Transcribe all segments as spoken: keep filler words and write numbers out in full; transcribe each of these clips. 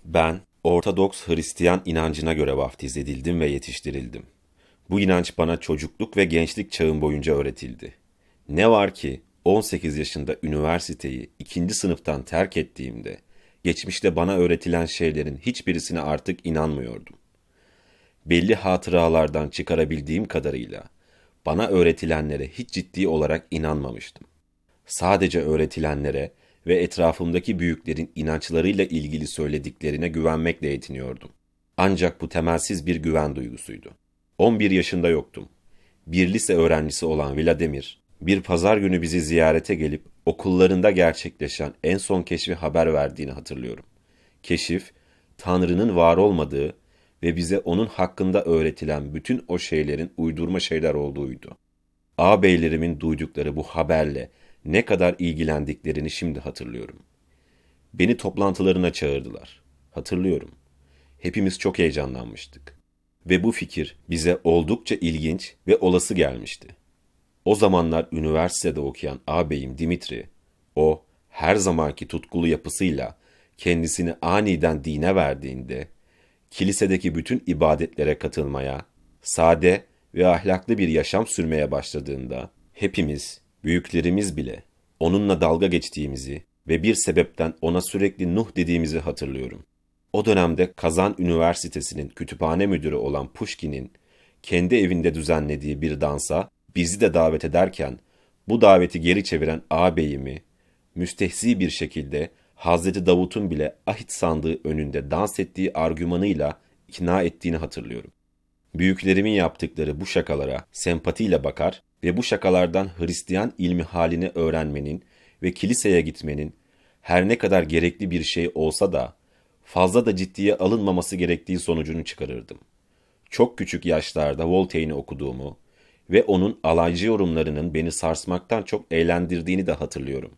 Ben, Ortodoks Hristiyan inancına göre vaftiz edildim ve yetiştirildim. Bu inanç bana çocukluk ve gençlik çağım boyunca öğretildi. Ne var ki on sekiz yaşında üniversiteyi ikinci sınıftan terk ettiğimde, geçmişte bana öğretilen şeylerin hiçbirisine artık inanmıyordum. Belli hatıralardan çıkarabildiğim kadarıyla, bana öğretilenlere hiç ciddi olarak inanmamıştım. Sadece öğretilenlere ve etrafımdaki büyüklerin inançlarıyla ilgili söylediklerine güvenmekle yetiniyordum. Ancak bu temelsiz bir güven duygusuydu. on bir yaşında yoktum. Bir lise öğrencisi olan Vladimir, bir pazar günü bizi ziyarete gelip okullarında gerçekleşen en son keşfi haber verdiğini hatırlıyorum. Keşif, Tanrı'nın var olmadığı ve bize onun hakkında öğretilen bütün o şeylerin uydurma şeyler olduğuydu. Ağabeylerimin duydukları bu haberle ne kadar ilgilendiklerini şimdi hatırlıyorum. Beni toplantılarına çağırdılar. Hatırlıyorum. Hepimiz çok heyecanlanmıştık. Ve bu fikir bize oldukça ilginç ve olası gelmişti. O zamanlar üniversitede okuyan ağabeyim Dimitri, o her zamanki tutkulu yapısıyla kendisini aniden dine verdiğinde, kilisedeki bütün ibadetlere katılmaya, sade ve ahlaklı bir yaşam sürmeye başladığında, hepimiz, büyüklerimiz bile onunla dalga geçtiğimizi ve bir sebepten ona sürekli Nuh dediğimizi hatırlıyorum. O dönemde Kazan Üniversitesi'nin kütüphane müdürü olan Pushkin'in kendi evinde düzenlediği bir dansa bizi de davet ederken bu daveti geri çeviren ağabeyimi müstehzi bir şekilde Hazreti Davut'un bile ahit sandığı önünde dans ettiği argümanıyla ikna ettiğini hatırlıyorum. Büyüklerimin yaptıkları bu şakalara sempatiyle bakar ve bu şakalardan Hristiyan ilmi halini öğrenmenin ve kiliseye gitmenin her ne kadar gerekli bir şey olsa da fazla da ciddiye alınmaması gerektiği sonucunu çıkarırdım. Çok küçük yaşlarda Voltaire'i okuduğumu ve onun alaycı yorumlarının beni sarsmaktan çok eğlendirdiğini de hatırlıyorum.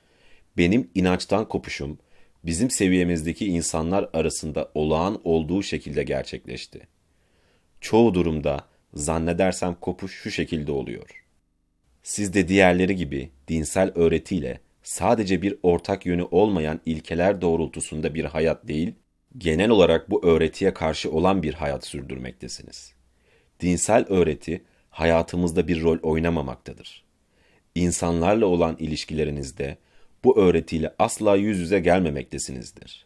Benim inançtan kopuşum, bizim seviyemizdeki insanlar arasında olağan olduğu şekilde gerçekleşti. Çoğu durumda zannedersem kopuş şu şekilde oluyor. Siz de diğerleri gibi dinsel öğretiyle sadece bir ortak yönü olmayan ilkeler doğrultusunda bir hayat değil, genel olarak bu öğretiye karşı olan bir hayat sürdürmektesiniz. Dinsel öğreti hayatımızda bir rol oynamamaktadır. İnsanlarla olan ilişkilerinizde bu öğretiyle asla yüz yüze gelmemektesinizdir.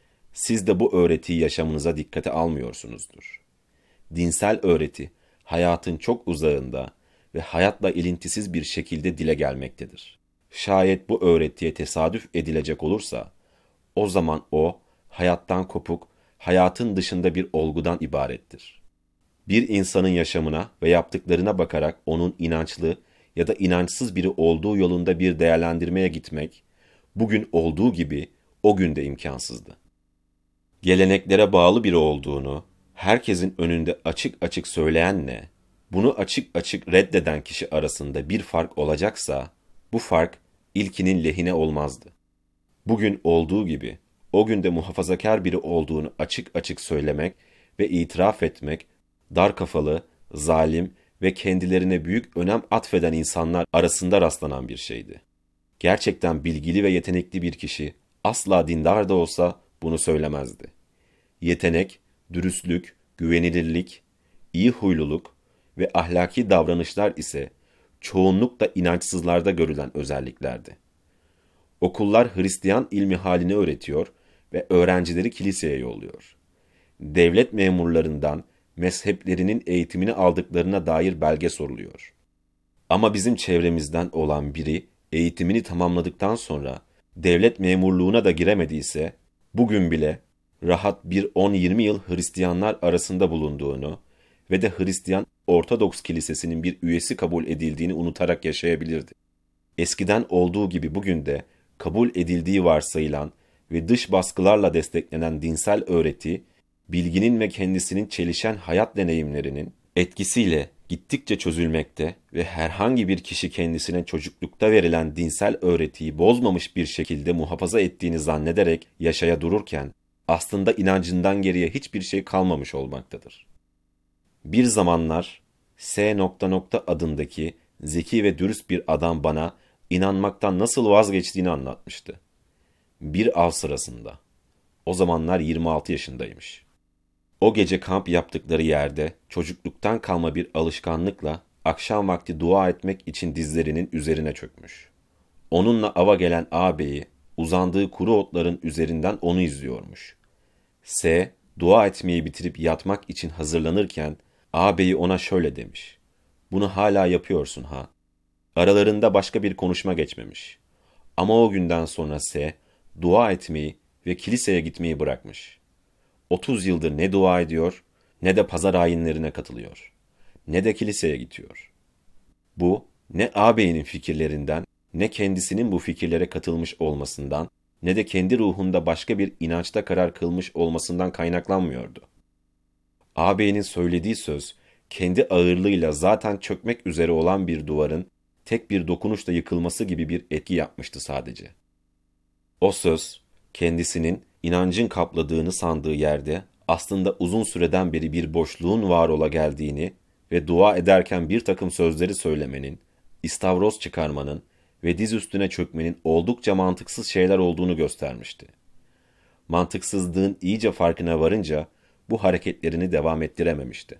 Siz de bu öğretiyi yaşamınıza dikkate almıyorsunuzdur. Dinsel öğreti hayatın çok uzağında ve hayatla ilintisiz bir şekilde dile gelmektedir. Şayet bu öğretiye tesadüf edilecek olursa, o zaman o, hayattan kopuk, hayatın dışında bir olgudan ibarettir. Bir insanın yaşamına ve yaptıklarına bakarak onun inançlı ya da inançsız biri olduğu yolunda bir değerlendirmeye gitmek, bugün olduğu gibi o gün de imkansızdı. Geleneklere bağlı biri olduğunu, herkesin önünde açık açık söyleyenle, bunu açık açık reddeden kişi arasında bir fark olacaksa, bu fark ilkinin lehine olmazdı. Bugün olduğu gibi, o günde muhafazakar biri olduğunu açık açık söylemek ve itiraf etmek, dar kafalı, zalim ve kendilerine büyük önem atfeden insanlar arasında rastlanan bir şeydi. Gerçekten bilgili ve yetenekli bir kişi, asla dindar da olsa bunu söylemezdi. Yetenek, dürüstlük, güvenilirlik, iyi huyluluk ve ahlaki davranışlar ise çoğunlukla inançsızlarda görülen özelliklerdi. Okullar Hristiyan ilmi halini öğretiyor ve öğrencileri kiliseye yolluyor. Devlet memurlarından mezheplerinin eğitimini aldıklarına dair belge soruluyor. Ama bizim çevremizden olan biri eğitimini tamamladıktan sonra devlet memurluğuna da giremediyse, bugün bile rahat bir on yirmi yıl Hristiyanlar arasında bulunduğunu ve de Hristiyan Ortodoks Kilisesi'nin bir üyesi kabul edildiğini unutarak yaşayabilirdi. Eskiden olduğu gibi bugün de kabul edildiği varsayılan ve dış baskılarla desteklenen dinsel öğreti, bilginin ve kendisinin çelişen hayat deneyimlerinin etkisiyle gittikçe çözülmekte ve herhangi bir kişi kendisine çocuklukta verilen dinsel öğretiyi bozmamış bir şekilde muhafaza ettiğini zannederek yaşaya dururken, aslında inancından geriye hiçbir şey kalmamış olmaktadır. Bir zamanlar S. adındaki zeki ve dürüst bir adam bana inanmaktan nasıl vazgeçtiğini anlatmıştı. Bir av sırasında. O zamanlar yirmi altı yaşındaymış. O gece kamp yaptıkları yerde çocukluktan kalma bir alışkanlıkla akşam vakti dua etmek için dizlerinin üzerine çökmüş. Onunla ava gelen ağabeyi uzandığı kuru otların üzerinden onu izliyormuş. S, dua etmeyi bitirip yatmak için hazırlanırken ağabeyi ona şöyle demiş. Bunu hala yapıyorsun ha. Aralarında başka bir konuşma geçmemiş. Ama o günden sonra S, dua etmeyi ve kiliseye gitmeyi bırakmış. otuz yıldır ne dua ediyor, ne de pazar ayinlerine katılıyor, ne de kiliseye gidiyor. Bu, ne ağabeyinin fikirlerinden, ne kendisinin bu fikirlere katılmış olmasından, ne de kendi ruhunda başka bir inançta karar kılmış olmasından kaynaklanmıyordu. Ağabeyinin söylediği söz, kendi ağırlığıyla zaten çökmek üzere olan bir duvarın tek bir dokunuşla yıkılması gibi bir etki yapmıştı sadece. O söz, kendisinin inancın kapladığını sandığı yerde aslında uzun süreden beri bir boşluğun var ola geldiğini ve dua ederken bir takım sözleri söylemenin, istavroz çıkarmanın ve diz üstüne çökmenin oldukça mantıksız şeyler olduğunu göstermişti. Mantıksızlığın iyice farkına varınca bu hareketlerini devam ettirememişti.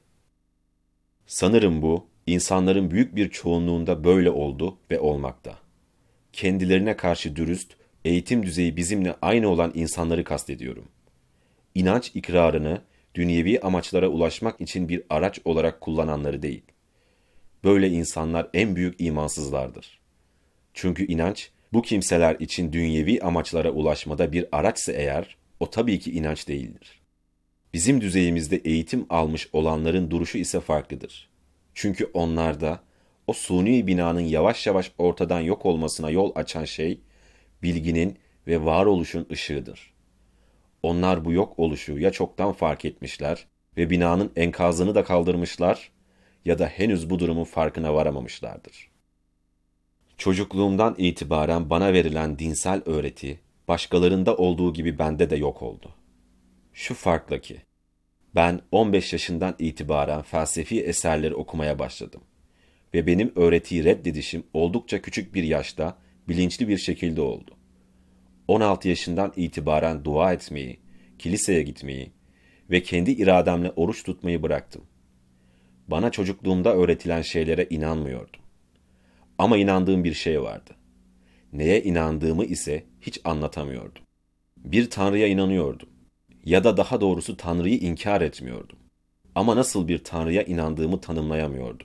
Sanırım bu, insanların büyük bir çoğunluğunda böyle oldu ve olmakta. Kendilerine karşı dürüst, eğitim düzeyi bizimle aynı olan insanları kastediyorum. İnanç ikrarını dünyevi amaçlara ulaşmak için bir araç olarak kullananları değil. Böyle insanlar en büyük imansızlardır. Çünkü inanç, bu kimseler için dünyevi amaçlara ulaşmada bir araçsa eğer, o tabii ki inanç değildir. Bizim düzeyimizde eğitim almış olanların duruşu ise farklıdır. Çünkü onlarda, o suni binanın yavaş yavaş ortadan yok olmasına yol açan şey, bilginin ve varoluşun ışığıdır. Onlar bu yok oluşu ya çoktan fark etmişler ve binanın enkazını da kaldırmışlar ya da henüz bu durumun farkına varamamışlardır. Çocukluğumdan itibaren bana verilen dinsel öğreti, başkalarında olduğu gibi bende de yok oldu. Şu farkla ki, ben on beş yaşından itibaren felsefi eserleri okumaya başladım ve benim öğretiyi reddedişim oldukça küçük bir yaşta bilinçli bir şekilde oldu. on altı yaşından itibaren dua etmeyi, kiliseye gitmeyi ve kendi irademle oruç tutmayı bıraktım. Bana çocukluğumda öğretilen şeylere inanmıyordum. Ama inandığım bir şey vardı. Neye inandığımı ise hiç anlatamıyordum. Bir tanrıya inanıyordum. Ya da daha doğrusu tanrıyı inkar etmiyordum. Ama nasıl bir tanrıya inandığımı tanımlayamıyordum.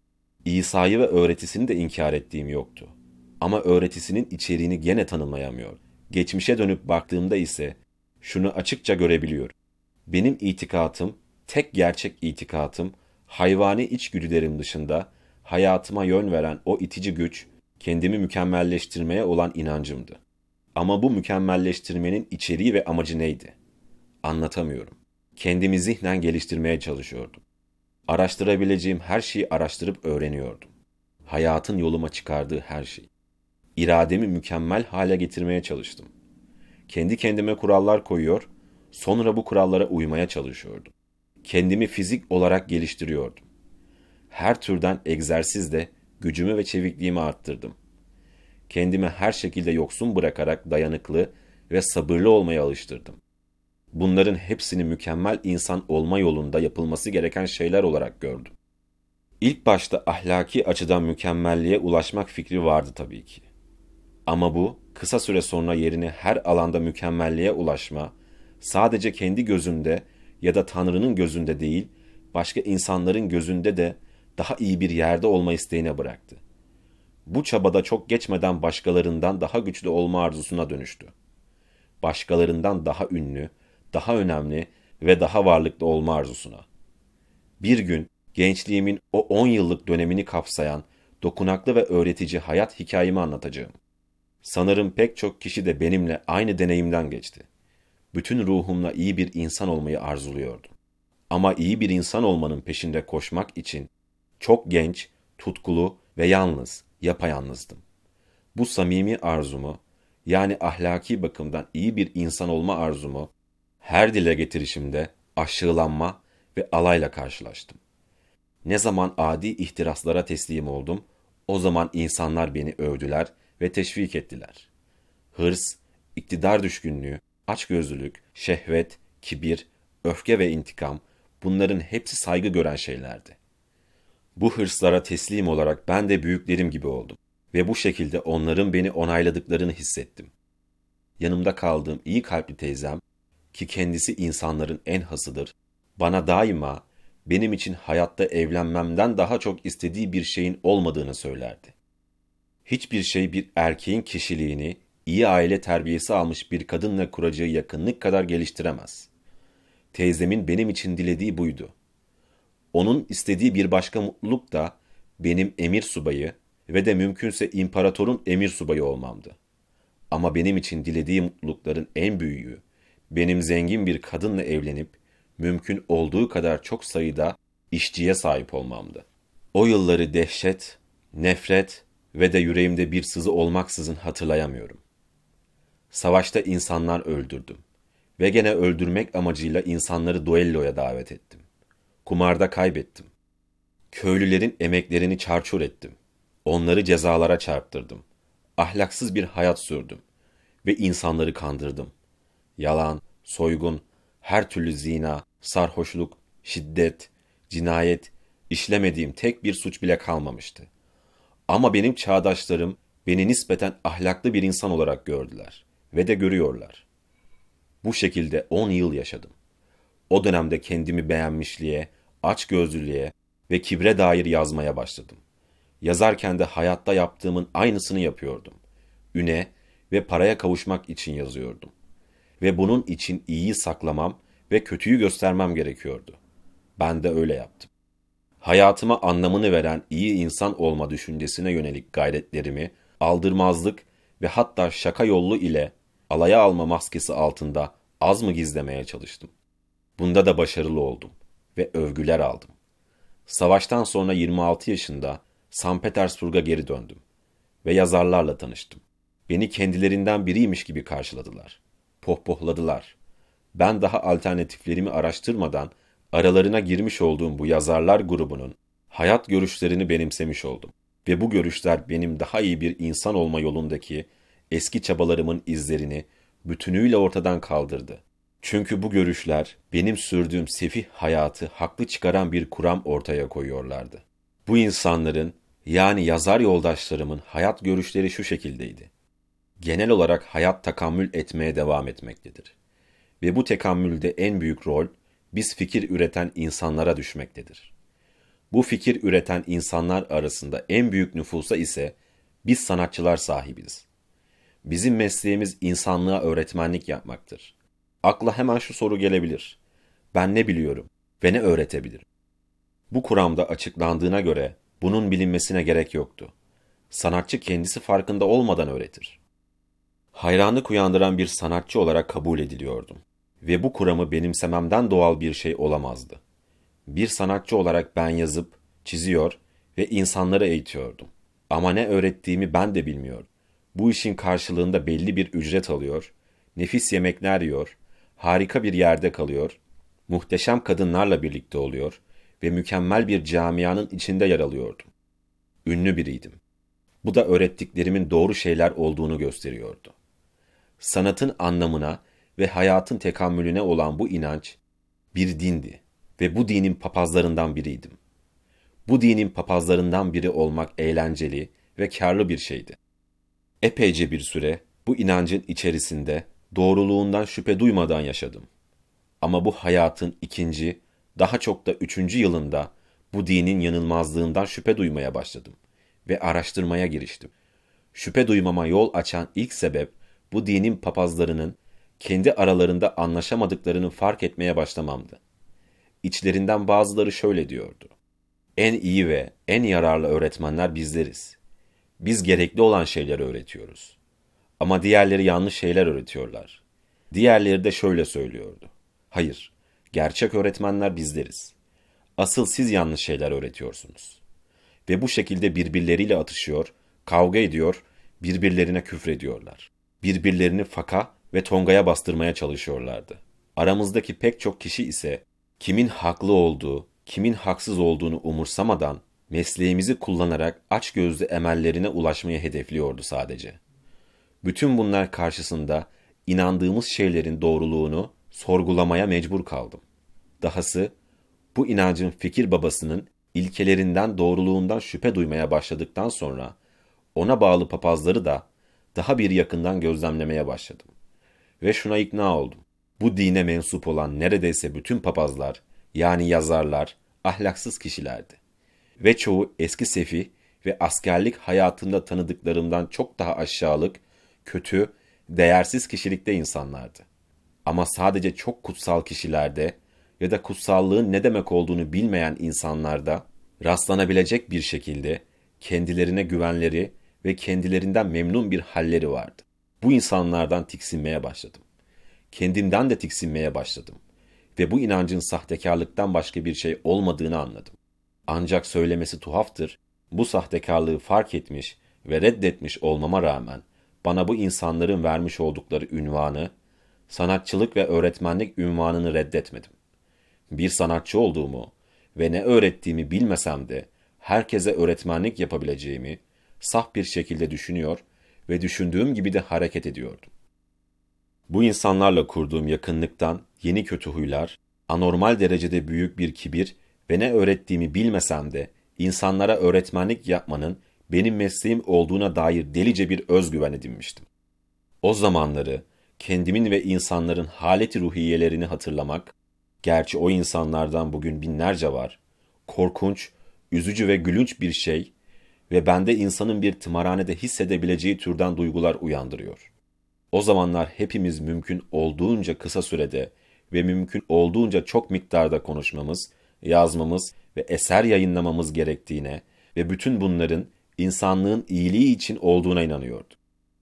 İsa'yı ve öğretisini de inkar ettiğim yoktu. Ama öğretisinin içeriğini gene tanımlayamıyordum. Geçmişe dönüp baktığımda ise şunu açıkça görebiliyorum. Benim itikatım, tek gerçek itikatım, hayvani içgüdülerim dışında hayatıma yön veren o itici güç, kendimi mükemmelleştirmeye olan inancımdı. Ama bu mükemmelleştirmenin içeriği ve amacı neydi? Anlatamıyorum. Kendimi zihnen geliştirmeye çalışıyordum. Araştırabileceğim her şeyi araştırıp öğreniyordum. Hayatın yoluma çıkardığı her şey. İrademi mükemmel hale getirmeye çalıştım. Kendi kendime kurallar koyuyor, sonra bu kurallara uymaya çalışıyordum. Kendimi fizik olarak geliştiriyordum. Her türden egzersizle gücümü ve çevikliğimi arttırdım. Kendimi her şekilde yoksun bırakarak dayanıklı ve sabırlı olmaya alıştırdım. Bunların hepsini mükemmel insan olma yolunda yapılması gereken şeyler olarak gördüm. İlk başta ahlaki açıdan mükemmelliğe ulaşmak fikri vardı tabii ki. Ama bu, kısa süre sonra yerini her alanda mükemmelliğe ulaşma, sadece kendi gözünde ya da Tanrı'nın gözünde değil, başka insanların gözünde de daha iyi bir yerde olma isteğine bıraktı. Bu çabada çok geçmeden başkalarından daha güçlü olma arzusuna dönüştü. Başkalarından daha ünlü, daha önemli ve daha varlıklı olma arzusuna. Bir gün gençliğimin o on yıllık dönemini kapsayan dokunaklı ve öğretici hayat hikayemi anlatacağım. Sanırım pek çok kişi de benimle aynı deneyimden geçti. Bütün ruhumla iyi bir insan olmayı arzuluyordum. Ama iyi bir insan olmanın peşinde koşmak için çok genç, tutkulu ve yalnız, yapayalnızdım. Bu samimi arzumu, yani ahlaki bakımdan iyi bir insan olma arzumu, her dile getirişimde aşağılanma ve alayla karşılaştım. Ne zaman adi ihtiraslara teslim oldum, o zaman insanlar beni övdüler ve teşvik ettiler. Hırs, iktidar düşkünlüğü Açgözlülük, şehvet, kibir, öfke ve intikam, bunların hepsi saygı gören şeylerdi. Bu hırslara teslim olarak ben de büyüklerim gibi oldum ve bu şekilde onların beni onayladıklarını hissettim. Yanımda kaldığım iyi kalpli teyzem, ki kendisi insanların en hasıdır, bana daima benim için hayatta evlenmemden daha çok istediği bir şeyin olmadığını söylerdi. Hiçbir şey bir erkeğin kişiliğini iyi aile terbiyesi almış bir kadınla kuracağı yakınlık kadar geliştiremez. Teyzemin benim için dilediği buydu. Onun istediği bir başka mutluluk da benim emir subayı ve de mümkünse imparatorun emir subayı olmamdı. Ama benim için dilediği mutlulukların en büyüğü, benim zengin bir kadınla evlenip, mümkün olduğu kadar çok sayıda işçiye sahip olmamdı. O yılları dehşet, nefret ve de yüreğimde bir sızı olmaksızın hatırlayamıyorum. Savaşta insanlar öldürdüm ve gene öldürmek amacıyla insanları duelloya davet ettim. Kumarda kaybettim. Köylülerin emeklerini çarçur ettim. Onları cezalara çarptırdım. Ahlaksız bir hayat sürdüm ve insanları kandırdım. Yalan, soygun, her türlü zina, sarhoşluk, şiddet, cinayet, işlemediğim tek bir suç bile kalmamıştı. Ama benim çağdaşlarım beni nispeten ahlaklı bir insan olarak gördüler ve de görüyorlar. Bu şekilde on yıl yaşadım. O dönemde kendimi beğenmişliğe, açgözlülüğe ve kibre dair yazmaya başladım. Yazarken de hayatta yaptığımın aynısını yapıyordum. Üne ve paraya kavuşmak için yazıyordum. Ve bunun için iyiyi saklamam ve kötüyü göstermem gerekiyordu. Ben de öyle yaptım. Hayatıma anlamını veren iyi insan olma düşüncesine yönelik gayretlerimi aldırmazlık ve hatta şaka yollu ile alaya alma maskesi altında az mı gizlemeye çalıştım. Bunda da başarılı oldum ve övgüler aldım. Savaştan sonra yirmi altı yaşında Sankt Petersburg'a geri döndüm ve yazarlarla tanıştım. Beni kendilerinden biriymiş gibi karşıladılar. Pohpohladılar. Ben daha alternatiflerimi araştırmadan aralarına girmiş olduğum bu yazarlar grubunun hayat görüşlerini benimsemiş oldum. Ve bu görüşler benim daha iyi bir insan olma yolundaki eski çabalarımın izlerini bütünüyle ortadan kaldırdı. Çünkü bu görüşler benim sürdüğüm sefih hayatı haklı çıkaran bir kuram ortaya koyuyorlardı. Bu insanların, yani yazar yoldaşlarımın hayat görüşleri şu şekildeydi. Genel olarak hayat tahammül etmeye devam etmektedir. Ve bu tekamülde en büyük rol, biz fikir üreten insanlara düşmektedir. Bu fikir üreten insanlar arasında en büyük nüfusa ise biz sanatçılar sahibiz. Bizim mesleğimiz insanlığa öğretmenlik yapmaktır. Akla hemen şu soru gelebilir. Ben ne biliyorum ve ne öğretebilirim? Bu kuramda açıklandığına göre bunun bilinmesine gerek yoktu. Sanatçı kendisi farkında olmadan öğretir. Hayranlık uyandıran bir sanatçı olarak kabul ediliyordum. Ve bu kuramı benimsememden doğal bir şey olamazdı. Bir sanatçı olarak ben yazıp, çiziyor ve insanları eğitiyordum. Ama ne öğrettiğimi ben de bilmiyordum. Bu işin karşılığında belli bir ücret alıyor, nefis yemekler yiyor, harika bir yerde kalıyor, muhteşem kadınlarla birlikte oluyor ve mükemmel bir camianın içinde yer alıyordum. Ünlü biriydim. Bu da öğrettiklerimin doğru şeyler olduğunu gösteriyordu. Sanatın anlamına ve hayatın tekamülüne olan bu inanç bir dindi ve bu dinin papazlarından biriydim. Bu dinin papazlarından biri olmak eğlenceli ve kârlı bir şeydi. Epeyce bir süre bu inancın içerisinde doğruluğundan şüphe duymadan yaşadım. Ama bu hayatın ikinci, daha çok da üçüncü yılında bu dinin yanılmazlığından şüphe duymaya başladım ve araştırmaya giriştim. Şüphe duymama yol açan ilk sebep bu dinin papazlarının kendi aralarında anlaşamadıklarını fark etmeye başlamamdı. İçlerinden bazıları şöyle diyordu. En iyi ve en yararlı öğretmenler bizleriz. Biz gerekli olan şeyleri öğretiyoruz. Ama diğerleri yanlış şeyler öğretiyorlar. Diğerleri de şöyle söylüyordu. Hayır, gerçek öğretmenler bizleriz. Asıl siz yanlış şeyler öğretiyorsunuz. Ve bu şekilde birbirleriyle atışıyor, kavga ediyor, birbirlerine küfrediyorlar. Birbirlerini faka ve tongaya bastırmaya çalışıyorlardı. Aramızdaki pek çok kişi ise kimin haklı olduğu, kimin haksız olduğunu umursamadan mesleğimizi kullanarak açgözlü emellerine ulaşmayı hedefliyordu sadece. Bütün bunlar karşısında inandığımız şeylerin doğruluğunu sorgulamaya mecbur kaldım. Dahası bu inancın fikir babasının ilkelerinden doğruluğundan şüphe duymaya başladıktan sonra ona bağlı papazları da daha bir yakından gözlemlemeye başladım. Ve şuna ikna oldum. Bu dine mensup olan neredeyse bütün papazlar, yani yazarlar, ahlaksız kişilerdi. Ve çoğu eski sefih ve askerlik hayatında tanıdıklarımdan çok daha aşağılık, kötü, değersiz kişilikte insanlardı. Ama sadece çok kutsal kişilerde ya da kutsallığın ne demek olduğunu bilmeyen insanlarda rastlanabilecek bir şekilde kendilerine güvenleri ve kendilerinden memnun bir halleri vardı. Bu insanlardan tiksinmeye başladım. Kendimden de tiksinmeye başladım. Ve bu inancın sahtekarlıktan başka bir şey olmadığını anladım. Ancak söylemesi tuhaftır, bu sahtekarlığı fark etmiş ve reddetmiş olmama rağmen bana bu insanların vermiş oldukları ünvanı, sanatçılık ve öğretmenlik ünvanını reddetmedim. Bir sanatçı olduğumu ve ne öğrettiğimi bilmesem de herkese öğretmenlik yapabileceğimi saf bir şekilde düşünüyor ve düşündüğüm gibi de hareket ediyordum. Bu insanlarla kurduğum yakınlıktan yeni kötü huylar, anormal derecede büyük bir kibir ve ne öğrettiğimi bilmesem de insanlara öğretmenlik yapmanın benim mesleğim olduğuna dair delice bir özgüven edinmiştim. O zamanları kendimin ve insanların haleti ruhiyelerini hatırlamak, gerçi o insanlardan bugün binlerce var, korkunç, üzücü ve gülünç bir şey ve bende insanın bir tımarhanede hissedebileceği türden duygular uyandırıyor. O zamanlar hepimiz mümkün olduğunca kısa sürede ve mümkün olduğunca çok miktarda konuşmamız, yazmamız ve eser yayınlamamız gerektiğine ve bütün bunların insanlığın iyiliği için olduğuna inanıyorduk.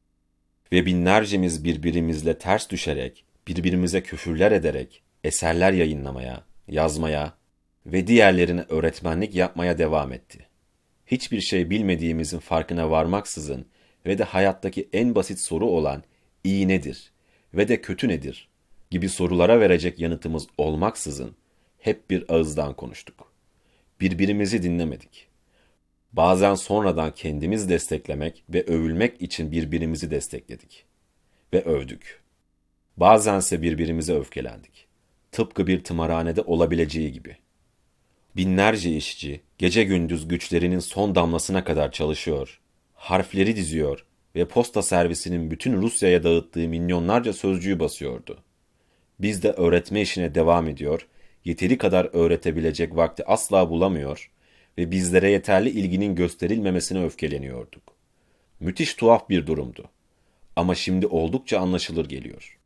Ve binlercemiz birbirimizle ters düşerek, birbirimize küfürler ederek, eserler yayınlamaya, yazmaya ve diğerlerine öğretmenlik yapmaya devam etti. Hiçbir şey bilmediğimizin farkına varmaksızın ve de hayattaki en basit soru olan iyi nedir ve de kötü nedir gibi sorulara verecek yanıtımız olmaksızın hep bir ağızdan konuştuk. Birbirimizi dinlemedik. Bazen sonradan kendimiz desteklemek ve övülmek için birbirimizi destekledik ve övdük. Bazense birbirimize öfkelendik. Tıpkı bir tımarhanede olabileceği gibi. Binlerce işçi gece gündüz güçlerinin son damlasına kadar çalışıyor, harfleri diziyor ve posta servisinin bütün Rusya'ya dağıttığı milyonlarca sözcüğü basıyordu. Biz de öğretme işine devam ediyor, yeteri kadar öğretebilecek vakti asla bulamıyor ve bizlere yeterli ilginin gösterilmemesine öfkeleniyorduk. Müthiş tuhaf bir durumdu. Ama şimdi oldukça anlaşılır geliyor.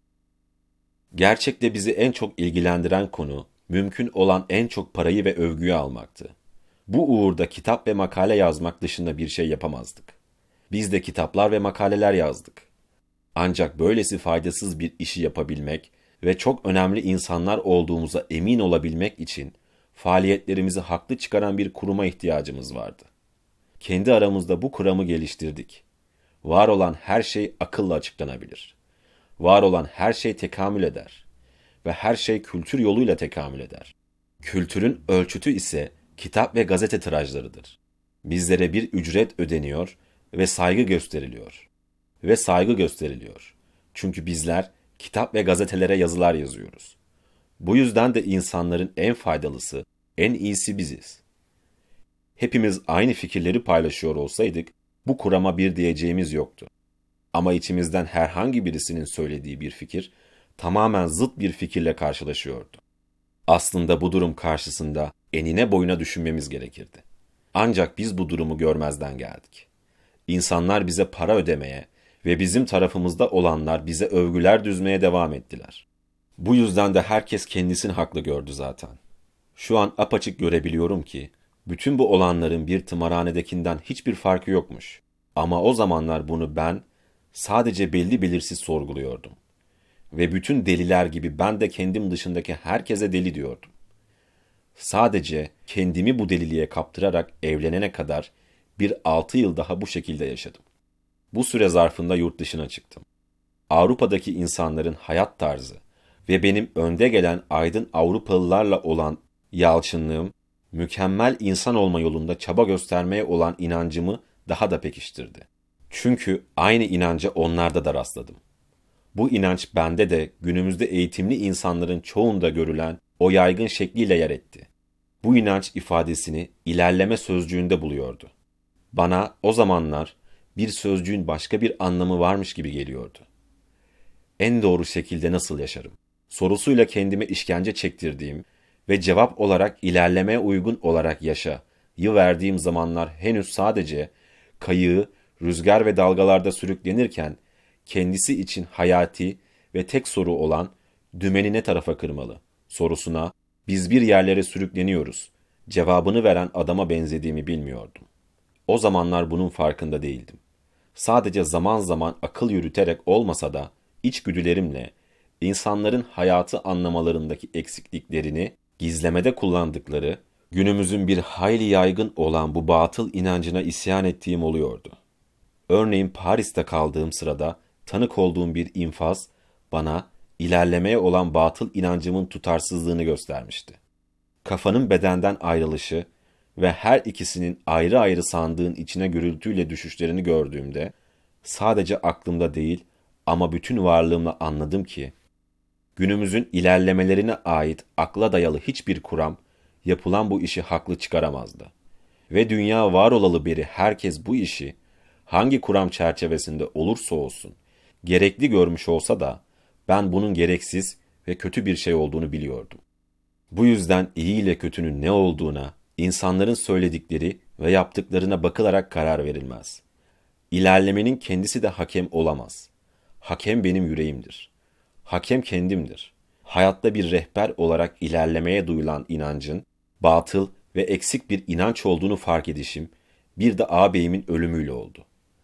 Gerçekte bizi en çok ilgilendiren konu, mümkün olan en çok parayı ve övgüyü almaktı. Bu uğurda kitap ve makale yazmak dışında bir şey yapamazdık. Biz de kitaplar ve makaleler yazdık. Ancak böylesi faydasız bir işi yapabilmek ve çok önemli insanlar olduğumuza emin olabilmek için faaliyetlerimizi haklı çıkaran bir kuruma ihtiyacımız vardı. Kendi aramızda bu kuramı geliştirdik. Var olan her şey akılla açıklanabilir. Var olan her şey tekamül eder. Ve her şey kültür yoluyla tekamül eder. Kültürün ölçütü ise kitap ve gazete tirajlarıdır. Bizlere bir ücret ödeniyor ve saygı gösteriliyor. Ve saygı gösteriliyor. Çünkü bizler kitap ve gazetelere yazılar yazıyoruz. Bu yüzden de insanların en faydalısı, en iyisi biziz. Hepimiz aynı fikirleri paylaşıyor olsaydık, bu kurama bir diyeceğimiz yoktu. Ama içimizden herhangi birisinin söylediği bir fikir, tamamen zıt bir fikirle karşılaşıyordu. Aslında bu durum karşısında enine boyuna düşünmemiz gerekirdi. Ancak biz bu durumu görmezden geldik. İnsanlar bize para ödemeye ve bizim tarafımızda olanlar bize övgüler düzmeye devam ettiler. Bu yüzden de herkes kendisini haklı gördü zaten. Şu an apaçık görebiliyorum ki, bütün bu olanların bir tımarhanedekinden hiçbir farkı yokmuş. Ama o zamanlar bunu ben sadece belli belirsiz sorguluyordum. Ve bütün deliler gibi ben de kendim dışındaki herkese deli diyordum. Sadece kendimi bu deliliğe kaptırarak evlenene kadar bir altı yıl daha bu şekilde yaşadım. Bu süre zarfında yurt dışına çıktım. Avrupa'daki insanların hayat tarzı ve benim önde gelen aydın Avrupalılarla olan yalçınlığım, mükemmel insan olma yolunda çaba göstermeye olan inancımı daha da pekiştirdi. Çünkü aynı inanca onlarda da rastladım. Bu inanç bende de günümüzde eğitimli insanların çoğunda görülen o yaygın şekliyle yer etti. Bu inanç ifadesini ilerleme sözcüğünde buluyordu. Bana o zamanlar bir sözcüğün başka bir anlamı varmış gibi geliyordu. En doğru şekilde nasıl yaşarım? Sorusuyla kendime işkence çektirdiğim ve cevap olarak ilerlemeye uygun olarak yaşa yı verdiğim zamanlar henüz sadece kayığı rüzgar ve dalgalarda sürüklenirken kendisi için hayati ve tek soru olan dümeni ne tarafa kırmalı sorusuna biz bir yerlere sürükleniyoruz cevabını veren adama benzediğimi bilmiyordum. O zamanlar bunun farkında değildim. Sadece zaman zaman akıl yürüterek olmasa da içgüdülerimle insanların hayatı anlamalarındaki eksikliklerini gizlemede kullandıkları, günümüzün bir hayli yaygın olan bu batıl inancına isyan ettiğim oluyordu. Örneğin Paris'te kaldığım sırada tanık olduğum bir infaz bana ilerlemeye olan batıl inancımın tutarsızlığını göstermişti. Kafanın bedenden ayrılışı ve her ikisinin ayrı ayrı sandığın içine gürültüyle düşüşlerini gördüğümde sadece aklımda değil ama bütün varlığımla anladım ki günümüzün ilerlemelerine ait akla dayalı hiçbir kuram yapılan bu işi haklı çıkaramazdı. Ve dünya var olalı beri herkes bu işi hangi kuram çerçevesinde olursa olsun gerekli görmüş olsa da ben bunun gereksiz ve kötü bir şey olduğunu biliyordum. Bu yüzden iyi ile kötünün ne olduğuna insanların söyledikleri ve yaptıklarına bakılarak karar verilmez. İlerlemenin kendisi de hakem olamaz. Hakem benim yüreğimdir. Hakem kendimdir. Hayatta bir rehber olarak ilerlemeye duyulan inancın, batıl ve eksik bir inanç olduğunu fark edişim, bir de ağabeyimin ölümüyle oldu.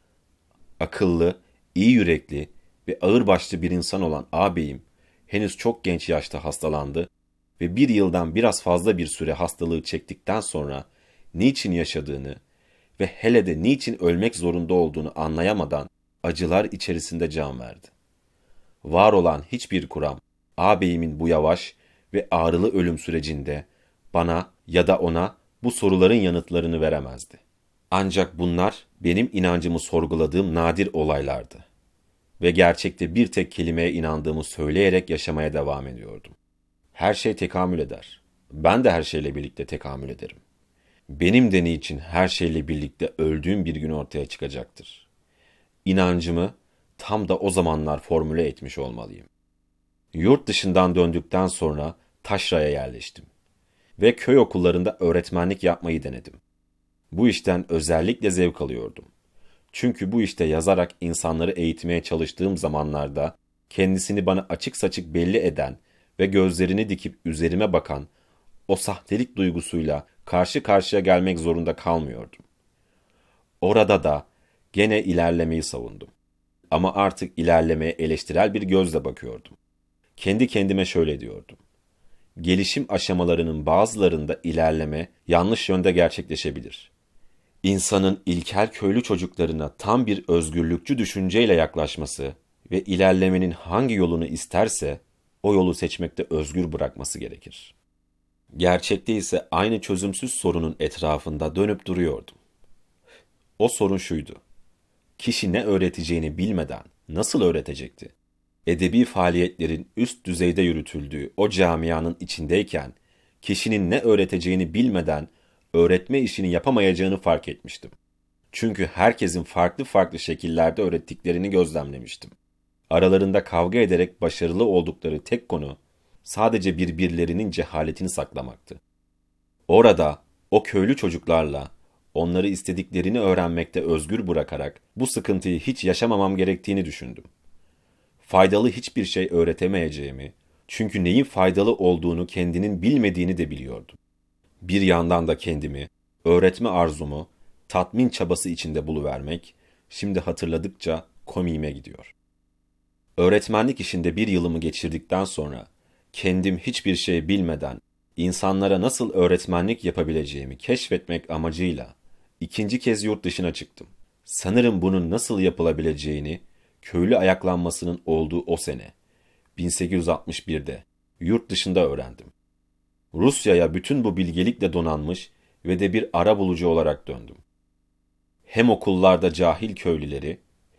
Akıllı, iyi yürekli ve ağırbaşlı bir insan olan ağabeyim, henüz çok genç yaşta hastalandı ve bir yıldan biraz fazla bir süre hastalığı çektikten sonra niçin yaşadığını ve hele de niçin ölmek zorunda olduğunu anlayamadan acılar içerisinde can verdi. Var olan hiçbir kuram, ağabeyimin bu yavaş ve ağrılı ölüm sürecinde bana ya da ona bu soruların yanıtlarını veremezdi. Ancak bunlar benim inancımı sorguladığım nadir olaylardı. Ve gerçekte bir tek kelimeye inandığımı söyleyerek yaşamaya devam ediyordum. Her şey tekamül eder. Ben de her şeyle birlikte tekamül ederim. Benim de niçin her şeyle birlikte öldüğüm bir gün ortaya çıkacaktır. İnancımı tam da o zamanlar formüle etmiş olmalıyım. Yurt dışından döndükten sonra taşraya yerleştim. Ve köy okullarında öğretmenlik yapmayı denedim. Bu işten özellikle zevk alıyordum. Çünkü bu işte yazarak insanları eğitmeye çalıştığım zamanlarda kendisini bana açık saçık belli eden ve gözlerini dikip üzerime bakan o sahtelik duygusuyla karşı karşıya gelmek zorunda kalmıyordum. Orada da gene ilerlemeyi savundum. Ama artık ilerlemeye eleştirel bir gözle bakıyordum. Kendi kendime şöyle diyordum. Gelişim aşamalarının bazılarında ilerleme yanlış yönde gerçekleşebilir. İnsanın ilkel köylü çocuklarına tam bir özgürlükçü düşünceyle yaklaşması ve ilerlemenin hangi yolunu isterse o yolu seçmekte özgür bırakması gerekir. Gerçekte ise aynı çözümsüz sorunun etrafında dönüp duruyordum. O sorun şuydu. Kişi ne öğreteceğini bilmeden nasıl öğretecekti? Edebi faaliyetlerin üst düzeyde yürütüldüğü o camianın içindeyken kişinin ne öğreteceğini bilmeden öğretme işini yapamayacağını fark etmiştim. Çünkü herkesin farklı farklı şekillerde öğrettiklerini gözlemlemiştim. Aralarında kavga ederek başarılı oldukları tek konu sadece birbirlerinin cehaletini saklamaktı. Orada o köylü çocuklarla onları istediklerini öğrenmekte özgür bırakarak bu sıkıntıyı hiç yaşamamam gerektiğini düşündüm. Faydalı hiçbir şey öğretemeyeceğimi, çünkü neyin faydalı olduğunu kendinin bilmediğini de biliyordum. Bir yandan da kendimi, öğretme arzumu, tatmin çabası içinde buluvermek, şimdi hatırladıkça komiğime gidiyor. Öğretmenlik işinde bir yılımı geçirdikten sonra, kendim hiçbir şey bilmeden, insanlara nasıl öğretmenlik yapabileceğimi keşfetmek amacıyla, ikinci kez yurt dışına çıktım. Sanırım bunun nasıl yapılabileceğini, köylü ayaklanmasının olduğu o sene, bin sekiz yüz altmış birde, yurt dışında öğrendim. Rusya'ya bütün bu bilgelikle donanmış ve de bir arabulucu olarak döndüm. Hem okullarda cahil köylüleri,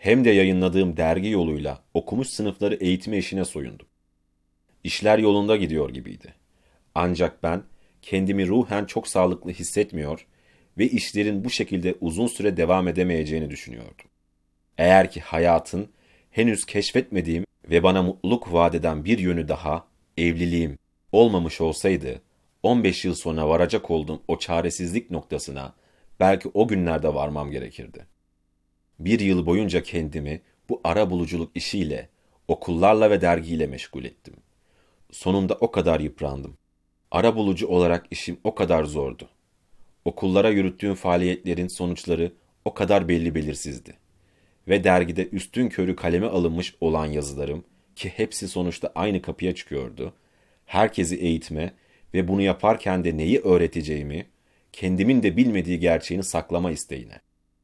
hem de yayınladığım dergi yoluyla okumuş sınıfları eğitme işine soyundum. İşler yolunda gidiyor gibiydi. Ancak ben kendimi ruhen çok sağlıklı hissetmiyor ve işlerin bu şekilde uzun süre devam edemeyeceğini düşünüyordum. Eğer ki hayatın henüz keşfetmediğim ve bana mutluluk vaat eden bir yönü daha, evliliğim, olmamış olsaydı, on beş yıl sonra varacak olduğum o çaresizlik noktasına belki o günlerde varmam gerekirdi. Bir yıl boyunca kendimi bu arabuluculuk işiyle, okullarla ve dergiyle meşgul ettim. Sonunda o kadar yıprandım. Arabulucu olarak işim o kadar zordu. Okullara yürüttüğüm faaliyetlerin sonuçları o kadar belli belirsizdi. Ve dergide üstünkörü kaleme alınmış olan yazılarım, ki hepsi sonuçta aynı kapıya çıkıyordu, herkesi eğitme ve bunu yaparken de neyi öğreteceğimi, kendimin de bilmediği gerçeğini saklama isteğine.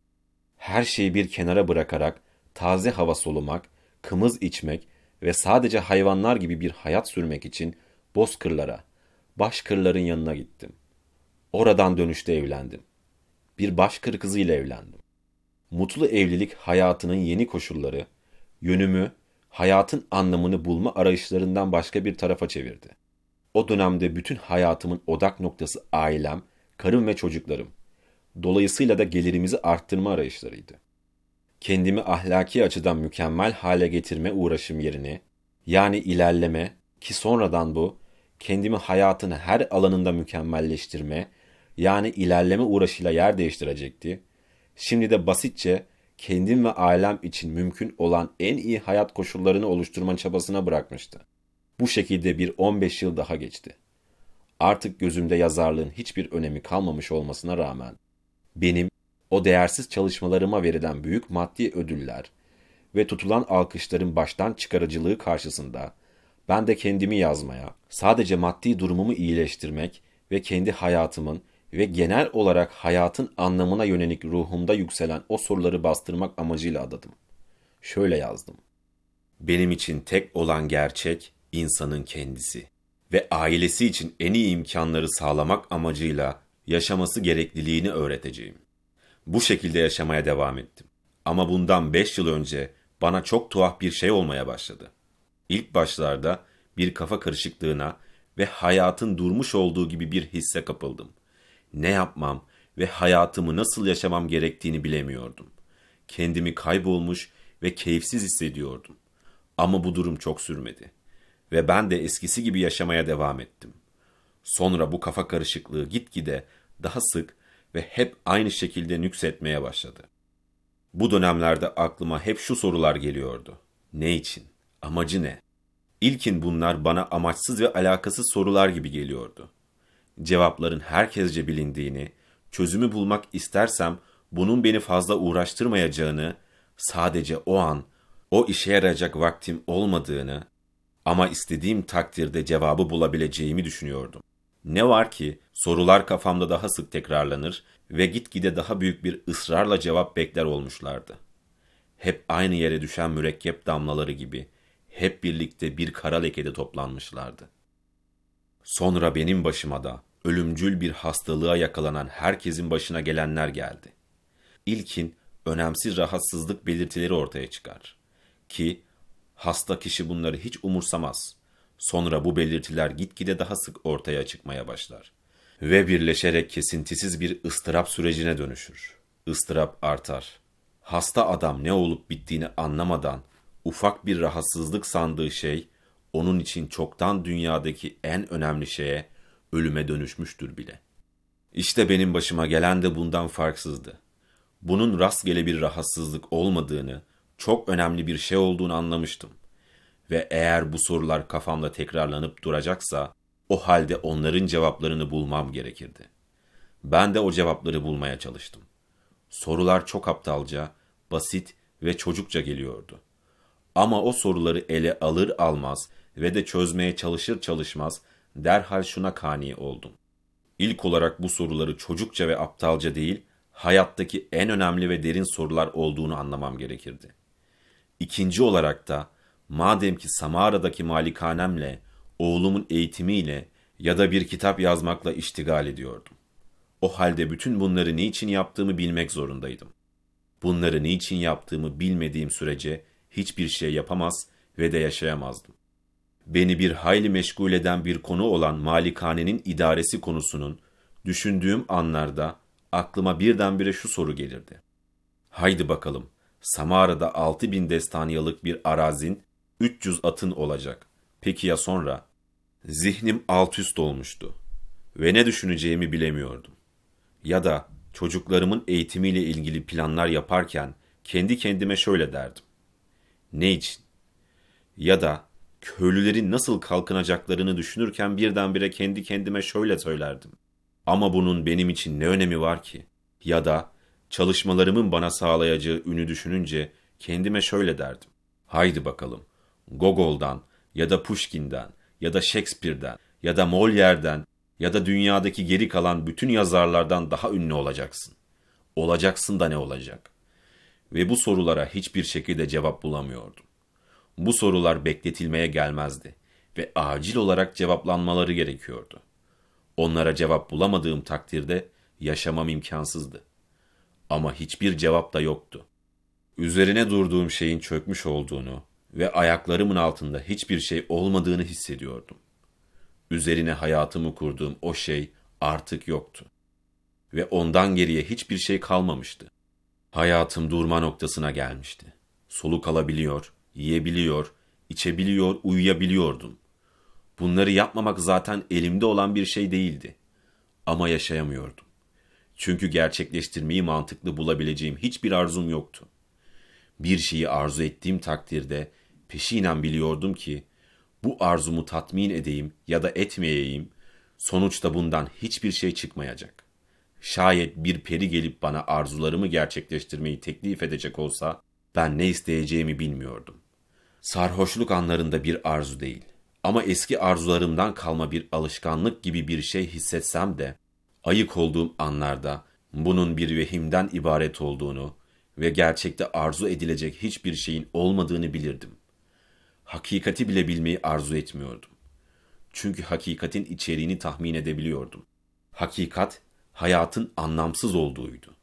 Her şeyi bir kenara bırakarak taze hava solumak, kımız içmek ve sadece hayvanlar gibi bir hayat sürmek için bozkırlara, başkırların yanına gittim. Oradan dönüşte evlendim. Bir başkır kızıyla evlendim. Mutlu evlilik hayatının yeni koşulları, yönümü, hayatın anlamını bulma arayışlarından başka bir tarafa çevirdi. O dönemde bütün hayatımın odak noktası ailem, karım ve çocuklarım. Dolayısıyla da gelirimizi arttırma arayışlarıydı. Kendimi ahlaki açıdan mükemmel hale getirme uğraşım yerine, yani ilerleme, ki sonradan bu, kendimi hayatın her alanında mükemmelleştirme, yani ilerleme uğraşıyla yer değiştirecekti. Şimdi de basitçe kendim ve ailem için mümkün olan en iyi hayat koşullarını oluşturma çabasına bırakmıştı. Bu şekilde bir on beş yıl daha geçti. Artık gözümde yazarlığın hiçbir önemi kalmamış olmasına rağmen, benim o değersiz çalışmalarıma verilen büyük maddi ödüller ve tutulan alkışların baştan çıkarıcılığı karşısında, ben de kendimi yazmaya, sadece maddi durumumu iyileştirmek ve kendi hayatımın ve genel olarak hayatın anlamına yönelik ruhumda yükselen o soruları bastırmak amacıyla adadım. Şöyle yazdım. Benim için tek olan gerçek insanın kendisi ve ailesi için en iyi imkanları sağlamak amacıyla yaşaması gerekliliğini öğreteceğim. Bu şekilde yaşamaya devam ettim. Ama bundan beş yıl önce bana çok tuhaf bir şey olmaya başladı. İlk başlarda bir kafa karışıklığına ve hayatın durmuş olduğu gibi bir hisse kapıldım. Ne yapmam ve hayatımı nasıl yaşamam gerektiğini bilemiyordum. Kendimi kaybolmuş ve keyifsiz hissediyordum. Ama bu durum çok sürmedi. Ve ben de eskisi gibi yaşamaya devam ettim. Sonra bu kafa karışıklığı gitgide daha sık ve hep aynı şekilde nüksetmeye başladı. Bu dönemlerde aklıma hep şu sorular geliyordu. Ne için? Amacı ne? İlkin bunlar bana amaçsız ve alakasız sorular gibi geliyordu. Cevapların herkesce bilindiğini, çözümü bulmak istersem bunun beni fazla uğraştırmayacağını, sadece o an, o işe yarayacak vaktim olmadığını ama istediğim takdirde cevabı bulabileceğimi düşünüyordum. Ne var ki sorular kafamda daha sık tekrarlanır ve gitgide daha büyük bir ısrarla cevap bekler olmuşlardı. Hep aynı yere düşen mürekkep damlaları gibi, hep birlikte bir kara lekede toplanmışlardı. Sonra benim başıma da ölümcül bir hastalığa yakalanan herkesin başına gelenler geldi. İlkin önemsiz rahatsızlık belirtileri ortaya çıkar. Ki hasta kişi bunları hiç umursamaz. Sonra bu belirtiler gitgide daha sık ortaya çıkmaya başlar. Ve birleşerek kesintisiz bir ıstırap sürecine dönüşür. Istırap artar. Hasta adam ne olup bittiğini anlamadan ufak bir rahatsızlık sandığı şey, onun için çoktan dünyadaki en önemli şeye, ölüme dönüşmüştür bile. İşte benim başıma gelen de bundan farksızdı. Bunun rastgele bir rahatsızlık olmadığını, çok önemli bir şey olduğunu anlamıştım. Ve eğer bu sorular kafamda tekrarlanıp duracaksa, o halde onların cevaplarını bulmam gerekirdi. Ben de o cevapları bulmaya çalıştım. Sorular çok aptalca, basit ve çocukça geliyordu. Ama o soruları ele alır almaz ve de çözmeye çalışır çalışmaz derhal şuna kani oldum. İlk olarak bu soruları çocukça ve aptalca değil, hayattaki en önemli ve derin sorular olduğunu anlamam gerekirdi. İkinci olarak da, madem ki Samara'daki malikanemle, oğlumun eğitimiyle ya da bir kitap yazmakla iştigal ediyordum. O halde bütün bunları niçin yaptığımı bilmek zorundaydım. Bunları niçin yaptığımı bilmediğim sürece hiçbir şey yapamaz ve de yaşayamazdım. Beni bir hayli meşgul eden bir konu olan malikanenin idaresi konusunun düşündüğüm anlarda aklıma birdenbire şu soru gelirdi. Haydi bakalım, Samara'da altı bin destaniyalık bir arazin, üç yüz atın olacak. Peki ya sonra? Zihnim alt üst olmuştu ve ne düşüneceğimi bilemiyordum. Ya da çocuklarımın eğitimiyle ilgili planlar yaparken kendi kendime şöyle derdim. Ne için? Ya da köylülerin nasıl kalkınacaklarını düşünürken birdenbire kendi kendime şöyle söylerdim. Ama bunun benim için ne önemi var ki? Ya da çalışmalarımın bana sağlayacağı ünü düşününce kendime şöyle derdim. Haydi bakalım, Gogol'dan ya da Pushkin'den ya da Shakespeare'den ya da Molière'den ya da dünyadaki geri kalan bütün yazarlardan daha ünlü olacaksın. Olacaksın da ne olacak? Ve bu sorulara hiçbir şekilde cevap bulamıyordum. Bu sorular bekletilmeye gelmezdi ve acil olarak cevaplanmaları gerekiyordu. Onlara cevap bulamadığım takdirde yaşamam imkansızdı. Ama hiçbir cevap da yoktu. Üzerine durduğum şeyin çökmüş olduğunu ve ayaklarımın altında hiçbir şey olmadığını hissediyordum. Üzerine hayatımı kurduğum o şey artık yoktu. Ve ondan geriye hiçbir şey kalmamıştı. Hayatım durma noktasına gelmişti. Soluk alabiliyor, yiyebiliyor, içebiliyor, uyuyabiliyordum. Bunları yapmamak zaten elimde olan bir şey değildi. Ama yaşayamıyordum. Çünkü gerçekleştirmeyi mantıklı bulabileceğim hiçbir arzum yoktu. Bir şeyi arzu ettiğim takdirde peşinen biliyordum ki bu arzumu tatmin edeyim ya da etmeyeyim, sonuçta bundan hiçbir şey çıkmayacak. Şayet bir peri gelip bana arzularımı gerçekleştirmeyi teklif edecek olsa ben ne isteyeceğimi bilmiyordum. Sarhoşluk anlarında bir arzu değil ama eski arzularımdan kalma bir alışkanlık gibi bir şey hissetsem de ayık olduğum anlarda bunun bir vehimden ibaret olduğunu ve gerçekte arzu edilecek hiçbir şeyin olmadığını bilirdim. Hakikati bile bilmeyi arzu etmiyordum. Çünkü hakikatin içeriğini tahmin edebiliyordum. Hakikat, hayatın anlamsız olduğuydu.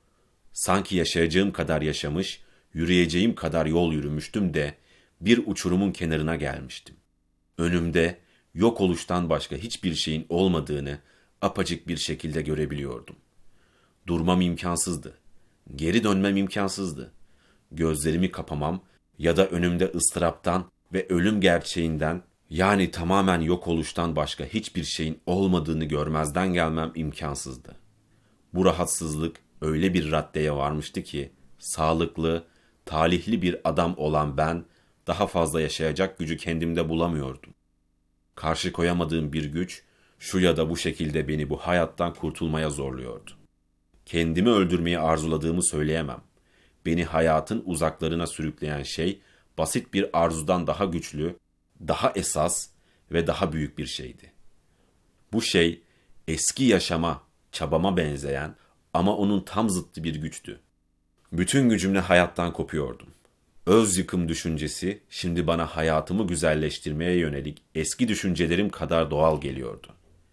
Sanki yaşayacağım kadar yaşamış, yürüyeceğim kadar yol yürümüştüm de bir uçurumun kenarına gelmiştim. Önümde yok oluştan başka hiçbir şeyin olmadığını apacık bir şekilde görebiliyordum. Durmam imkansızdı. Geri dönmem imkansızdı. Gözlerimi kapamam ya da önümde ıstıraptan ve ölüm gerçeğinden, yani tamamen yok oluştan başka hiçbir şeyin olmadığını görmezden gelmem imkansızdı. Bu rahatsızlık öyle bir raddeye varmıştı ki, sağlıklı, talihli bir adam olan ben, daha fazla yaşayacak gücü kendimde bulamıyordum. Karşı koyamadığım bir güç, şu ya da bu şekilde beni bu hayattan kurtulmaya zorluyordu. Kendimi öldürmeyi arzuladığımı söyleyemem. Beni hayatın uzaklarına sürükleyen şey, basit bir arzudan daha güçlü, daha esas ve daha büyük bir şeydi. Bu şey, eski yaşama, çabama benzeyen ama onun tam zıttı bir güçtü. Bütün gücümle hayattan kopuyordum. Öz yıkım düşüncesi şimdi bana hayatımı güzelleştirmeye yönelik eski düşüncelerim kadar doğal geliyordu.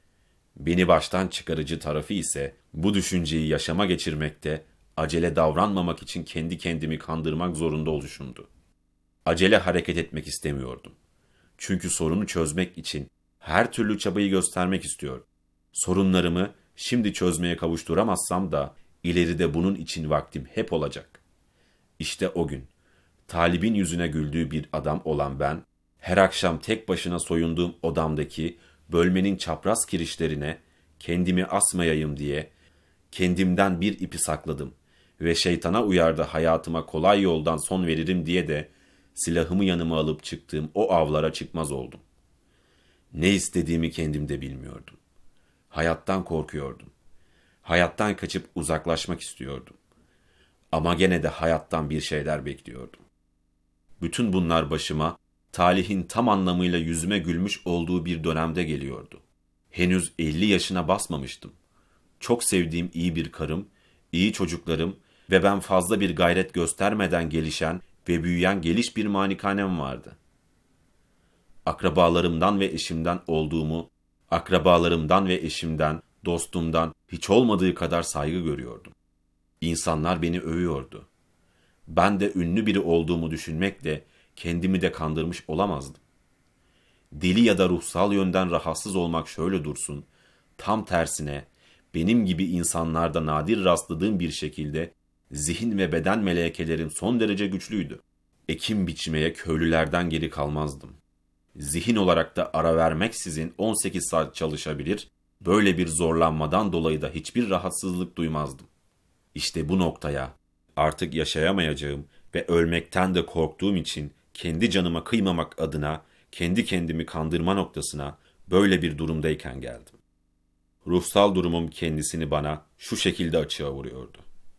Beni baştan çıkarıcı tarafı ise bu düşünceyi yaşama geçirmekte, acele davranmamak için kendi kendimi kandırmak zorunda oluşumdu. Acele hareket etmek istemiyordum. Çünkü sorunu çözmek için her türlü çabayı göstermek istiyordum. Sorunlarımı şimdi çözmeye kavuşturamazsam da ileride bunun için vaktim hep olacak. İşte o gün, talibin yüzüne güldüğü bir adam olan ben, her akşam tek başına soyunduğum odamdaki bölmenin çapraz kirişlerine kendimi asmayayım diye kendimden bir ipi sakladım ve şeytana uyar da hayatıma kolay yoldan son veririm diye de silahımı yanıma alıp çıktığım o avlara çıkmaz oldum. Ne istediğimi kendim de bilmiyordum. Hayattan korkuyordum. Hayattan kaçıp uzaklaşmak istiyordum. Ama gene de hayattan bir şeyler bekliyordum. Bütün bunlar başıma talihin tam anlamıyla yüzüme gülmüş olduğu bir dönemde geliyordu. Henüz elli yaşına basmamıştım. Çok sevdiğim iyi bir karım, iyi çocuklarım ve ben fazla bir gayret göstermeden gelişen ve büyüyen geliş bir malikanem vardı. Akrabalarımdan ve eşimden olduğumu, akrabalarımdan ve eşimden, dostumdan hiç olmadığı kadar saygı görüyordum. İnsanlar beni övüyordu. Ben de ünlü biri olduğumu düşünmekle kendimi de kandırmış olamazdım. Deli ya da ruhsal yönden rahatsız olmak şöyle dursun, tam tersine benim gibi insanlarda nadir rastladığım bir şekilde zihin ve beden melekelerim son derece güçlüydü. Ekim biçmeye köylülerden geri kalmazdım. Zihin olarak da ara vermeksizin on sekiz saat çalışabilir, böyle bir zorlanmadan dolayı da hiçbir rahatsızlık duymazdım. İşte bu noktaya, artık yaşayamayacağım ve ölmekten de korktuğum için kendi canıma kıymamak adına kendi kendimi kandırma noktasına böyle bir durumdayken geldim. Ruhsal durumum kendisini bana şu şekilde açığa vuruyordu.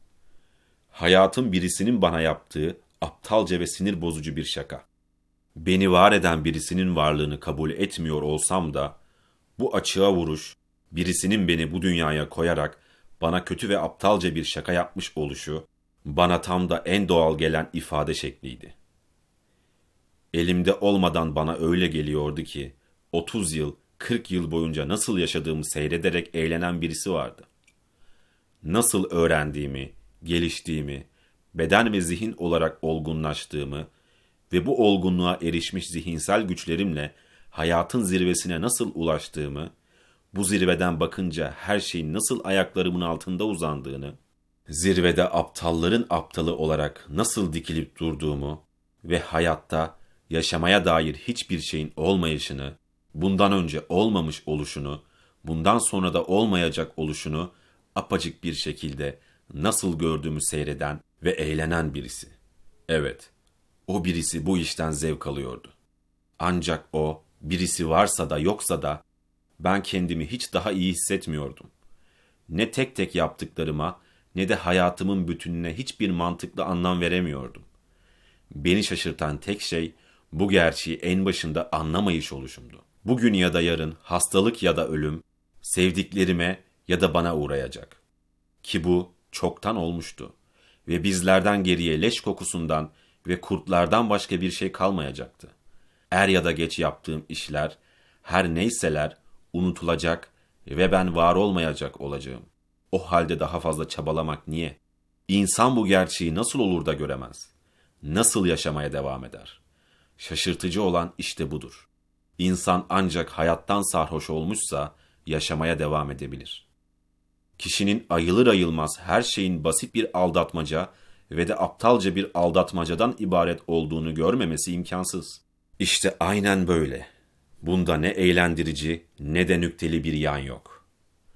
Hayatım birisinin bana yaptığı aptalca ve sinir bozucu bir şaka. Beni var eden birisinin varlığını kabul etmiyor olsam da bu açığa vuruş, birisinin beni bu dünyaya koyarak bana kötü ve aptalca bir şaka yapmış oluşu, bana tam da en doğal gelen ifade şekliydi. Elimde olmadan bana öyle geliyordu ki, otuz yıl, kırk yıl boyunca nasıl yaşadığımı seyrederek eğlenen birisi vardı. Nasıl öğrendiğimi, geliştiğimi, beden ve zihin olarak olgunlaştığımı ve bu olgunluğa erişmiş zihinsel güçlerimle hayatın zirvesine nasıl ulaştığımı, bu zirveden bakınca her şeyin nasıl ayaklarımın altında uzandığını, zirvede aptalların aptalı olarak nasıl dikilip durduğumu ve hayatta yaşamaya dair hiçbir şeyin olmayışını, bundan önce olmamış oluşunu, bundan sonra da olmayacak oluşunu apacık bir şekilde nasıl gördüğümü seyreden ve eğlenen birisi. Evet, o birisi bu işten zevk alıyordu. Ancak o, birisi varsa da yoksa da, ben kendimi hiç daha iyi hissetmiyordum. Ne tek tek yaptıklarıma, ne de hayatımın bütününe hiçbir mantıklı anlam veremiyordum. Beni şaşırtan tek şey, bu gerçeği en başında anlamayış oluşumdu. Bugün ya da yarın hastalık ya da ölüm, sevdiklerime ya da bana uğrayacak. Ki bu çoktan olmuştu. Ve bizlerden geriye leş kokusundan ve kurtlardan başka bir şey kalmayacaktı. Er ya da geç yaptığım işler, her neyseler unutulacak ve ben var olmayacak olacağım. O halde daha fazla çabalamak niye? İnsan bu gerçeği nasıl olur da göremez? Nasıl yaşamaya devam eder? Şaşırtıcı olan işte budur. İnsan ancak hayattan sarhoş olmuşsa yaşamaya devam edebilir. Kişinin ayılır ayılmaz her şeyin basit bir aldatmaca ve de aptalca bir aldatmacadan ibaret olduğunu görmemesi imkansız. İşte aynen böyle. Bunda ne eğlendirici ne de nükteli bir yan yok.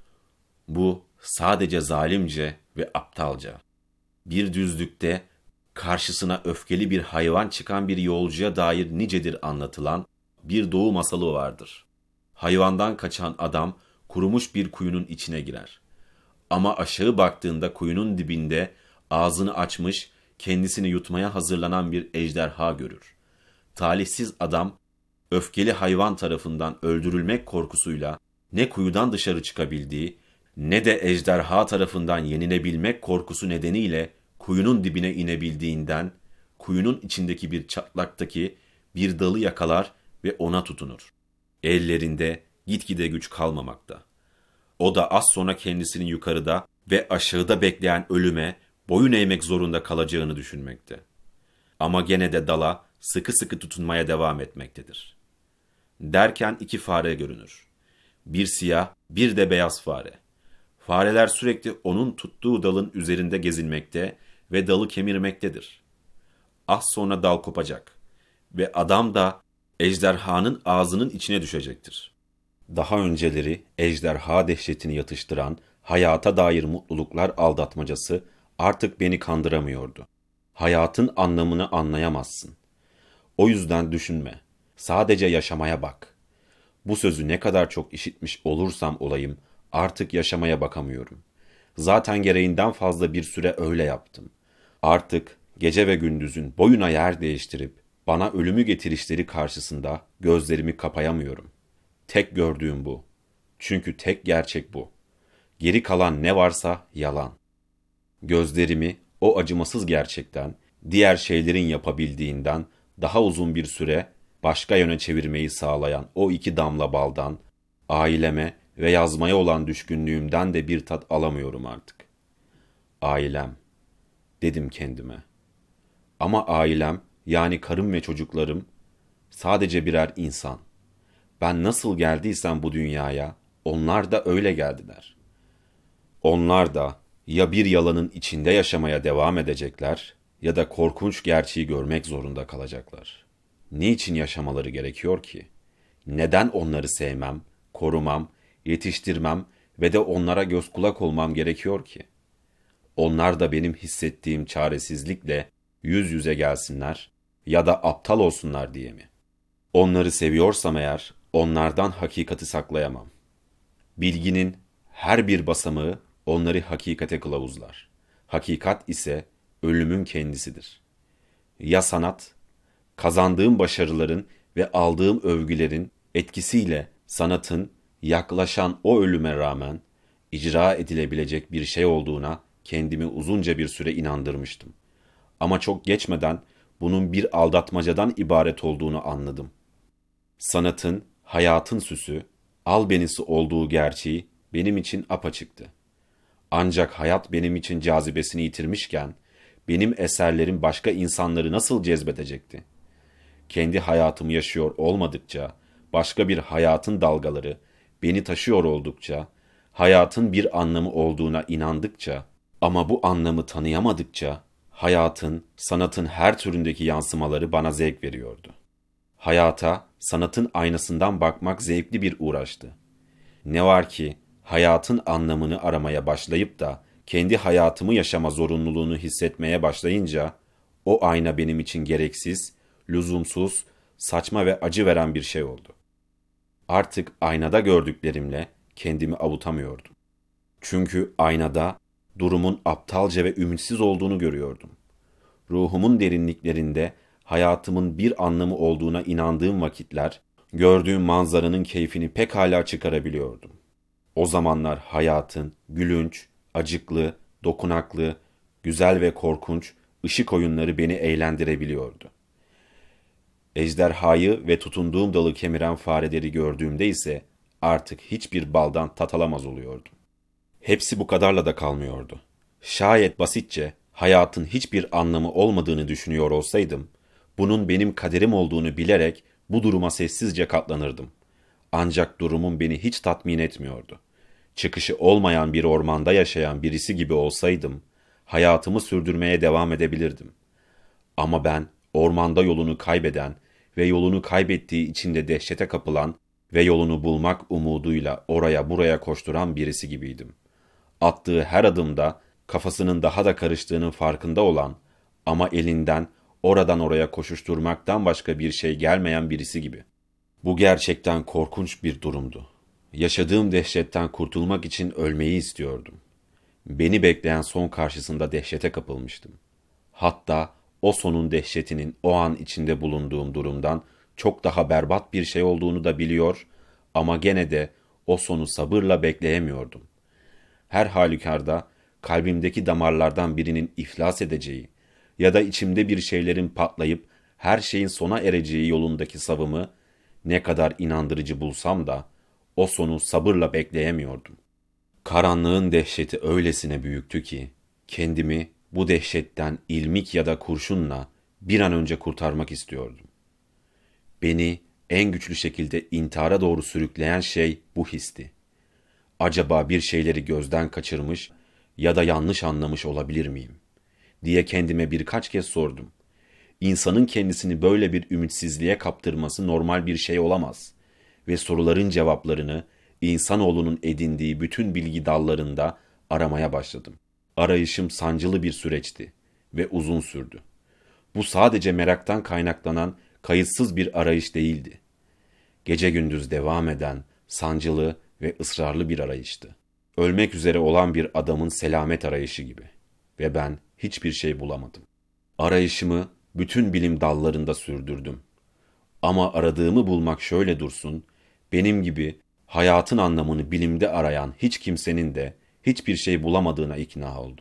Bu sadece zalimce ve aptalca. Bir düzlükte karşısına öfkeli bir hayvan çıkan bir yolcuya dair nicedir anlatılan bir doğu masalı vardır. Hayvandan kaçan adam kurumuş bir kuyunun içine girer. Ama aşağı baktığında kuyunun dibinde ağzını açmış, kendisini yutmaya hazırlanan bir ejderha görür. Talihsiz adam, öfkeli hayvan tarafından öldürülmek korkusuyla ne kuyudan dışarı çıkabildiği, ne de ejderha tarafından yenilebilmek korkusu nedeniyle kuyunun dibine inebildiğinden, kuyunun içindeki bir çatlaktaki bir dalı yakalar ve ona tutunur. Ellerinde gitgide güç kalmamakta. O da az sonra kendisini yukarıda ve aşağıda bekleyen ölüme boyun eğmek zorunda kalacağını düşünmekte. Ama gene de dala sıkı sıkı tutunmaya devam etmektedir. Derken iki fare görünür. Bir siyah, bir de beyaz fare. Fareler sürekli onun tuttuğu dalın üzerinde gezinmekte ve dalı kemirmektedir. Az sonra dal kopacak ve adam da ejderhanın ağzının içine düşecektir. Daha önceleri ejderha dehşetini yatıştıran hayata dair mutluluklar aldatmacası artık beni kandıramıyordu. Hayatın anlamını anlayamazsın. O yüzden düşünme. Sadece yaşamaya bak. Bu sözü ne kadar çok işitmiş olursam olayım artık yaşamaya bakamıyorum. Zaten gereğinden fazla bir süre öyle yaptım. Artık gece ve gündüzün boyuna yer değiştirip bana ölümü getirişleri karşısında gözlerimi kapayamıyorum. Tek gördüğüm bu. Çünkü tek gerçek bu. Geri kalan ne varsa yalan. Gözlerimi o acımasız gerçekten, diğer şeylerin yapabildiğinden daha uzun bir süre başka yöne çevirmeyi sağlayan o iki damla baldan, aileme ve yazmaya olan düşkünlüğümden de bir tat alamıyorum artık. Ailem, dedim kendime. Ama ailem, yani karım ve çocuklarım sadece birer insan. Ben nasıl geldiysem bu dünyaya, onlar da öyle geldiler. Onlar da ya bir yalanın içinde yaşamaya devam edecekler ya da korkunç gerçeği görmek zorunda kalacaklar. Niçin yaşamaları gerekiyor ki? Neden onları sevmem, korumam, yetiştirmem ve de onlara göz kulak olmam gerekiyor ki? Onlar da benim hissettiğim çaresizlikle yüz yüze gelsinler ya da aptal olsunlar diye mi? Onları seviyorsam eğer, onlardan hakikati saklayamam. Bilginin her bir basamağı onları hakikate kılavuzlar. Hakikat ise ölümün kendisidir. Ya sanat, kazandığım başarıların ve aldığım övgülerin etkisiyle sanatın yaklaşan o ölüme rağmen icra edilebilecek bir şey olduğuna kendimi uzunca bir süre inandırmıştım. Ama çok geçmeden bunun bir aldatmacadan ibaret olduğunu anladım. Sanatın, hayatın süsü, albenisi olduğu gerçeği benim için apaçıktı. Ancak hayat benim için cazibesini yitirmişken, benim eserlerim başka insanları nasıl cezbedecekti? Kendi hayatımı yaşıyor olmadıkça, başka bir hayatın dalgaları beni taşıyor oldukça, hayatın bir anlamı olduğuna inandıkça, ama bu anlamı tanıyamadıkça, hayatın, sanatın her türündeki yansımaları bana zevk veriyordu. Hayata, sanatın aynasından bakmak zevkli bir uğraştı. Ne var ki, hayatın anlamını aramaya başlayıp da, kendi hayatımı yaşama zorunluluğunu hissetmeye başlayınca, o ayna benim için gereksiz, lüzumsuz, saçma ve acı veren bir şey oldu. Artık aynada gördüklerimle kendimi avutamıyordum. Çünkü aynada durumun aptalca ve ümitsiz olduğunu görüyordum. Ruhumun derinliklerinde hayatımın bir anlamı olduğuna inandığım vakitler, gördüğüm manzaranın keyfini pekala çıkarabiliyordum. O zamanlar hayatın gülünç, acıklı, dokunaklı, güzel ve korkunç ışık oyunları beni eğlendirebiliyordu. Ejderhayı ve tutunduğum dalı kemiren fareleri gördüğümde ise artık hiçbir baldan tat alamaz oluyordum. Hepsi bu kadarla da kalmıyordu. Şayet basitçe hayatın hiçbir anlamı olmadığını düşünüyor olsaydım, bunun benim kaderim olduğunu bilerek bu duruma sessizce katlanırdım. Ancak durumum beni hiç tatmin etmiyordu. Çıkışı olmayan bir ormanda yaşayan birisi gibi olsaydım, hayatımı sürdürmeye devam edebilirdim. Ama ben ormanda yolunu kaybeden ve yolunu kaybettiği içinde dehşete kapılan ve yolunu bulmak umuduyla oraya buraya koşturan birisi gibiydim. Attığı her adımda kafasının daha da karıştığının farkında olan ama elinden oradan oraya koşuşturmaktan başka bir şey gelmeyen birisi gibi. Bu gerçekten korkunç bir durumdu. Yaşadığım dehşetten kurtulmak için ölmeyi istiyordum. Beni bekleyen son karşısında dehşete kapılmıştım. Hatta o sonun dehşetinin o an içinde bulunduğum durumdan çok daha berbat bir şey olduğunu da biliyor ama gene de o sonu sabırla bekleyemiyordum. Her halükarda kalbimdeki damarlardan birinin iflas edeceği ya da içimde bir şeylerin patlayıp her şeyin sona ereceği yolundaki savımı ne kadar inandırıcı bulsam da o sonu sabırla bekleyemiyordum. Karanlığın dehşeti öylesine büyüktü ki kendimi bu dehşetten ilmik ya da kurşunla bir an önce kurtarmak istiyordum. Beni en güçlü şekilde intihara doğru sürükleyen şey bu histi. Acaba bir şeyleri gözden kaçırmış ya da yanlış anlamış olabilir miyim diye kendime birkaç kez sordum. İnsanın kendisini böyle bir ümitsizliğe kaptırması normal bir şey olamaz ve soruların cevaplarını insanoğlunun edindiği bütün bilgi dallarında aramaya başladım. Arayışım sancılı bir süreçti ve uzun sürdü. Bu sadece meraktan kaynaklanan kayıtsız bir arayış değildi. Gece gündüz devam eden sancılı ve ısrarlı bir arayıştı. Ölmek üzere olan bir adamın selamet arayışı gibi ve ben hiçbir şey bulamadım. Arayışımı bütün bilim dallarında sürdürdüm. Ama aradığımı bulmak şöyle dursun, benim gibi hayatın anlamını bilimde arayan hiç kimsenin de hiçbir şey bulamadığına ikna oldum.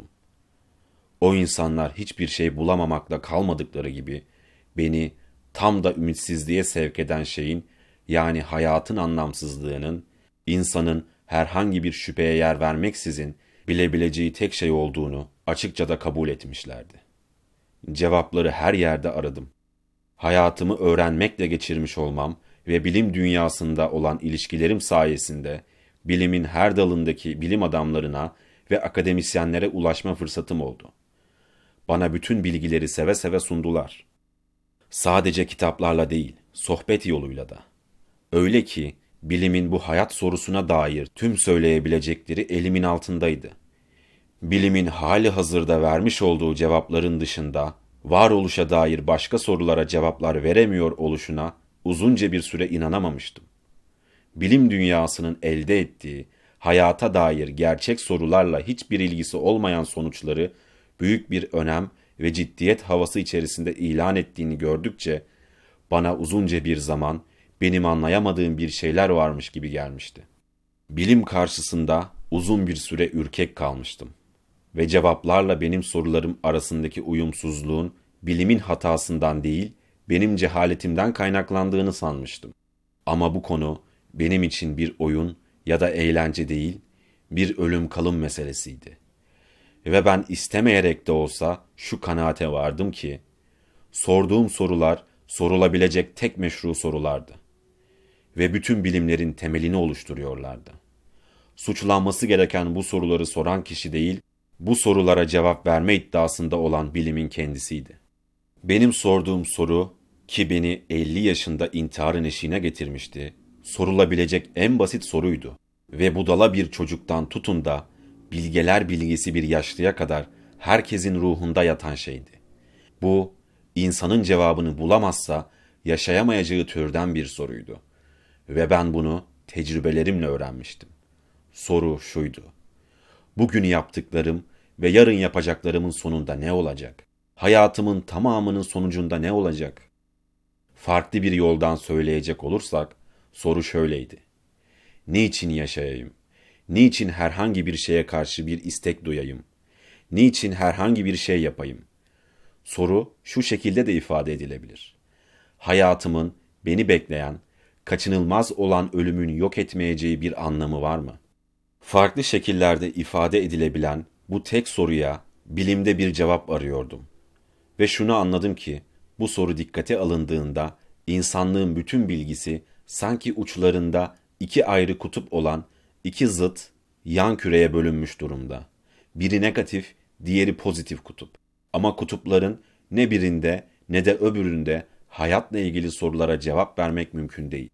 O insanlar hiçbir şey bulamamakla kalmadıkları gibi beni tam da ümitsizliğe sevk eden şeyin, yani hayatın anlamsızlığının, insanın herhangi bir şüpheye yer vermeksizin bilebileceği tek şey olduğunu açıkça da kabul etmişlerdi. Cevapları her yerde aradım. Hayatımı öğrenmekle geçirmiş olmam ve bilim dünyasında olan ilişkilerim sayesinde bilimin her dalındaki bilim adamlarına ve akademisyenlere ulaşma fırsatım oldu. Bana bütün bilgileri seve seve sundular. Sadece kitaplarla değil, sohbet yoluyla da. Öyle ki bilimin bu hayat sorusuna dair tüm söyleyebilecekleri elimin altındaydı. Bilimin hali hazırda vermiş olduğu cevapların dışında varoluşa dair başka sorulara cevaplar veremiyor oluşuna uzunca bir süre inanamamıştım. Bilim dünyasının elde ettiği hayata dair gerçek sorularla hiçbir ilgisi olmayan sonuçları büyük bir önem ve ciddiyet havası içerisinde ilan ettiğini gördükçe bana uzunca bir zaman benim anlayamadığım bir şeyler varmış gibi gelmişti. Bilim karşısında uzun bir süre ürkek kalmıştım ve cevaplarla benim sorularım arasındaki uyumsuzluğun bilimin hatasından değil, benim cehaletimden kaynaklandığını sanmıştım. Ama bu konu benim için bir oyun ya da eğlence değil, bir ölüm kalım meselesiydi. Ve ben istemeyerek de olsa şu kanaate vardım ki, sorduğum sorular sorulabilecek tek meşru sorulardı. Ve bütün bilimlerin temelini oluşturuyorlardı. Suçlanması gereken bu soruları soran kişi değil, bu sorulara cevap verme iddiasında olan bilimin kendisiydi. Benim sorduğum soru, ki beni elli yaşında intiharın eşiğine getirmişti, sorulabilecek en basit soruydu. Ve budala bir çocuktan tutun da, bilgeler bilgisi bir yaşlıya kadar herkesin ruhunda yatan şeydi. Bu, insanın cevabını bulamazsa yaşayamayacağı türden bir soruydu. Ve ben bunu tecrübelerimle öğrenmiştim. Soru şuydu: bugün yaptıklarım ve yarın yapacaklarımın sonunda ne olacak? Hayatımın tamamının sonucunda ne olacak? Farklı bir yoldan söyleyecek olursak, soru şöyleydi: niçin yaşayayım? Niçin herhangi bir şeye karşı bir istek duyayım? Niçin herhangi bir şey yapayım? Soru şu şekilde de ifade edilebilir: hayatımın beni bekleyen, kaçınılmaz olan ölümün yok etmeyeceği bir anlamı var mı? Farklı şekillerde ifade edilebilen bu tek soruya bilimde bir cevap arıyordum. Ve şunu anladım ki, bu soru dikkate alındığında insanlığın bütün bilgisi sanki uçlarında iki ayrı kutup olan iki zıt yan küreye bölünmüş durumda. Biri negatif, diğeri pozitif kutup. Ama kutupların ne birinde ne de öbüründe hayatla ilgili sorulara cevap vermek mümkün değil.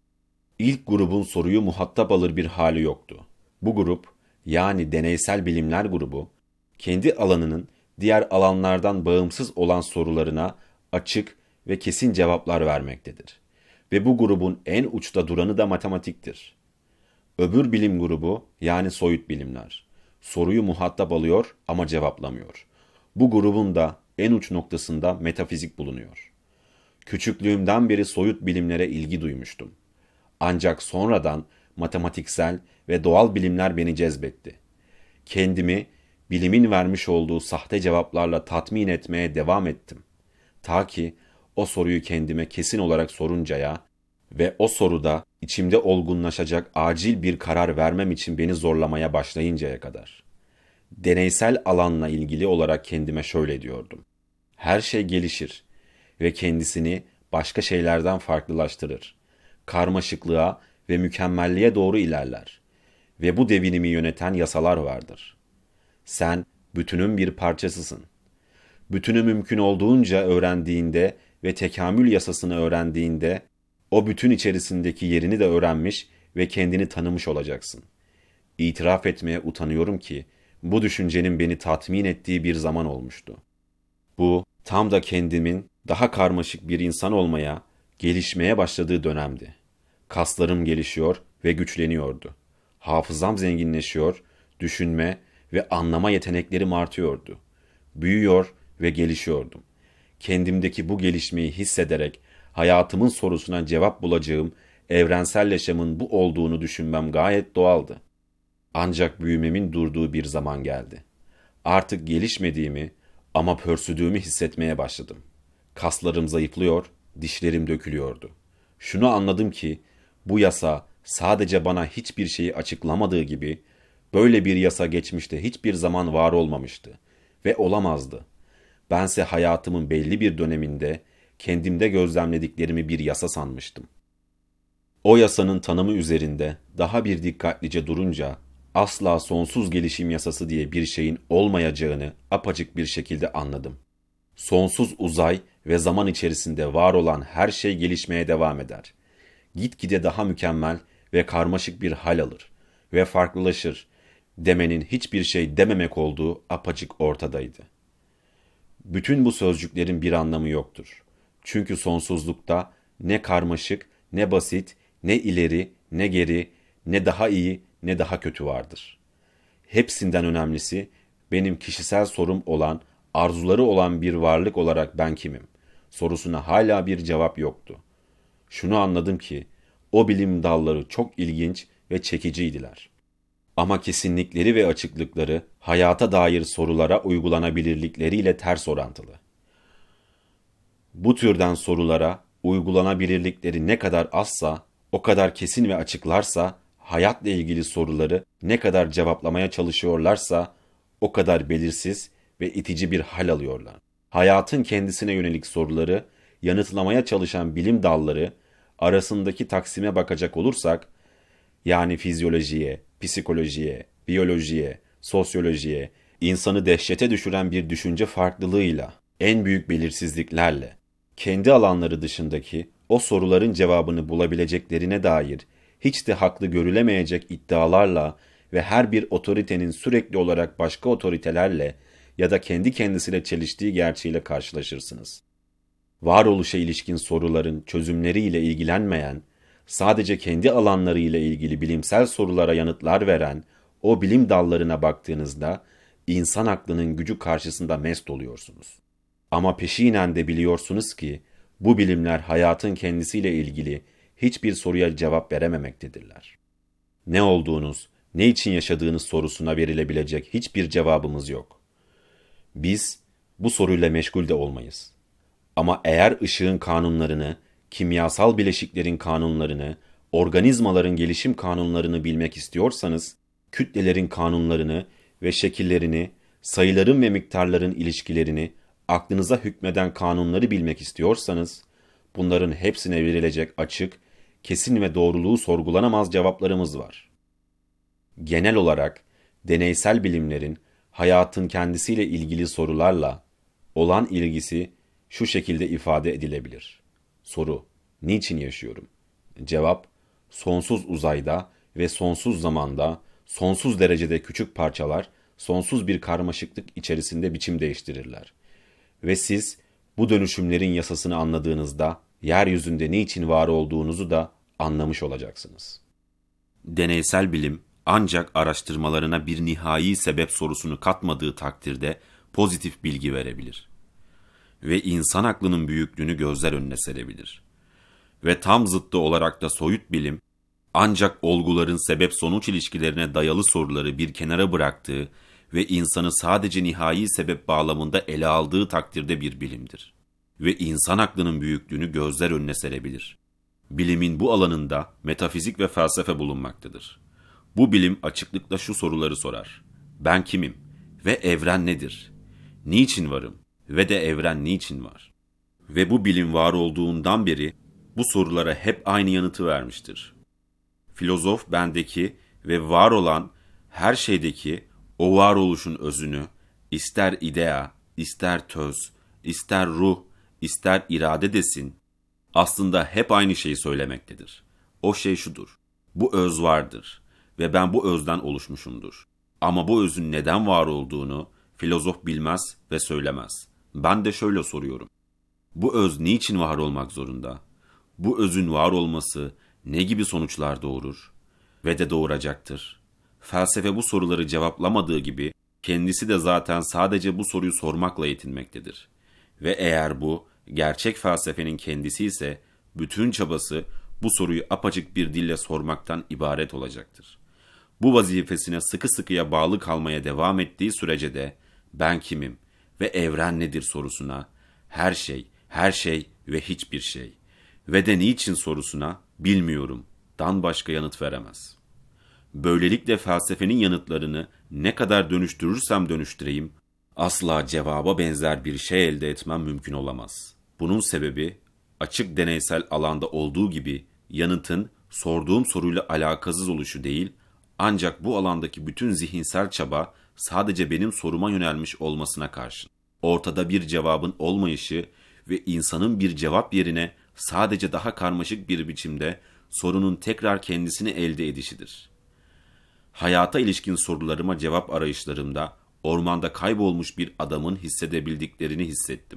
İlk grubun soruyu muhatap alır bir hali yoktu. Bu grup, yani deneysel bilimler grubu, kendi alanının diğer alanlardan bağımsız olan sorularına açık ve kesin cevaplar vermektedir. Ve bu grubun en uçta duranı da matematiktir. Öbür bilim grubu, yani soyut bilimler, soruyu muhatap alıyor ama cevaplamıyor. Bu grubun da en uç noktasında metafizik bulunuyor. Küçüklüğümden beri soyut bilimlere ilgi duymuştum. Ancak sonradan matematiksel ve doğal bilimler beni cezbetti. Kendimi bilimin vermiş olduğu sahte cevaplarla tatmin etmeye devam ettim. Ta ki o soruyu kendime kesin olarak soruncaya ve o soruda içimde olgunlaşacak acil bir karar vermem için beni zorlamaya başlayıncaya kadar. Deneysel alanla ilgili olarak kendime şöyle diyordum: her şey gelişir ve kendisini başka şeylerden farklılaştırır. Karmaşıklığa ve mükemmelliğe doğru ilerler. Ve bu devinimi yöneten yasalar vardır. Sen bütünün bir parçasısın. Bütünü mümkün olduğunca öğrendiğinde ve tekamül yasasını öğrendiğinde, o bütün içerisindeki yerini de öğrenmiş ve kendini tanımış olacaksın. İtiraf etmeye utanıyorum ki, bu düşüncenin beni tatmin ettiği bir zaman olmuştu. Bu, tam da kendimin daha karmaşık bir insan olmaya, gelişmeye başladığı dönemdi. Kaslarım gelişiyor ve güçleniyordu. Hafızam zenginleşiyor, düşünme ve anlama yeteneklerim artıyordu. Büyüyor ve gelişiyordum. Kendimdeki bu gelişmeyi hissederek hayatımın sorusuna cevap bulacağım evrensel yaşamın bu olduğunu düşünmem gayet doğaldı. Ancak büyümemin durduğu bir zaman geldi. Artık gelişmediğimi ama pörsüdüğümü hissetmeye başladım. Kaslarım zayıflıyor, dişlerim dökülüyordu. Şunu anladım ki, bu yasa sadece bana hiçbir şeyi açıklamadığı gibi, böyle bir yasa geçmişte hiçbir zaman var olmamıştı ve olamazdı. Bense hayatımın belli bir döneminde kendimde gözlemlediklerimi bir yasa sanmıştım. O yasanın tanımı üzerinde daha bir dikkatlice durunca asla sonsuz gelişim yasası diye bir şeyin olmayacağını apaçık bir şekilde anladım. Sonsuz uzay ve zaman içerisinde var olan her şey gelişmeye devam eder. Gitgide daha mükemmel ve karmaşık bir hal alır ve farklılaşır demenin hiçbir şey dememek olduğu apaçık ortadaydı. Bütün bu sözcüklerin bir anlamı yoktur. Çünkü sonsuzlukta ne karmaşık, ne basit, ne ileri, ne geri, ne daha iyi, ne daha kötü vardır. Hepsinden önemlisi benim kişisel sorum olan, arzuları olan bir varlık olarak ben kimim? Sorusuna hala bir cevap yoktu. Şunu anladım ki o bilim dalları çok ilginç ve çekiciydiler. Ama kesinlikleri ve açıklıkları hayata dair sorulara uygulanabilirlikleriyle ters orantılı. Bu türden sorulara uygulanabilirlikleri ne kadar azsa, o kadar kesin ve açıklarsa, hayatla ilgili soruları ne kadar cevaplamaya çalışıyorlarsa, o kadar belirsiz ve itici bir hal alıyorlar. Hayatın kendisine yönelik soruları yanıtlamaya çalışan bilim dalları arasındaki taksime bakacak olursak, yani fizyolojiye, psikolojiye, biyolojiye, sosyolojiye, insanı dehşete düşüren bir düşünce farklılığıyla, en büyük belirsizliklerle, kendi alanları dışındaki o soruların cevabını bulabileceklerine dair hiç de haklı görülemeyecek iddialarla ve her bir otoritenin sürekli olarak başka otoritelerle ya da kendi kendisiyle çeliştiği gerçeğiyle karşılaşırsınız. Varoluşa ilişkin soruların çözümleriyle ilgilenmeyen, sadece kendi alanlarıyla ilgili bilimsel sorulara yanıtlar veren o bilim dallarına baktığınızda insan aklının gücü karşısında mest oluyorsunuz. Ama peşinen de biliyorsunuz ki bu bilimler hayatın kendisiyle ilgili hiçbir soruya cevap verememektedirler. Ne olduğunuz, ne için yaşadığınız sorusuna verilebilecek hiçbir cevabımız yok. Biz bu soruyla meşgul de olmayız. Ama eğer ışığın kanunlarını, kimyasal bileşiklerin kanunlarını, organizmaların gelişim kanunlarını bilmek istiyorsanız, kütlelerin kanunlarını ve şekillerini, sayıların ve miktarların ilişkilerini, aklınıza hükmeden kanunları bilmek istiyorsanız, bunların hepsine verilecek açık, kesin ve doğruluğu sorgulanamaz cevaplarımız var. Genel olarak, deneysel bilimlerin hayatın kendisiyle ilgili sorularla olan ilgisi şu şekilde ifade edilebilir. Soru: niçin yaşıyorum? Cevap: sonsuz uzayda ve sonsuz zamanda, sonsuz derecede küçük parçalar, sonsuz bir karmaşıklık içerisinde biçim değiştirirler. Ve siz bu dönüşümlerin yasasını anladığınızda, yeryüzünde niçin var olduğunuzu da anlamış olacaksınız. Deneysel bilim, ancak araştırmalarına bir nihai sebep sorusunu katmadığı takdirde pozitif bilgi verebilir. Ve insan aklının büyüklüğünü gözler önüne serebilir. Ve tam zıttı olarak da soyut bilim, ancak olguların sebep-sonuç ilişkilerine dayalı soruları bir kenara bıraktığı ve insanı sadece nihai sebep bağlamında ele aldığı takdirde bir bilimdir. Ve insan aklının büyüklüğünü gözler önüne serebilir. Bilimin bu alanında metafizik ve felsefe bulunmaktadır. Bu bilim açıklıkla şu soruları sorar: ben kimim ve evren nedir? Niçin varım ve de evren niçin var? Ve bu bilim var olduğundan beri bu sorulara hep aynı yanıtı vermiştir. Filozof bendeki ve var olan her şeydeki o varoluşun özünü, ister idea, ister töz, ister ruh, ister irade desin, aslında hep aynı şeyi söylemektedir. O şey şudur: bu öz vardır ve ben bu özden oluşmuşumdur. Ama bu özün neden var olduğunu filozof bilmez ve söylemez. Ben de şöyle soruyorum: bu öz niçin var olmak zorunda? Bu özün var olması ne gibi sonuçlar doğurur? Ve de doğuracaktır. Felsefe bu soruları cevaplamadığı gibi kendisi de zaten sadece bu soruyu sormakla yetinmektedir. Ve eğer bu gerçek felsefenin kendisi ise bütün çabası bu soruyu apaçık bir dille sormaktan ibaret olacaktır. Bu vazifesine sıkı sıkıya bağlı kalmaya devam ettiği sürece de ben kimim ve evren nedir sorusuna her şey, her şey ve hiçbir şey ve de niçin sorusuna bilmiyorum dan başka yanıt veremez. Böylelikle felsefenin yanıtlarını ne kadar dönüştürürsem dönüştüreyim Asla cevaba benzer bir şey elde etmem mümkün olamaz. Bunun sebebi açık deneysel alanda olduğu gibi yanıtın sorduğum soruyla alakasız oluşu değil, ancak bu alandaki bütün zihinsel çaba sadece benim soruma yönelmiş olmasına karşın. Ortada bir cevabın olmayışı ve insanın bir cevap yerine sadece daha karmaşık bir biçimde sorunun tekrar kendisini elde edişidir. Hayata ilişkin sorularıma cevap arayışlarımda ormanda kaybolmuş bir adamın hissedebildiklerini hissettim.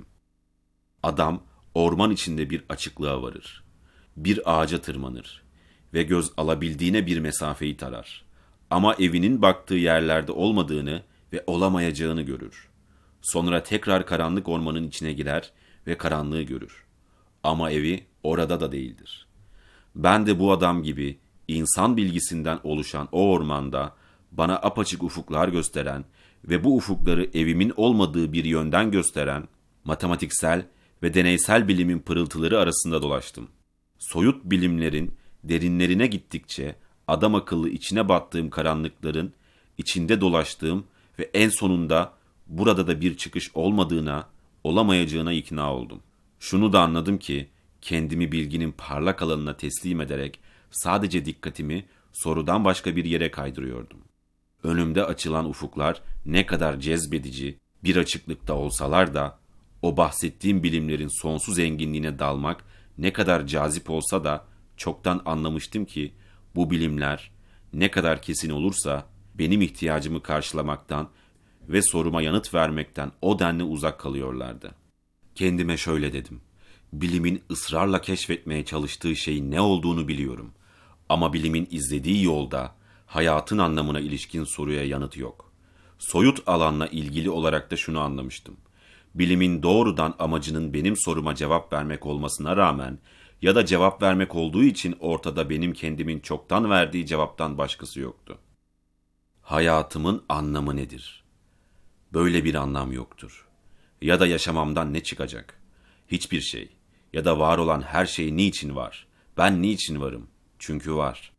Adam orman içinde bir açıklığa varır. Bir ağaca tırmanır ve göz alabildiğine bir mesafeyi tarar. Ama evinin baktığı yerlerde olmadığını ve olamayacağını görür. Sonra tekrar karanlık ormanın içine girer ve karanlığı görür. Ama evi orada da değildir. Ben de bu adam gibi insan bilgisinden oluşan o ormanda bana apaçık ufuklar gösteren ve bu ufukları evimin olmadığı bir yönden gösteren matematiksel ve deneysel bilimin pırıltıları arasında dolaştım. Soyut bilimlerin derinlerine gittikçe adam akıllı içine battığım karanlıkların içinde dolaştığım ve en sonunda burada da bir çıkış olmadığına, olamayacağına ikna oldum. Şunu da anladım ki kendimi bilginin parlak alanına teslim ederek sadece dikkatimi sorudan başka bir yere kaydırıyordum. Önümde açılan ufuklar ne kadar cezbedici bir açıklıkta olsalar da o bahsettiğim bilimlerin sonsuz zenginliğine dalmak ne kadar cazip olsa da çoktan anlamıştım ki bu bilimler ne kadar kesin olursa benim ihtiyacımı karşılamaktan ve soruma yanıt vermekten o denli uzak kalıyorlardı. Kendime şöyle dedim: bilimin ısrarla keşfetmeye çalıştığı şeyin ne olduğunu biliyorum. Ama bilimin izlediği yolda hayatın anlamına ilişkin soruya yanıt yok. Soyut alanla ilgili olarak da şunu anlamıştım: bilimin doğrudan amacının benim soruma cevap vermek olmasına rağmen ya da cevap vermek olduğu için ortada benim kendimin çoktan verdiği cevaptan başkası yoktu. Hayatımın anlamı nedir? Böyle bir anlam yoktur. Ya da yaşamamdan ne çıkacak? Hiçbir şey. Ya da var olan her şey niçin var? Ben niçin varım? Çünkü var.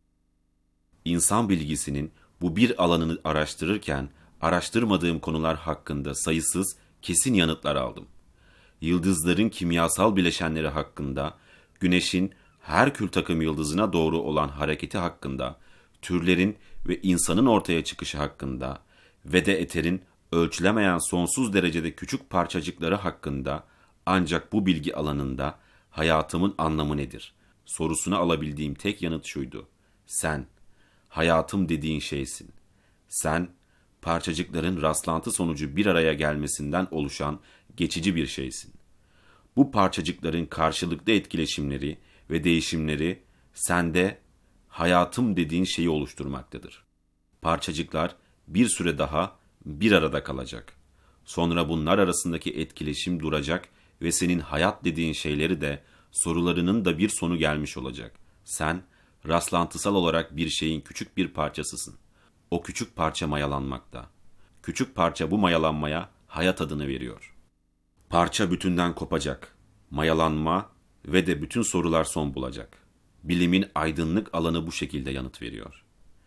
İnsan bilgisinin bu bir alanını araştırırken araştırmadığım konular hakkında sayısız kesin yanıtlar aldım. Yıldızların kimyasal bileşenleri hakkında, güneşin Herkül takım yıldızına doğru olan hareketi hakkında, türlerin ve insanın ortaya çıkışı hakkında ve de eterin ölçülemeyen sonsuz derecede küçük parçacıkları hakkında, ancak bu bilgi alanında hayatımın anlamı nedir sorusuna alabildiğim tek yanıt şuydu: sen, hayatım dediğin şeysin. Sen, parçacıkların rastlantı sonucu bir araya gelmesinden oluşan geçici bir şeysin. Bu parçacıkların karşılıklı etkileşimleri ve değişimleri sende hayatım dediğin şeyi oluşturmaktadır. Parçacıklar bir süre daha bir arada kalacak. Sonra bunlar arasındaki etkileşim duracak ve senin hayat dediğin şeyleri de, sorularının da bir sonu gelmiş olacak. Sen rastlantısal olarak bir şeyin küçük bir parçasısın. O küçük parça mayalanmakta. Küçük parça bu mayalanmaya hayat adını veriyor. Parça bütünden kopacak. Mayalanma ve de bütün sorular son bulacak. Bilimin aydınlık alanı bu şekilde yanıt veriyor.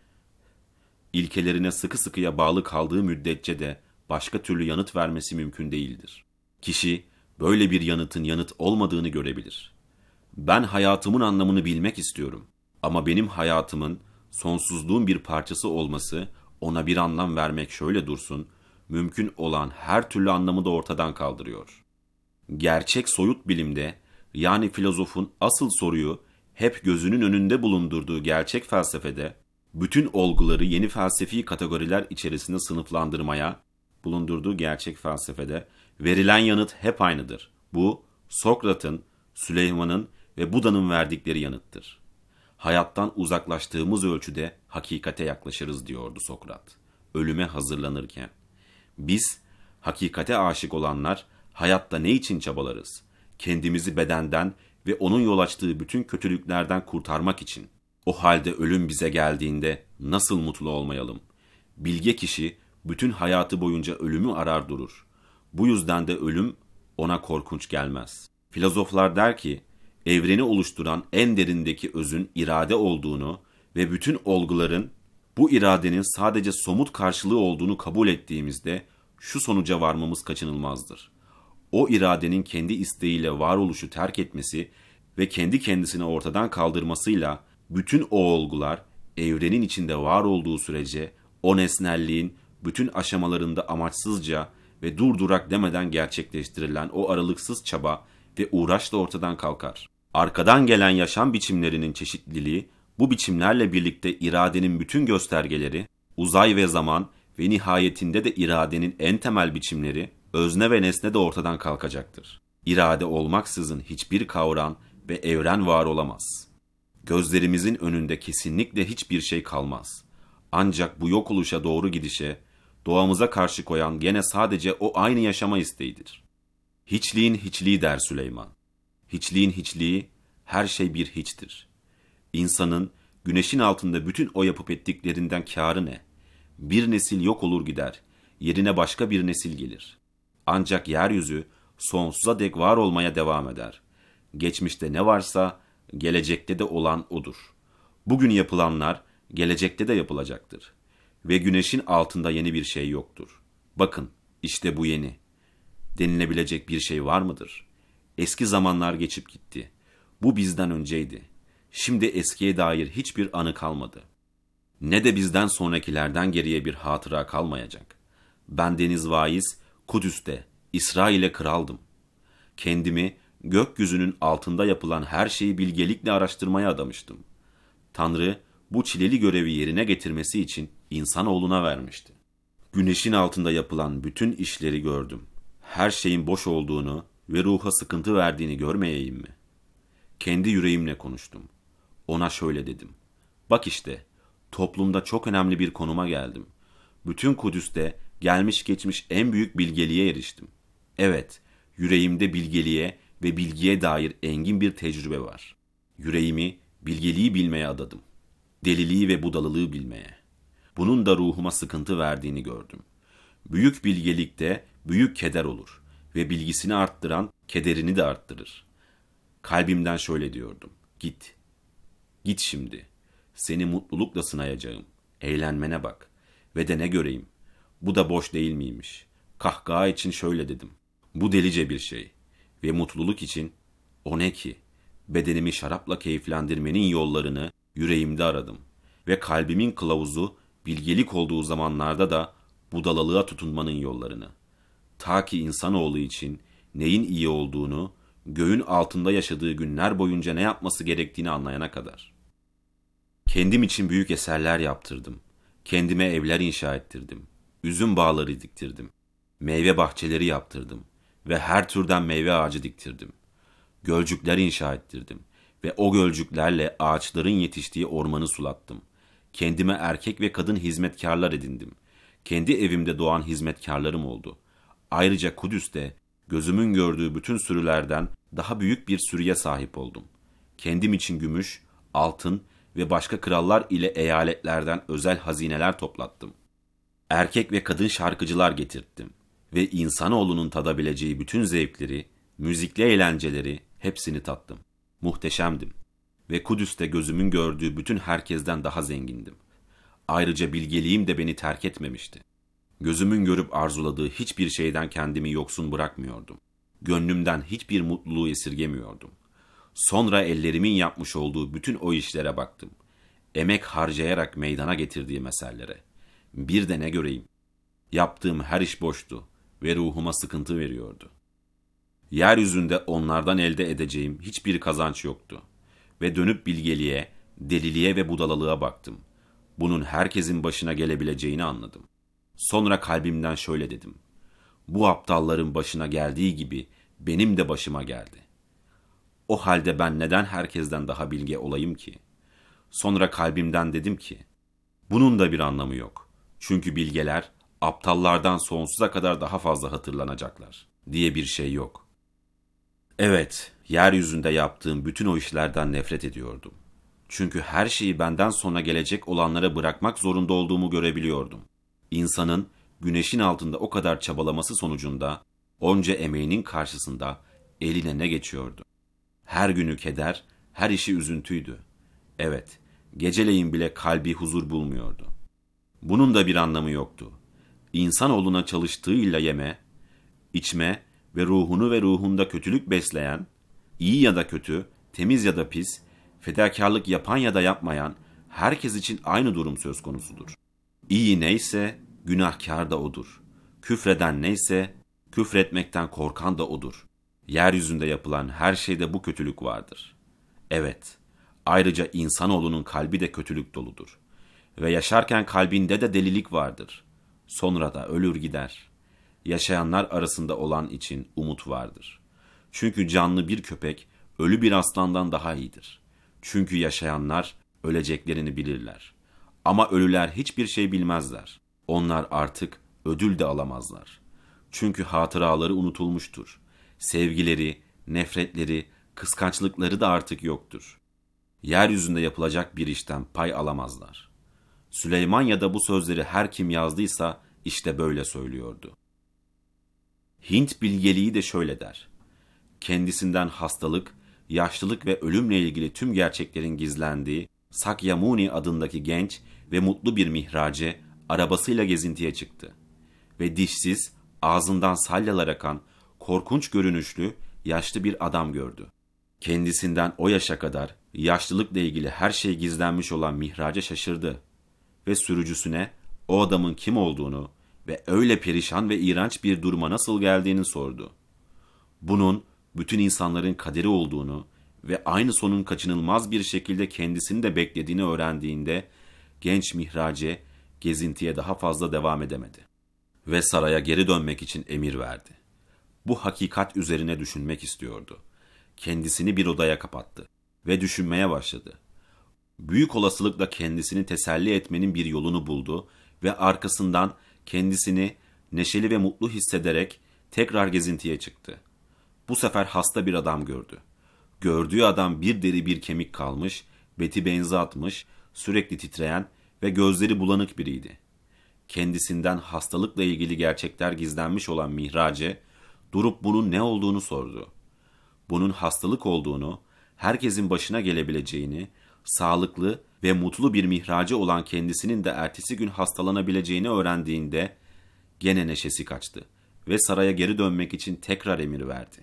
İlkelerine sıkı sıkıya bağlı kaldığı müddetçe de başka türlü yanıt vermesi mümkün değildir. Kişi böyle bir yanıtın yanıt olmadığını görebilir. Ben hayatımın anlamını bilmek istiyorum. Ama benim hayatımın sonsuzluğun bir parçası olması, ona bir anlam vermek şöyle dursun, mümkün olan her türlü anlamı da ortadan kaldırıyor. Gerçek soyut bilimde, yani filozofun asıl soruyu hep gözünün önünde bulundurduğu gerçek felsefede, bütün olguları yeni felsefi kategoriler içerisinde sınıflandırmaya bulundurduğu gerçek felsefede verilen yanıt hep aynıdır. Bu, Sokrat'ın, Süleyman'ın ve Buda'nın verdikleri yanıttır. Hayattan uzaklaştığımız ölçüde hakikate yaklaşırız diyordu Sokrat, ölüme hazırlanırken. Biz, hakikate aşık olanlar, hayatta ne için çabalarız? Kendimizi bedenden ve onun yol açtığı bütün kötülüklerden kurtarmak için. O halde ölüm bize geldiğinde nasıl mutlu olmayalım? Bilge kişi bütün hayatı boyunca ölümü arar durur. Bu yüzden de ölüm ona korkunç gelmez. Filozoflar der ki, evreni oluşturan en derindeki özün irade olduğunu ve bütün olguların bu iradenin sadece somut karşılığı olduğunu kabul ettiğimizde şu sonuca varmamız kaçınılmazdır. O iradenin kendi isteğiyle varoluşu terk etmesi ve kendi kendisini ortadan kaldırmasıyla bütün o olgular evrenin içinde var olduğu sürece o nesnelliğin bütün aşamalarında amaçsızca ve durdurak demeden gerçekleştirilen o aralıksız çaba ve uğraşla ortadan kalkar. Arkadan gelen yaşam biçimlerinin çeşitliliği, bu biçimlerle birlikte iradenin bütün göstergeleri, uzay ve zaman ve nihayetinde de iradenin en temel biçimleri, özne ve nesne de ortadan kalkacaktır. İrade olmaksızın hiçbir kavram ve evren var olamaz. Gözlerimizin önünde kesinlikle hiçbir şey kalmaz. Ancak bu yok oluşa doğru gidişe, doğamıza karşı koyan gene sadece o aynı yaşama isteğidir. Hiçliğin hiçliği der Süleyman. Hiçliğin hiçliği, her şey bir hiçtir. İnsanın güneşin altında bütün o yapıp ettiklerinden kârı ne? Bir nesil yok olur gider, yerine başka bir nesil gelir. Ancak yeryüzü sonsuza dek var olmaya devam eder. Geçmişte ne varsa gelecekte de olan odur. Bugün yapılanlar gelecekte de yapılacaktır. Ve güneşin altında yeni bir şey yoktur. Bakın, işte bu yeni. Denilebilecek bir şey var mıdır? Eski zamanlar geçip gitti. Bu bizden önceydi. Şimdi eskiye dair hiçbir anı kalmadı. Ne de bizden sonrakilerden geriye bir hatıra kalmayacak. Ben Deniz Vaiz, Kudüs'te, İsrail'e kraldım. Kendimi gökyüzünün altında yapılan her şeyi bilgelikle araştırmaya adamıştım. Tanrı bu çileli görevi yerine getirmesi için insanoğluna vermişti. Güneşin altında yapılan bütün işleri gördüm. Her şeyin boş olduğunu ve ruha sıkıntı verdiğini görmeyeyim mi? Kendi yüreğimle konuştum. Ona şöyle dedim. Bak işte, toplumda çok önemli bir konuma geldim. Bütün Kudüs'te gelmiş geçmiş en büyük bilgeliğe eriştim. Evet, yüreğimde bilgeliğe ve bilgiye dair engin bir tecrübe var. Yüreğimi bilgeliği bilmeye adadım. Deliliği ve budalılığı bilmeye. Bunun da ruhuma sıkıntı verdiğini gördüm. Büyük bilgelikte büyük keder olur ve bilgisini arttıran kederini de arttırır. Kalbimden şöyle diyordum. Git. Git şimdi. Seni mutlulukla sınayacağım. Eğlenmene bak. Ve de ne göreyim. Bu da boş değil miymiş? Kahkaha için şöyle dedim. Bu delice bir şey. Ve mutluluk için o ne ki? Bedenimi şarapla keyiflendirmenin yollarını yüreğimde aradım. Ve kalbimin kılavuzu bilgelik olduğu zamanlarda da budalalığa tutunmanın yollarını. Ta ki insanoğlu için neyin iyi olduğunu, göğün altında yaşadığı günler boyunca ne yapması gerektiğini anlayana kadar. Kendim için büyük eserler yaptırdım. Kendime evler inşa ettirdim. Üzüm bağları diktirdim. Meyve bahçeleri yaptırdım. Ve her türden meyve ağacı diktirdim. Gölcükler inşa ettirdim. Ve o gölcüklerle ağaçların yetiştiği ormanı sulattım. Kendime erkek ve kadın hizmetkarlar edindim. Kendi evimde doğan hizmetkarlarım oldu. Ayrıca Kudüs'te gözümün gördüğü bütün sürülerden daha büyük bir sürüye sahip oldum. Kendim için gümüş, altın ve başka krallar ile eyaletlerden özel hazineler toplattım. Erkek ve kadın şarkıcılar getirttim ve insanoğlunun tadabileceği bütün zevkleri, müzikli eğlenceleri hepsini tattım. Muhteşemdim ve Kudüs'te gözümün gördüğü bütün herkesten daha zengindim. Ayrıca bilgeliğim de beni terk etmemişti. Gözümün görüp arzuladığı hiçbir şeyden kendimi yoksun bırakmıyordum. Gönlümden hiçbir mutluluğu esirgemiyordum. Sonra ellerimin yapmış olduğu bütün o işlere baktım. Emek harcayarak meydana getirdiğim eserlere. Bir de ne göreyim? Yaptığım her iş boştu ve ruhuma sıkıntı veriyordu. Yeryüzünde onlardan elde edeceğim hiçbir kazanç yoktu. Ve dönüp bilgeliğe, deliliğe ve budalalığa baktım. Bunun herkesin başına gelebileceğini anladım. Sonra kalbimden şöyle dedim. Bu aptalların başına geldiği gibi benim de başıma geldi. O halde ben neden herkesten daha bilge olayım ki? Sonra kalbimden dedim ki, bunun da bir anlamı yok. Çünkü bilgeler aptallardan sonsuza kadar daha fazla hatırlanacaklar diye bir şey yok. Evet, yeryüzünde yaptığım bütün o işlerden nefret ediyordum. Çünkü her şeyi benden sonra gelecek olanlara bırakmak zorunda olduğumu görebiliyordum. İnsanın güneşin altında o kadar çabalaması sonucunda onca emeğinin karşısında eline ne geçiyordu? Her günü keder, her işi üzüntüydü. Evet, geceleyin bile kalbi huzur bulmuyordu. Bunun da bir anlamı yoktu. İnsanoğluna çalıştığıyla yeme, içme ve ruhunu ve ruhunda kötülük besleyen, iyi ya da kötü, temiz ya da pis, fedakarlık yapan ya da yapmayan herkes için aynı durum söz konusudur. İyi neyse günahkar da odur. Küfreden neyse küfretmekten korkan da odur. Yeryüzünde yapılan her şeyde bu kötülük vardır. Evet, ayrıca insanoğlunun kalbi de kötülük doludur. Ve yaşarken kalbinde de delilik vardır. Sonra da ölür gider. Yaşayanlar arasında olan için umut vardır. Çünkü canlı bir köpek ölü bir aslandan daha iyidir. Çünkü yaşayanlar öleceklerini bilirler. Ama ölüler hiçbir şey bilmezler. Onlar artık ödül de alamazlar. Çünkü hatıraları unutulmuştur. Sevgileri, nefretleri, kıskançlıkları da artık yoktur. Yeryüzünde yapılacak bir işten pay alamazlar. Süleyman ya da bu sözleri her kim yazdıysa işte böyle söylüyordu. Hint bilgeliği de şöyle der. Kendisinden hastalık, yaşlılık ve ölümle ilgili tüm gerçeklerin gizlendiği Sakyamuni adındaki genç ve mutlu bir mihrace arabasıyla gezintiye çıktı. Ve dişsiz, ağzından salyalar akan, korkunç görünüşlü, yaşlı bir adam gördü. Kendisinden o yaşa kadar yaşlılıkla ilgili her şey gizlenmiş olan mihrace şaşırdı. Ve sürücüsüne o adamın kim olduğunu ve öyle perişan ve iğrenç bir duruma nasıl geldiğini sordu. Bunun bütün insanların kaderi olduğunu ve aynı sonun kaçınılmaz bir şekilde kendisini de beklediğini öğrendiğinde genç mihrace gezintiye daha fazla devam edemedi. Ve saraya geri dönmek için emir verdi. Bu hakikat üzerine düşünmek istiyordu. Kendisini bir odaya kapattı ve düşünmeye başladı. Büyük olasılıkla kendisini teselli etmenin bir yolunu buldu ve arkasından kendisini neşeli ve mutlu hissederek tekrar gezintiye çıktı. Bu sefer hasta bir adam gördü. Gördüğü adam bir deri bir kemik kalmış, beti benzi atmış, sürekli titreyen ve gözleri bulanık biriydi. Kendisinden hastalıkla ilgili gerçekler gizlenmiş olan mihrace, durup bunun ne olduğunu sordu. Bunun hastalık olduğunu, herkesin başına gelebileceğini, sağlıklı ve mutlu bir mihrace olan kendisinin de ertesi gün hastalanabileceğini öğrendiğinde gene neşesi kaçtı ve saraya geri dönmek için tekrar emir verdi.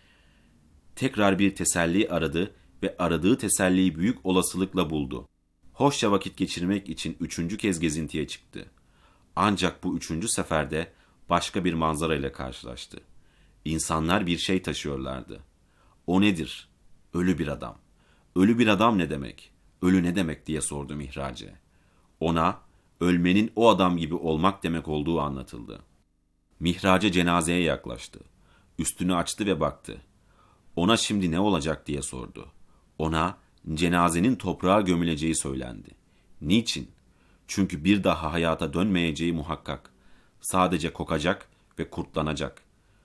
Tekrar bir teselli aradı ve aradığı teselliyi büyük olasılıkla buldu. Hoşça vakit geçirmek için üçüncü kez gezintiye çıktı. Ancak bu üçüncü seferde başka bir manzara ile karşılaştı. İnsanlar bir şey taşıyorlardı. O nedir? Ölü bir adam. Ölü bir adam ne demek? Ölü ne demek diye sordu mihrace. Ona ölmenin o adam gibi olmak demek olduğu anlatıldı. Mihrace cenazeye yaklaştı. Üstünü açtı ve baktı. Ona şimdi ne olacak diye sordu. Ona cenazenin toprağa gömüleceği söylendi. Niçin? Çünkü bir daha hayata dönmeyeceği muhakkak. Sadece kokacak ve kurtlanacak.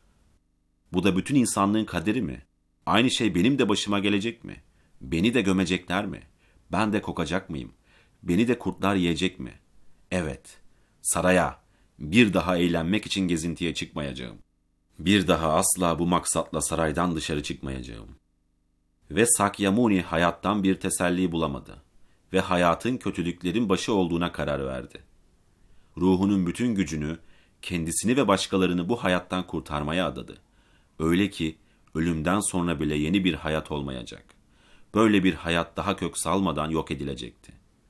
Bu da bütün insanlığın kaderi mi? Aynı şey benim de başıma gelecek mi? Beni de gömecekler mi? Ben de kokacak mıyım? Beni de kurtlar yiyecek mi? Evet, saraya, bir daha eğlenmek için gezintiye çıkmayacağım. Bir daha asla bu maksatla saraydan dışarı çıkmayacağım. Ve Sakyamuni hayattan bir teselli bulamadı ve hayatın kötülüklerin başı olduğuna karar verdi. Ruhunun bütün gücünü, kendisini ve başkalarını bu hayattan kurtarmaya adadı. Öyle ki ölümden sonra bile yeni bir hayat olmayacak. Böyle bir hayat daha kök salmadan yok edilecekti.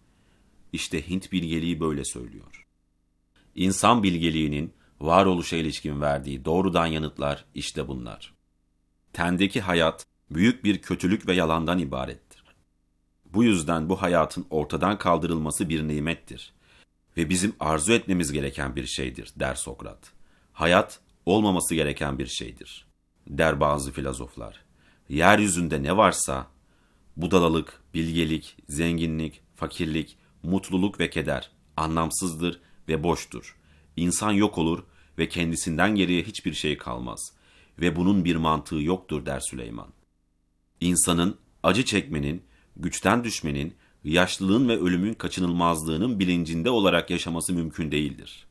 İşte Hint bilgeliği böyle söylüyor. İnsan bilgeliğinin varoluşa ilişkin verdiği doğrudan yanıtlar işte bunlar. Tendeki hayat büyük bir kötülük ve yalandan ibarettir. Bu yüzden bu hayatın ortadan kaldırılması bir nimettir ve bizim arzu etmemiz gereken bir şeydir der Sokrat. Hayat olmaması gereken bir şeydir der bazı filozoflar. Yeryüzünde ne varsa budalalık, bilgelik, zenginlik, fakirlik, mutluluk ve keder anlamsızdır ve boştur. İnsan yok olur ve kendisinden geriye hiçbir şey kalmaz ve bunun bir mantığı yoktur der Süleyman. İnsanın acı çekmenin, güçten düşmenin, yaşlılığın ve ölümün kaçınılmazlığının bilincinde olarak yaşaması mümkün değildir.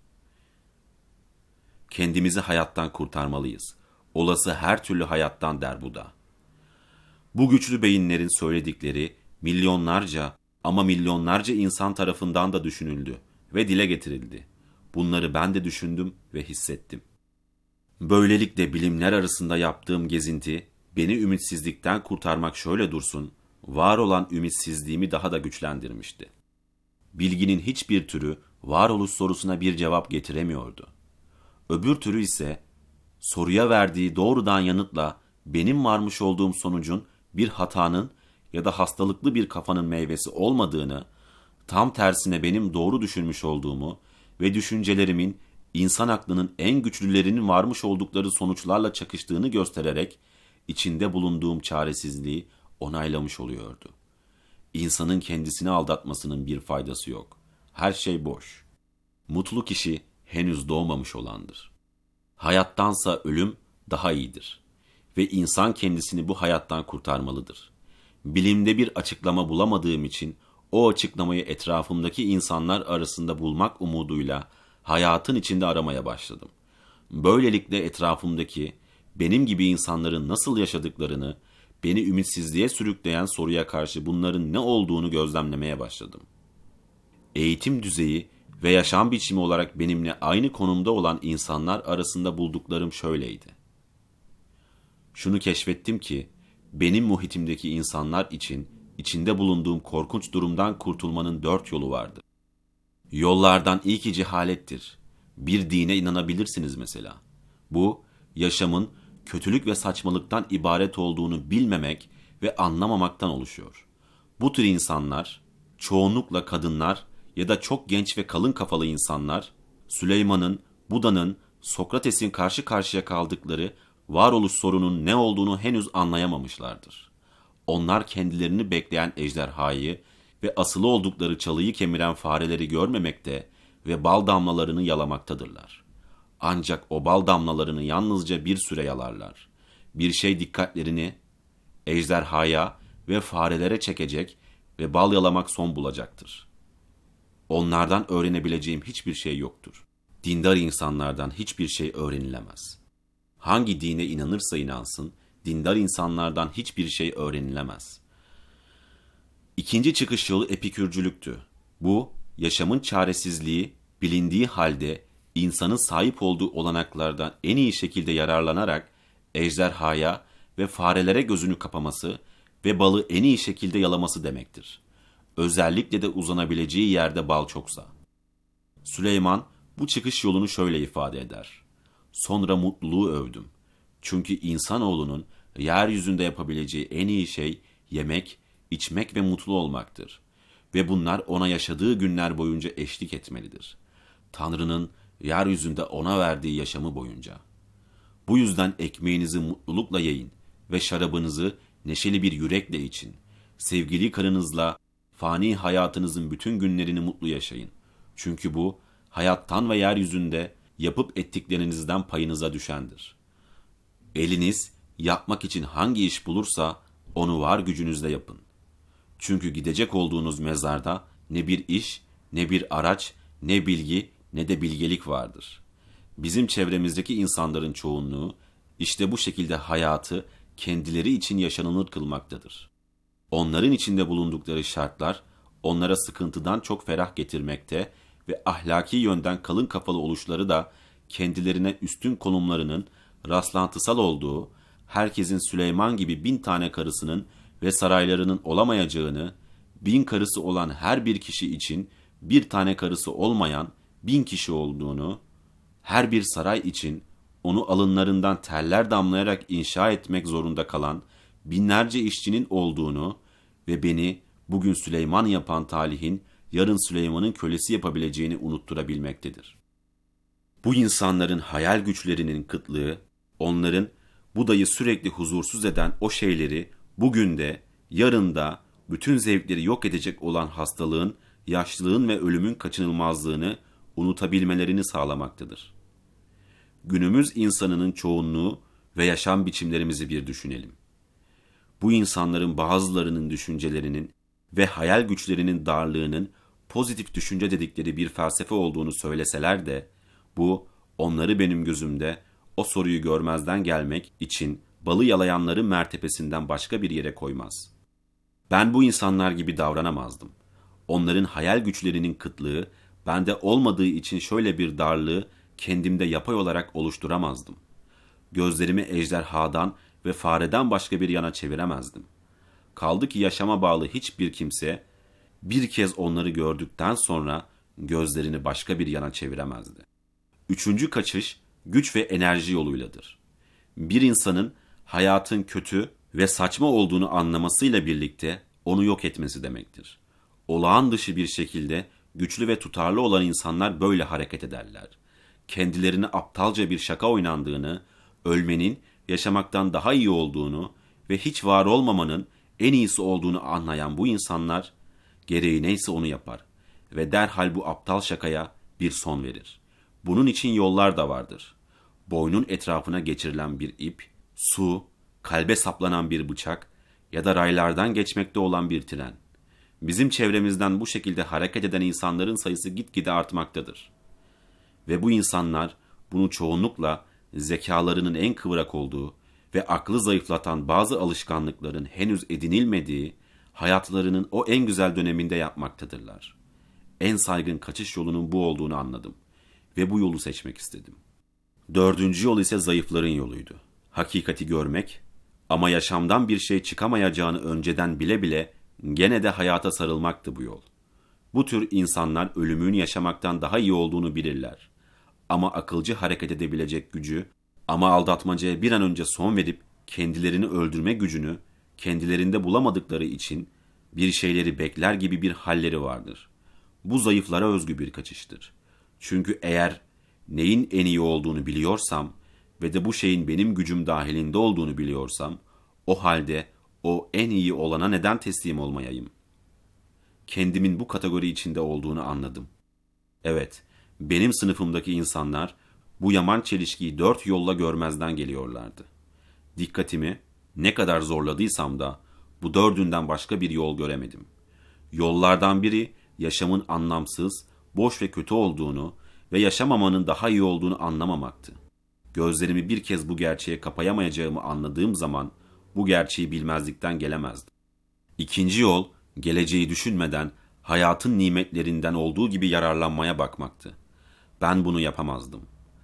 Kendimizi hayattan kurtarmalıyız. Olası her türlü hayattan der bu da. Bu güçlü beyinlerin söyledikleri milyonlarca ama milyonlarca insan tarafından da düşünüldü ve dile getirildi. Bunları ben de düşündüm ve hissettim. Böylelikle bilimler arasında yaptığım gezinti, beni ümitsizlikten kurtarmak şöyle dursun, var olan ümitsizliğimi daha da güçlendirmişti. Bilginin hiçbir türü varoluş sorusuna bir cevap getiremiyordu. Öbür türü ise soruya verdiği doğrudan yanıtla benim varmış olduğum sonucun bir hatanın ya da hastalıklı bir kafanın meyvesi olmadığını, tam tersine benim doğru düşünmüş olduğumu ve düşüncelerimin insan aklının en güçlülerinin varmış oldukları sonuçlarla çakıştığını göstererek içinde bulunduğum çaresizliği onaylamış oluyordu. İnsanın kendisini aldatmasının bir faydası yok. Her şey boş. Mutlu kişi henüz doğmamış olandır. Hayattansa ölüm daha iyidir ve insan kendisini bu hayattan kurtarmalıdır. Bilimde bir açıklama bulamadığım için o açıklamayı etrafımdaki insanlar arasında bulmak umuduyla hayatın içinde aramaya başladım. Böylelikle etrafımdaki benim gibi insanların nasıl yaşadıklarını, beni ümitsizliğe sürükleyen soruya karşı bunların ne olduğunu gözlemlemeye başladım. Eğitim düzeyi ve yaşam biçimi olarak benimle aynı konumda olan insanlar arasında bulduklarım şöyleydi. Şunu keşfettim ki, benim muhitimdeki insanlar için içinde bulunduğum korkunç durumdan kurtulmanın dört yolu vardı. Yollardan ilki cehalettir. Bir dine inanabilirsiniz mesela. Bu, yaşamın kötülük ve saçmalıktan ibaret olduğunu bilmemek ve anlamamaktan oluşuyor. Bu tür insanlar, çoğunlukla kadınlar ya da çok genç ve kalın kafalı insanlar, Süleyman'ın, Buda'nın, Sokrates'in karşı karşıya kaldıkları varoluş sorunun ne olduğunu henüz anlayamamışlardır. Onlar kendilerini bekleyen ejderhayı ve asılı oldukları çalıyı kemiren fareleri görmemekte ve bal damlalarını yalamaktadırlar. Ancak o bal damlalarını yalnızca bir süre yalarlar. Bir şey dikkatlerini ejderhaya ve farelere çekecek ve bal yalamak son bulacaktır. Onlardan öğrenebileceğim hiçbir şey yoktur. Dindar insanlardan hiçbir şey öğrenilemez. Hangi dine inanırsa inansın, dindar insanlardan hiçbir şey öğrenilemez. İkinci çıkış yolu epikürcülüktü. Bu, yaşamın çaresizliği, bilindiği halde insanın sahip olduğu olanaklardan en iyi şekilde yararlanarak ejderhaya ve farelere gözünü kapaması ve balı en iyi şekilde yalaması demektir. Özellikle de uzanabileceği yerde bal çoksa. Süleyman bu çıkış yolunu şöyle ifade eder. Sonra mutluluğu övdüm. Çünkü insanoğlunun yeryüzünde yapabileceği en iyi şey yemek, içmek ve mutlu olmaktır. Ve bunlar ona yaşadığı günler boyunca eşlik etmelidir. Tanrı'nın yeryüzünde ona verdiği yaşamı boyunca. Bu yüzden ekmeğinizi mutlulukla yiyin ve şarabınızı neşeli bir yürekle için. Sevgili karınızla fani hayatınızın bütün günlerini mutlu yaşayın. Çünkü bu, hayattan ve yeryüzünde yapıp ettiklerinizden payınıza düşendir. Eliniz, yapmak için hangi iş bulursa, onu var gücünüzle yapın. Çünkü gidecek olduğunuz mezarda ne bir iş, ne bir araç, ne bilgi, ne de bilgelik vardır. Bizim çevremizdeki insanların çoğunluğu, işte bu şekilde hayatı kendileri için yaşanılır kılmaktadır. Onların içinde bulundukları şartlar, onlara sıkıntıdan çok ferah getirmekte ve ahlaki yönden kalın kafalı oluşları da kendilerine üstün konumlarının rastlantısal olduğu, herkesin Süleyman gibi bin tane karısının ve saraylarının olamayacağını, bin karısı olan her bir kişi için bir tane karısı olmayan bin kişi olduğunu, her bir saray için onu alınlarından teller damlayarak inşa etmek zorunda kalan binlerce işçinin olduğunu ve beni bugün Süleyman yapan talihin yarın Süleyman'ın kölesi yapabileceğini unutturabilmektedir. Bu insanların hayal güçlerinin kıtlığı, onların Buda'yı sürekli huzursuz eden o şeyleri bugün de, yarın da bütün zevkleri yok edecek olan hastalığın, yaşlılığın ve ölümün kaçınılmazlığını unutabilmelerini sağlamaktadır. Günümüz insanının çoğunluğu ve yaşam biçimlerimizi bir düşünelim. Bu insanların bazılarının düşüncelerinin ve hayal güçlerinin darlığının pozitif düşünce dedikleri bir felsefe olduğunu söyleseler de, bu onları benim gözümde o soruyu görmezden gelmek için balı yalayanların mertebesinden başka bir yere koymaz. Ben bu insanlar gibi davranamazdım. Onların hayal güçlerinin kıtlığı Bende olmadığı için şöyle bir darlığı kendimde yapay olarak oluşturamazdım. Gözlerimi ejderhadan ve fareden başka bir yana çeviremezdim. Kaldı ki yaşama bağlı hiçbir kimse bir kez onları gördükten sonra gözlerini başka bir yana çeviremezdi. Üçüncü kaçış güç ve enerji yoluyladır. Bir insanın hayatın kötü ve saçma olduğunu anlamasıyla birlikte onu yok etmesi demektir. Olağan dışı bir şekilde güçlü ve tutarlı olan insanlar böyle hareket ederler. Kendilerine aptalca bir şaka oynandığını, ölmenin yaşamaktan daha iyi olduğunu ve hiç var olmamanın en iyisi olduğunu anlayan bu insanlar, gereği neyse onu yapar ve derhal bu aptal şakaya bir son verir. Bunun için yollar da vardır. Boynun etrafına geçirilen bir ip, su, kalbe saplanan bir bıçak ya da raylardan geçmekte olan bir tren. Bizim çevremizden bu şekilde hareket eden insanların sayısı gitgide artmaktadır. Ve bu insanlar bunu çoğunlukla zekalarının en kıvrak olduğu ve aklı zayıflatan bazı alışkanlıkların henüz edinilmediği hayatlarının o en güzel döneminde yapmaktadırlar. En saygın kaçış yolunun bu olduğunu anladım ve bu yolu seçmek istedim. Dördüncü yol ise zayıfların yoluydu. Hakikati görmek ama yaşamdan bir şey çıkamayacağını önceden bile bile gene de hayata sarılmaktı bu yol. Bu tür insanlar ölümün yaşamaktan daha iyi olduğunu bilirler. Ama akılcı hareket edebilecek gücü, ama aldatmacaya bir an önce son verip kendilerini öldürme gücünü kendilerinde bulamadıkları için bir şeyleri bekler gibi bir halleri vardır. Bu zayıflara özgü bir kaçıştır. Çünkü eğer neyin en iyi olduğunu biliyorsam ve de bu şeyin benim gücüm dahilinde olduğunu biliyorsam, o halde o en iyi olana neden teslim olmayayım? Kendimin bu kategori içinde olduğunu anladım. Evet, benim sınıfımdaki insanlar bu yaman çelişkiyi dört yolla görmezden geliyorlardı. Dikkatimi ne kadar zorladıysam da bu dördünden başka bir yol göremedim. Yollardan biri yaşamın anlamsız, boş ve kötü olduğunu ve yaşamamanın daha iyi olduğunu anlamamaktı. Gözlerimi bir kez bu gerçeğe kapayamayacağımı anladığım zaman bu gerçeği bilmezlikten gelemezdim. İkinci yol, geleceği düşünmeden hayatın nimetlerinden olduğu gibi yararlanmaya bakmaktı. Ben bunu yapamazdım.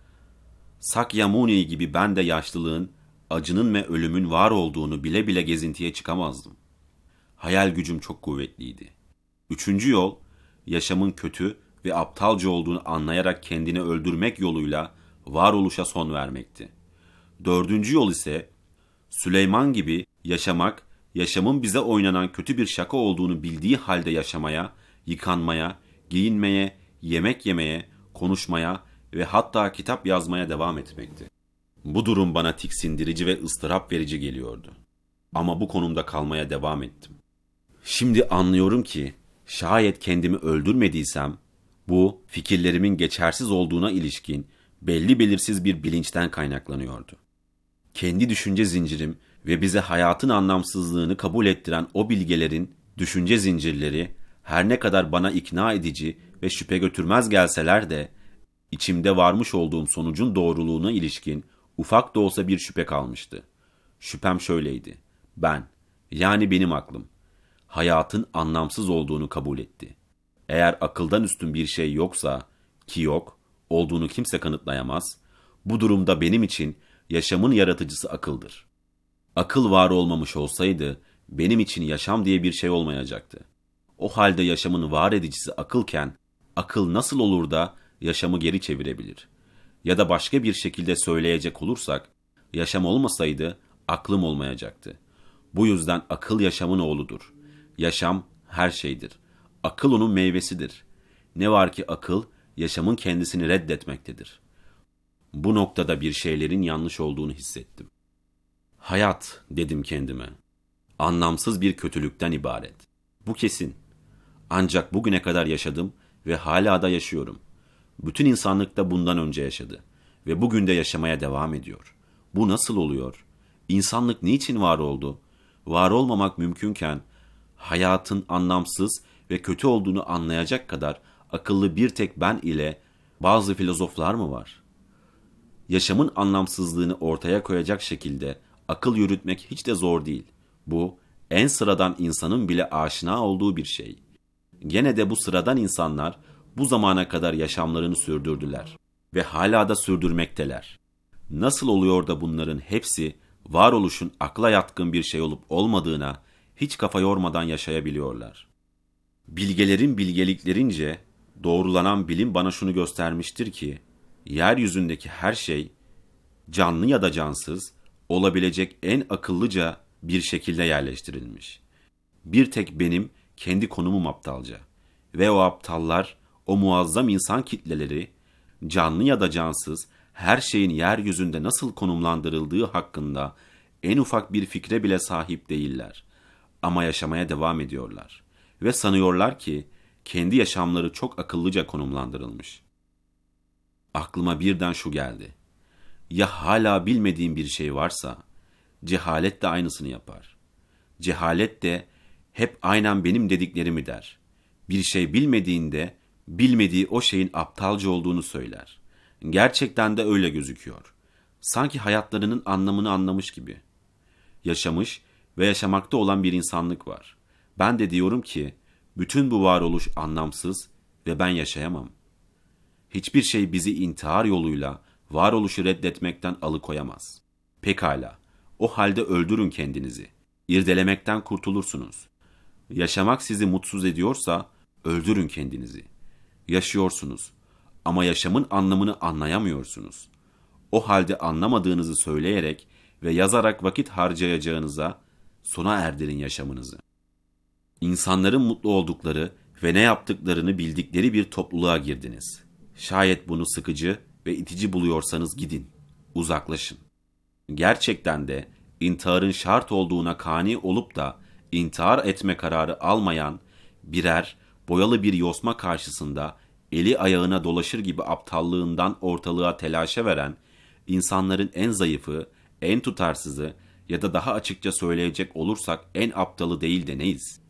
Sakyamuni gibi ben de yaşlılığın, acının ve ölümün var olduğunu bile bile gezintiye çıkamazdım. Hayal gücüm çok kuvvetliydi. Üçüncü yol, yaşamın kötü ve aptalca olduğunu anlayarak kendini öldürmek yoluyla varoluşa son vermekti. Dördüncü yol ise Süleyman gibi yaşamak, yaşamın bize oynanan kötü bir şaka olduğunu bildiği halde yaşamaya, yıkanmaya, giyinmeye, yemek yemeye, konuşmaya ve hatta kitap yazmaya devam etmekti. Bu durum bana tiksindirici ve ıstırap verici geliyordu. Ama bu konumda kalmaya devam ettim. Şimdi anlıyorum ki şayet kendimi öldürmediysem bu fikirlerimin geçersiz olduğuna ilişkin belli belirsiz bir bilinçten kaynaklanıyordu. Kendi düşünce zincirim ve bize hayatın anlamsızlığını kabul ettiren o bilgelerin düşünce zincirleri her ne kadar bana ikna edici ve şüphe götürmez gelseler de içimde varmış olduğum sonucun doğruluğuna ilişkin ufak da olsa bir şüphe kalmıştı. Şüphem şöyleydi: ben, yani benim aklım, hayatın anlamsız olduğunu kabul etti. Eğer akıldan üstün bir şey yoksa, ki yok, olduğunu kimse kanıtlayamaz, bu durumda benim için yaşamın yaratıcısı akıldır. Akıl var olmamış olsaydı, benim için yaşam diye bir şey olmayacaktı. O halde yaşamın var edicisi akılken, akıl nasıl olur da yaşamı geri çevirebilir? Ya da başka bir şekilde söyleyecek olursak, yaşam olmasaydı aklım olmayacaktı. Bu yüzden akıl yaşamın oğludur. Yaşam her şeydir. Akıl onun meyvesidir. Ne var ki akıl, yaşamın kendisini reddetmektedir. Bu noktada bir şeylerin yanlış olduğunu hissettim. Hayat, dedim kendime, anlamsız bir kötülükten ibaret. Bu kesin. Ancak bugüne kadar yaşadım ve hala da yaşıyorum. Bütün insanlık da bundan önce yaşadı ve bugün de yaşamaya devam ediyor. Bu nasıl oluyor? İnsanlık niçin var oldu? Var olmamak mümkünken, hayatın anlamsız ve kötü olduğunu anlayacak kadar akıllı bir tek ben ile bazı filozoflar mı var? Yaşamın anlamsızlığını ortaya koyacak şekilde akıl yürütmek hiç de zor değil. Bu, en sıradan insanın bile aşina olduğu bir şey. Gene de bu sıradan insanlar bu zamana kadar yaşamlarını sürdürdüler ve hala da sürdürmekteler. Nasıl oluyor da bunların hepsi varoluşun akla yatkın bir şey olup olmadığına hiç kafa yormadan yaşayabiliyorlar? Bilgelerin bilgeliklerince doğrulanan bilim bana şunu göstermiştir ki, yeryüzündeki her şey, canlı ya da cansız, olabilecek en akıllıca bir şekilde yerleştirilmiş. Bir tek benim kendi konumum aptalca ve o aptallar, o muazzam insan kitleleri, canlı ya da cansız, her şeyin yeryüzünde nasıl konumlandırıldığı hakkında en ufak bir fikre bile sahip değiller. Ama yaşamaya devam ediyorlar ve sanıyorlar ki kendi yaşamları çok akıllıca konumlandırılmış. Aklıma birden şu geldi: ya hala bilmediğim bir şey varsa, cehalet de aynısını yapar. Cehalet de hep aynen benim dediklerimi der. Bir şey bilmediğinde, bilmediği o şeyin aptalca olduğunu söyler. Gerçekten de öyle gözüküyor. Sanki hayatlarının anlamını anlamış gibi. Yaşamış ve yaşamakta olan bir insanlık var. Ben de diyorum ki, bütün bu varoluş anlamsız ve ben yaşayamam. Hiçbir şey bizi intihar yoluyla varoluşu reddetmekten alıkoyamaz. Pekala, o halde öldürün kendinizi. İrdelemekten kurtulursunuz. Yaşamak sizi mutsuz ediyorsa öldürün kendinizi. Yaşıyorsunuz ama yaşamın anlamını anlayamıyorsunuz. O halde anlamadığınızı söyleyerek ve yazarak vakit harcayacağınıza sona erdirin yaşamınızı. İnsanların mutlu oldukları ve ne yaptıklarını bildikleri bir topluluğa girdiniz. Şayet bunu sıkıcı ve itici buluyorsanız gidin, uzaklaşın. Gerçekten de intiharın şart olduğuna kani olup da intihar etme kararı almayan birer boyalı bir yosma karşısında eli ayağına dolaşır gibi aptallığından ortalığa telaşa veren insanların en zayıfı, en tutarsızı ya da daha açıkça söyleyecek olursak en aptalı değil de neyiz?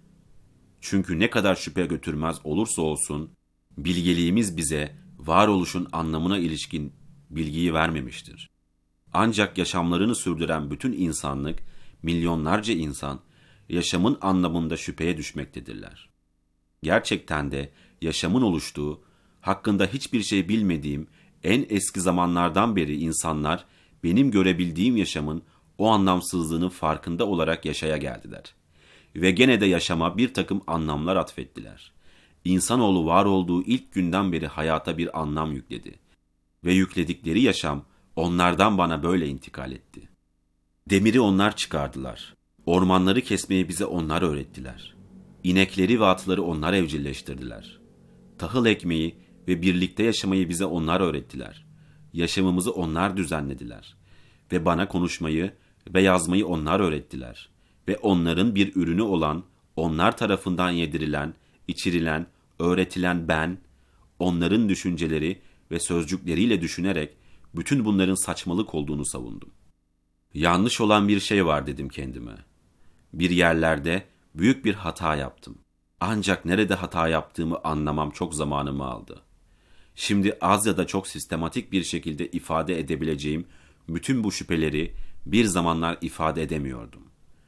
Çünkü ne kadar şüphe götürmez olursa olsun, bilgeliğimiz bize varoluşun anlamına ilişkin bilgiyi vermemiştir. Ancak yaşamlarını sürdüren bütün insanlık, milyonlarca insan, yaşamın anlamında şüpheye düşmektedirler. Gerçekten de yaşamın oluştuğu, hakkında hiçbir şey bilmediğim en eski zamanlardan beri insanlar, benim görebildiğim yaşamın o anlamsızlığının farkında olarak yaşaya geldiler. Ve gene de yaşama bir takım anlamlar atfettiler. İnsanoğlu var olduğu ilk günden beri hayata bir anlam yükledi. Ve yükledikleri yaşam onlardan bana böyle intikal etti. Demiri onlar çıkardılar. Ormanları kesmeyi bize onlar öğrettiler. İnekleri ve atları onlar evcilleştirdiler. Tahıl ekmeği ve birlikte yaşamayı bize onlar öğrettiler. Yaşamımızı onlar düzenlediler. Ve bana konuşmayı ve yazmayı onlar öğrettiler. Ve onların bir ürünü olan, onlar tarafından yedirilen, içirilen, öğretilen ben, onların düşünceleri ve sözcükleriyle düşünerek bütün bunların saçmalık olduğunu savundum. Yanlış olan bir şey var dedim kendime. Bir yerlerde büyük bir hata yaptım. Ancak nerede hata yaptığımı anlamam çok zamanımı aldı. Şimdi az ya da çok sistematik bir şekilde ifade edebileceğim bütün bu şüpheleri bir zamanlar ifade edemiyordum.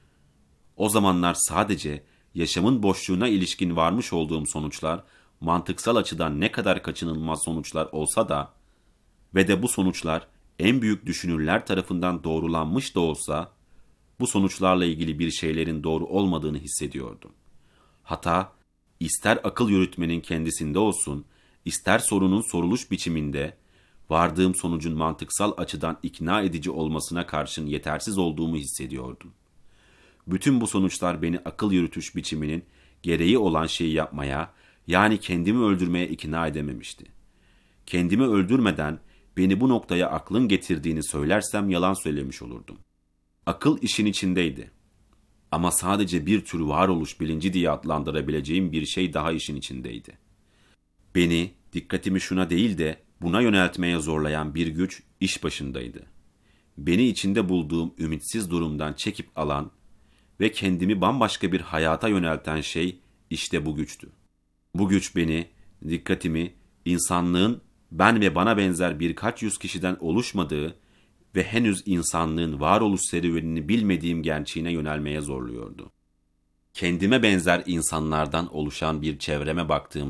O zamanlar sadece yaşamın boşluğuna ilişkin varmış olduğum sonuçlar, mantıksal açıdan ne kadar kaçınılmaz sonuçlar olsa da ve de bu sonuçlar en büyük düşünürler tarafından doğrulanmış da olsa, bu sonuçlarla ilgili bir şeylerin doğru olmadığını hissediyordum. Hata, ister akıl yürütmenin kendisinde olsun, ister sorunun soruluş biçiminde, vardığım sonucun mantıksal açıdan ikna edici olmasına karşın yetersiz olduğumu hissediyordum. Bütün bu sonuçlar beni akıl yürütüş biçiminin gereği olan şeyi yapmaya, yani kendimi öldürmeye ikna edememişti. Kendimi öldürmeden beni bu noktaya aklın getirdiğini söylersem yalan söylemiş olurdum. Akıl işin içindeydi. Ama sadece bir tür varoluş bilinci diye adlandırabileceğim bir şey daha işin içindeydi. Beni, dikkatimi şuna değil de buna yöneltmeye zorlayan bir güç iş başındaydı. Beni içinde bulduğum ümitsiz durumdan çekip alan ve kendimi bambaşka bir hayata yönelten şey işte bu güçtü. Bu güç beni, dikkatimi, insanlığın ben ve bana benzer birkaç yüz kişiden oluşmadığı ve henüz insanlığın varoluş serüvenini bilmediğim gerçeğine yönelmeye zorluyordu. Kendime benzer insanlardan oluşan bir çevreme baktığımda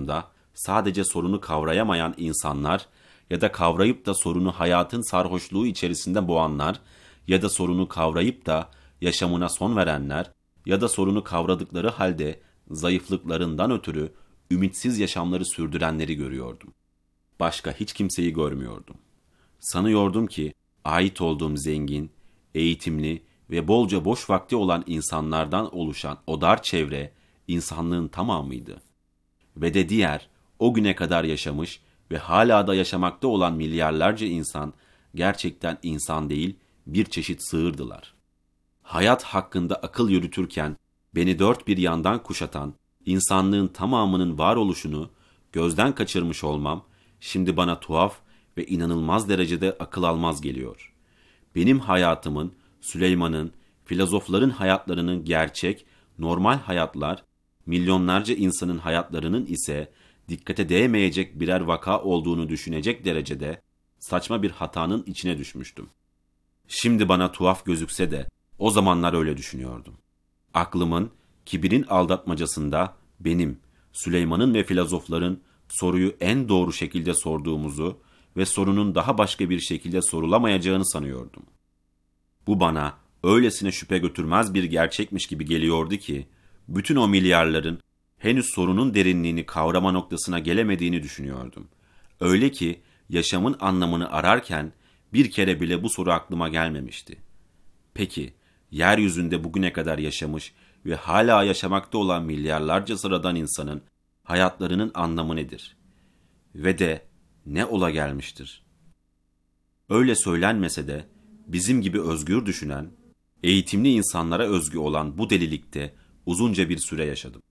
sadece sorunu kavrayamayan insanlar ya da kavrayıp da sorunu hayatın sarhoşluğu içerisinde boğanlar ya da sorunu kavrayıp da yaşamına son verenler ya da sorunu kavradıkları halde zayıflıklarından ötürü ümitsiz yaşamları sürdürenleri görüyordum. Başka hiç kimseyi görmüyordum. Sanıyordum ki ait olduğum zengin, eğitimli ve bolca boş vakti olan insanlardan oluşan o dar çevre insanlığın tamamıydı. Ve de diğer, o güne kadar yaşamış ve hala da yaşamakta olan milyarlarca insan gerçekten insan değil, bir çeşit sığırdılar. Hayat hakkında akıl yürütürken beni dört bir yandan kuşatan insanlığın tamamının varoluşunu gözden kaçırmış olmam şimdi bana tuhaf ve inanılmaz derecede akıl almaz geliyor. Benim hayatımın, Süleyman'ın, filozofların hayatlarının gerçek, normal hayatlar, milyonlarca insanın hayatlarının ise dikkate değmeyecek birer vaka olduğunu düşünecek derecede saçma bir hatanın içine düşmüştüm. Şimdi bana tuhaf gözükse de o zamanlar öyle düşünüyordum. Aklımın, kibirin aldatmacasında benim, Süleyman'ın ve filozofların soruyu en doğru şekilde sorduğumuzu ve sorunun daha başka bir şekilde sorulamayacağını sanıyordum. Bu bana öylesine şüphe götürmez bir gerçekmiş gibi geliyordu ki, bütün o milyarların henüz sorunun derinliğini kavrama noktasına gelemediğini düşünüyordum. Öyle ki yaşamın anlamını ararken bir kere bile bu soru aklıma gelmemişti. Peki, yeryüzünde bugüne kadar yaşamış ve hala yaşamakta olan milyarlarca sıradan insanın hayatlarının anlamı nedir? Ve de ne ola gelmiştir? Öyle söylenmese de bizim gibi özgür düşünen, eğitimli insanlara özgü olan bu delilikte uzunca bir süre yaşadım.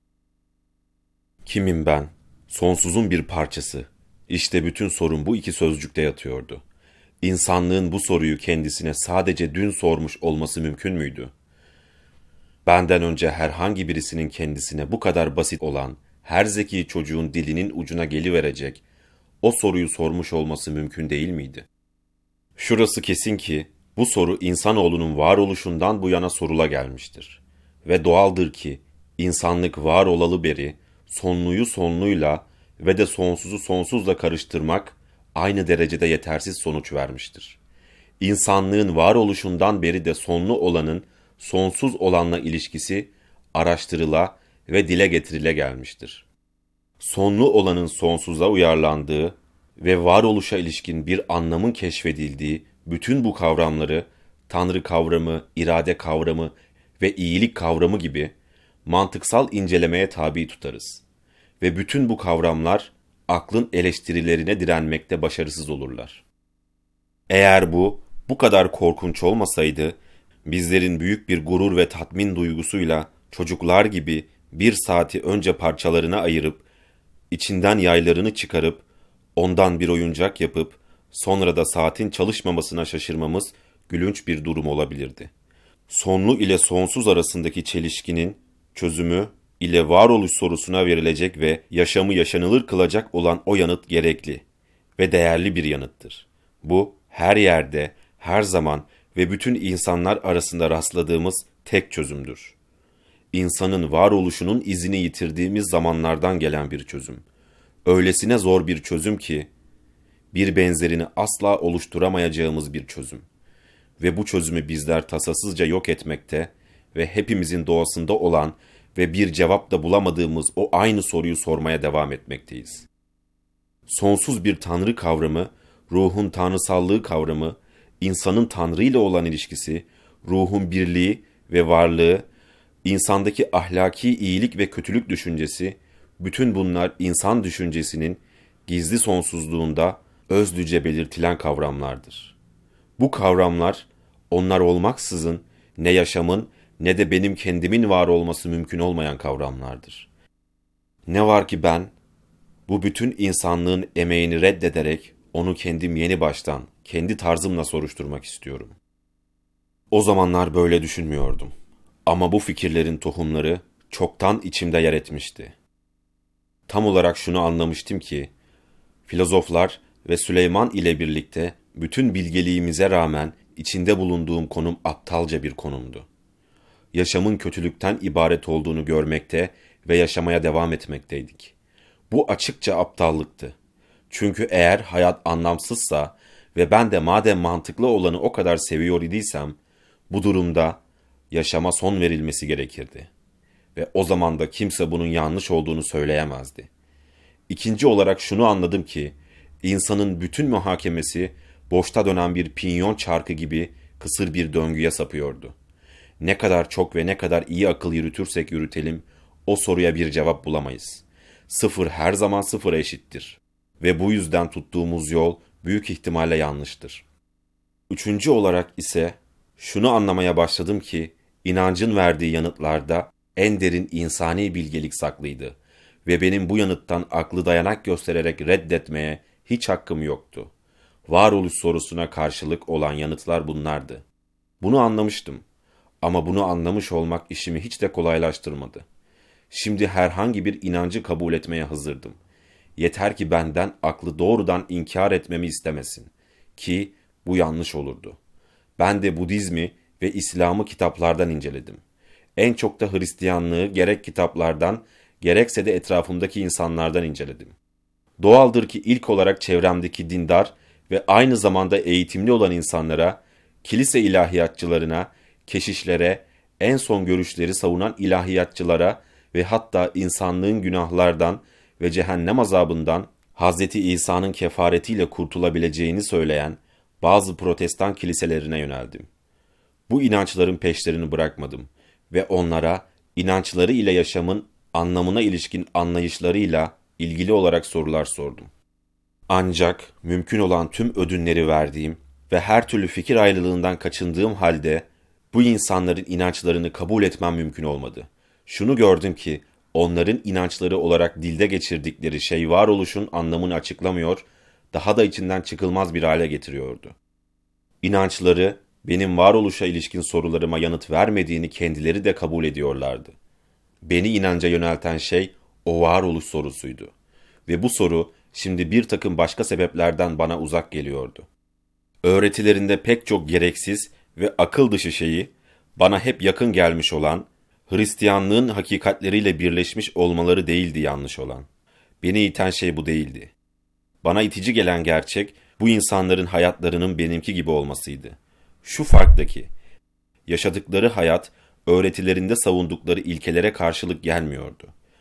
Kimim ben? Sonsuzun bir parçası. İşte bütün sorun bu iki sözcükte yatıyordu. İnsanlığın bu soruyu kendisine sadece dün sormuş olması mümkün müydü? Benden önce herhangi birisinin kendisine bu kadar basit olan, her zeki çocuğun dilinin ucuna geliverecek, o soruyu sormuş olması mümkün değil miydi? Şurası kesin ki, bu soru insanoğlunun varoluşundan bu yana sorula gelmiştir. Ve doğaldır ki, insanlık var olalı beri, sonluyu sonluyla ve de sonsuzu sonsuzla karıştırmak, aynı derecede yetersiz sonuç vermiştir. İnsanlığın varoluşundan beri de sonlu olanın, sonsuz olanla ilişkisi, araştırıla ve dile getirile gelmiştir. Sonlu olanın sonsuza uyarlandığı ve varoluşa ilişkin bir anlamın keşfedildiği bütün bu kavramları, Tanrı kavramı, irade kavramı ve iyilik kavramı gibi mantıksal incelemeye tabi tutarız. Ve bütün bu kavramlar, aklın eleştirilerine direnmekte başarısız olurlar. Eğer bu, bu kadar korkunç olmasaydı, bizlerin büyük bir gurur ve tatmin duygusuyla çocuklar gibi bir saati önce parçalarına ayırıp, içinden yaylarını çıkarıp, ondan bir oyuncak yapıp, sonra da saatin çalışmamasına şaşırmamız gülünç bir durum olabilirdi. Sonlu ile sonsuz arasındaki çelişkinin çözümü ile varoluş sorusuna verilecek ve yaşamı yaşanılır kılacak olan o yanıt gerekli ve değerli bir yanıttır. Bu, her yerde, her zaman ve bütün insanlar arasında rastladığımız tek çözümdür. İnsanın varoluşunun izini yitirdiğimiz zamanlardan gelen bir çözüm. Öylesine zor bir çözüm ki, bir benzerini asla oluşturamayacağımız bir çözüm. Ve bu çözümü bizler tasasızca yok etmekte ve hepimizin doğasında olan ve bir cevap da bulamadığımız o aynı soruyu sormaya devam etmekteyiz. Sonsuz bir Tanrı kavramı, ruhun tanrısallığı kavramı, insanın Tanrı ile olan ilişkisi, ruhun birliği ve varlığı, insandaki ahlaki iyilik ve kötülük düşüncesi, bütün bunlar insan düşüncesinin gizli sonsuzluğunda özlüce belirtilen kavramlardır. Bu kavramlar, onlar olmaksızın ne yaşamın ne de benim kendimin var olması mümkün olmayan kavramlardır. Ne var ki ben, bu bütün insanlığın emeğini reddederek onu kendim yeni baştan, kendi tarzımla soruşturmak istiyorum. O zamanlar böyle düşünmüyordum. Ama bu fikirlerin tohumları çoktan içimde yer etmişti. Tam olarak şunu anlamıştım ki, filozoflar ve Süleyman ile birlikte bütün bilgeliğimize rağmen içinde bulunduğum konum aptalca bir konumdu. Yaşamın kötülükten ibaret olduğunu görmekte ve yaşamaya devam etmekteydik. Bu açıkça aptallıktı. Çünkü eğer hayat anlamsızsa ve ben de madem mantıklı olanı o kadar seviyor idiysem, bu durumda yaşama son verilmesi gerekirdi. Ve o zaman da kimse bunun yanlış olduğunu söyleyemezdi. İkinci olarak şunu anladım ki, insanın bütün muhakemesi boşta dönen bir pinyon çarkı gibi kısır bir döngüye sapıyordu. Ne kadar çok ve ne kadar iyi akıl yürütürsek yürütelim, o soruya bir cevap bulamayız. Sıfır her zaman sıfıra eşittir. Ve bu yüzden tuttuğumuz yol büyük ihtimalle yanlıştır. Üçüncü olarak ise şunu anlamaya başladım ki, inancın verdiği yanıtlarda en derin insani bilgelik saklıydı ve benim bu yanıttan aklı dayanak göstererek reddetmeye hiç hakkım yoktu. Varoluş sorusuna karşılık olan yanıtlar bunlardı. Bunu anlamıştım ama bunu anlamış olmak işimi hiç de kolaylaştırmadı. Şimdi herhangi bir inancı kabul etmeye hazırdım. Yeter ki benden aklı doğrudan inkar etmemi istemesin ki bu yanlış olurdu. Ben de Budizmi ve İslam'ı kitaplardan inceledim. En çok da Hristiyanlığı gerek kitaplardan, gerekse de etrafımdaki insanlardan inceledim. Doğaldır ki ilk olarak çevremdeki dindar ve aynı zamanda eğitimli olan insanlara, kilise ilahiyatçılarına, keşişlere, en son görüşleri savunan ilahiyatçılara ve hatta insanlığın günahlardan ve cehennem azabından Hazreti İsa'nın kefaretiyle kurtulabileceğini söyleyen bazı protestan kiliselerine yöneldim. Bu inançların peşlerini bırakmadım ve onlara inançları ile yaşamın anlamına ilişkin anlayışlarıyla ilgili olarak sorular sordum. Ancak mümkün olan tüm ödünleri verdiğim ve her türlü fikir ayrılığından kaçındığım halde bu insanların inançlarını kabul etmem mümkün olmadı. Şunu gördüm ki onların inançları olarak dilde geçirdikleri şey varoluşun anlamını açıklamıyor, daha da içinden çıkılmaz bir hale getiriyordu. İnançları benim varoluşa ilişkin sorularıma yanıt vermediğini kendileri de kabul ediyorlardı. Beni inanca yönelten şey o varoluş sorusuydu. Ve bu soru şimdi bir takım başka sebeplerden bana uzak geliyordu. Öğretilerinde pek çok gereksiz ve akıl dışı şeyi bana hep yakın gelmiş olan, Hristiyanlığın hakikatleriyle birleşmiş olmaları değildi yanlış olan. Beni iten şey bu değildi. Bana itici gelen gerçek bu insanların hayatlarının benimki gibi olmasıydı. Şu farktaki, yaşadıkları hayat öğretilerinde savundukları ilkelere karşılık gelmiyordu.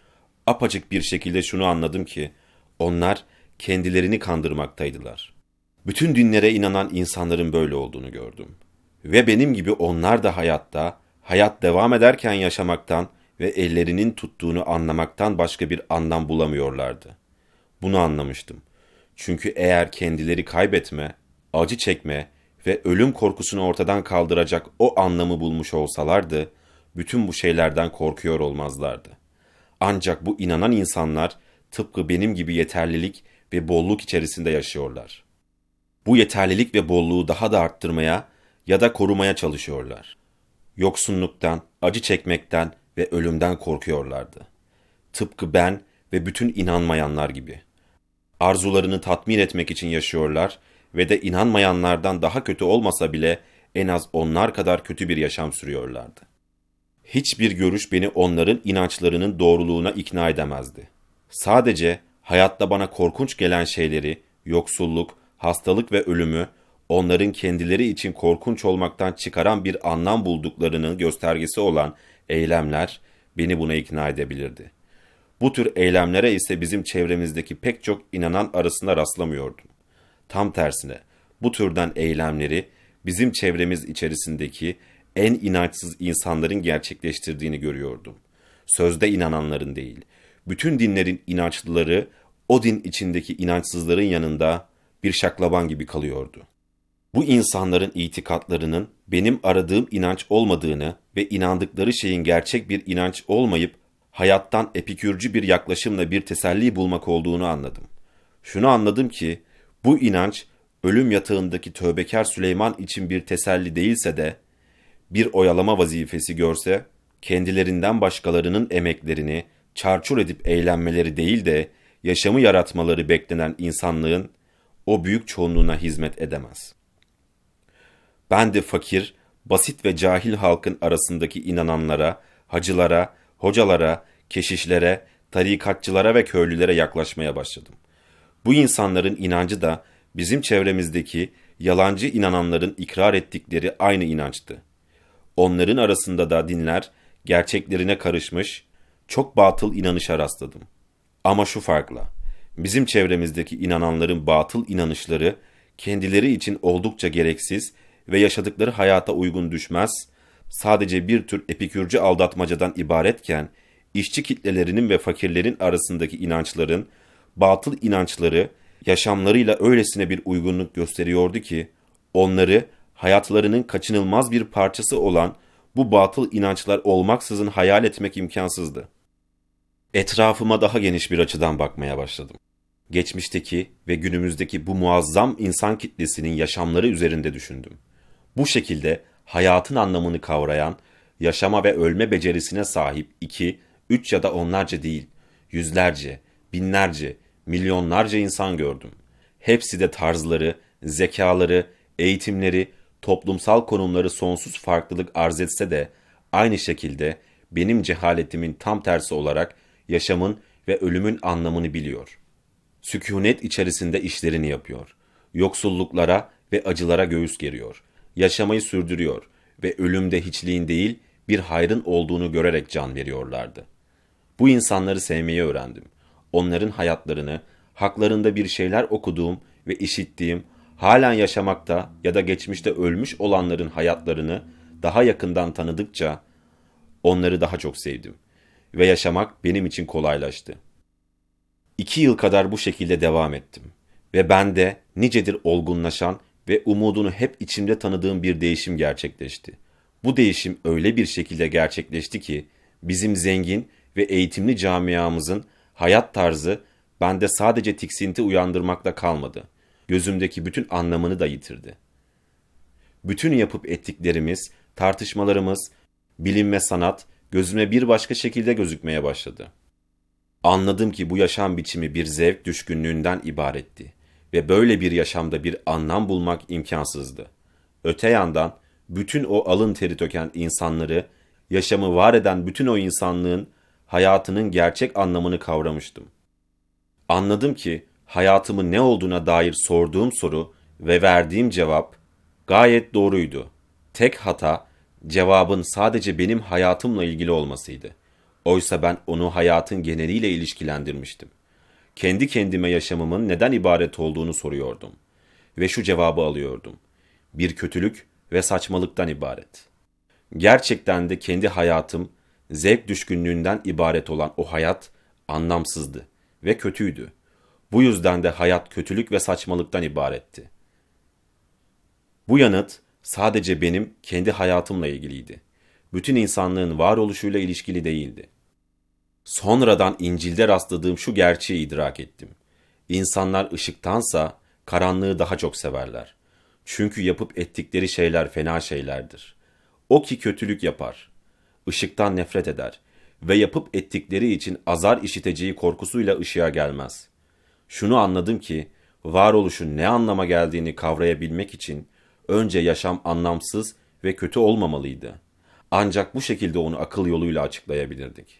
Apaçık bir şekilde şunu anladım ki, onlar kendilerini kandırmaktaydılar. Bütün dinlere inanan insanların böyle olduğunu gördüm. Ve benim gibi onlar da hayatta, hayat devam ederken yaşamaktan ve ellerinin tuttuğunu anlamaktan başka bir anlam bulamıyorlardı. Bunu anlamıştım. Çünkü eğer kendileri kaybetme, acı çekme ve ölüm korkusunu ortadan kaldıracak o anlamı bulmuş olsalardı, bütün bu şeylerden korkuyor olmazlardı. Ancak bu inanan insanlar tıpkı benim gibi yeterlilik ve bolluk içerisinde yaşıyorlar. Bu yeterlilik ve bolluğu daha da arttırmaya ya da korumaya çalışıyorlar. Yoksunluktan, acı çekmekten ve ölümden korkuyorlardı. Tıpkı ben ve bütün inanmayanlar gibi. Arzularını tatmin etmek için yaşıyorlar ve de inanmayanlardan daha kötü olmasa bile en az onlar kadar kötü bir yaşam sürüyorlardı. Hiçbir görüş beni onların inançlarının doğruluğuna ikna edemezdi. Sadece hayatta bana korkunç gelen şeyleri, yoksulluk, hastalık ve ölümü, onların kendileri için korkunç olmaktan çıkaran bir anlam bulduklarının göstergesi olan eylemler beni buna ikna edebilirdi. Bu tür eylemlere ise bizim çevremizdeki pek çok inanan arasında rastlamıyordum. Tam tersine bu türden eylemleri bizim çevremiz içerisindeki en inançsız insanların gerçekleştirdiğini görüyordum. Sözde inananların değil, bütün dinlerin inançlıları o din içindeki inançsızların yanında bir şaklaban gibi kalıyordu. Bu insanların itikatlarının benim aradığım inanç olmadığını ve inandıkları şeyin gerçek bir inanç olmayıp hayattan epikürcü bir yaklaşımla bir teselli bulmak olduğunu anladım. Şunu anladım ki bu inanç ölüm yatağındaki tövbekar Süleyman için bir teselli değilse de bir oyalama vazifesi görse kendilerinden başkalarının emeklerini çarçur edip eğlenmeleri değil de yaşamı yaratmaları beklenen insanlığın o büyük çoğunluğuna hizmet edemez. Ben de fakir, basit ve cahil halkın arasındaki inananlara, hacılara, hocalara, keşişlere, tarikatçılara ve köylülere yaklaşmaya başladım. Bu insanların inancı da bizim çevremizdeki yalancı inananların ikrar ettikleri aynı inançtı. Onların arasında da dinler gerçeklerine karışmış, çok batıl inanışa rastladım. Ama şu farkla, bizim çevremizdeki inananların batıl inanışları kendileri için oldukça gereksiz ve yaşadıkları hayata uygun düşmez, sadece bir tür epikürcü aldatmacadan ibaretken, işçi kitlelerinin ve fakirlerin arasındaki inançların, batıl inançları, yaşamlarıyla öylesine bir uygunluk gösteriyordu ki, onları hayatlarının kaçınılmaz bir parçası olan bu batıl inançlar olmaksızın hayal etmek imkansızdı. Etrafıma daha geniş bir açıdan bakmaya başladım. Geçmişteki ve günümüzdeki bu muazzam insan kitlesinin yaşamları üzerinde düşündüm. Bu şekilde hayatın anlamını kavrayan, yaşama ve ölme becerisine sahip iki, üç ya da onlarca değil, yüzlerce, binlerce, milyonlarca insan gördüm. Hepsi de tarzları, zekaları, eğitimleri, toplumsal konumları sonsuz farklılık arz etse de aynı şekilde benim cehaletimin tam tersi olarak yaşamın ve ölümün anlamını biliyor. Sükûnet içerisinde işlerini yapıyor. Yoksulluklara ve acılara göğüs geriyor. Yaşamayı sürdürüyor ve ölümde hiçliğin değil bir hayrın olduğunu görerek can veriyorlardı. Bu insanları sevmeyi öğrendim. Onların hayatlarını, haklarında bir şeyler okuduğum ve işittiğim, halen yaşamakta ya da geçmişte ölmüş olanların hayatlarını daha yakından tanıdıkça onları daha çok sevdim ve yaşamak benim için kolaylaştı. İki yıl kadar bu şekilde devam ettim ve bende nicedir olgunlaşan ve umudunu hep içimde tanıdığım bir değişim gerçekleşti. Bu değişim öyle bir şekilde gerçekleşti ki bizim zengin ve eğitimli camiamızın hayat tarzı bende sadece tiksinti uyandırmakla kalmadı. Gözümdeki bütün anlamını da yitirdi. Bütün yapıp ettiklerimiz, tartışmalarımız, bilim ve sanat gözüme bir başka şekilde gözükmeye başladı. Anladım ki bu yaşam biçimi bir zevk düşkünlüğünden ibaretti ve böyle bir yaşamda bir anlam bulmak imkansızdı. Öte yandan bütün o alın teri döken insanları, yaşamı var eden bütün o insanlığın hayatının gerçek anlamını kavramıştım. Anladım ki hayatımın ne olduğuna dair sorduğum soru ve verdiğim cevap gayet doğruydu. Tek hata cevabın sadece benim hayatımla ilgili olmasıydı. Oysa ben onu hayatın geneliyle ilişkilendirmiştim. Kendi kendime yaşamımın neden ibaret olduğunu soruyordum. Ve şu cevabı alıyordum. Bir kötülük ve saçmalıktan ibaret. Gerçekten de kendi hayatım, zevk düşkünlüğünden ibaret olan o hayat anlamsızdı ve kötüydü. Bu yüzden de hayat kötülük ve saçmalıktan ibaretti. Bu yanıt sadece benim kendi hayatımla ilgiliydi. Bütün insanlığın varoluşuyla ilişkili değildi. Sonradan İncil'de rastladığım şu gerçeği idrak ettim. İnsanlar ışıktansa karanlığı daha çok severler. Çünkü yapıp ettikleri şeyler fena şeylerdir. O ki kötülük yapar, ışıktan nefret eder ve yapıp ettikleri için azar işiteceği korkusuyla ışığa gelmez. Şunu anladım ki, varoluşun ne anlama geldiğini kavrayabilmek için önce yaşam anlamsız ve kötü olmamalıydı. Ancak bu şekilde onu akıl yoluyla açıklayabilirdik.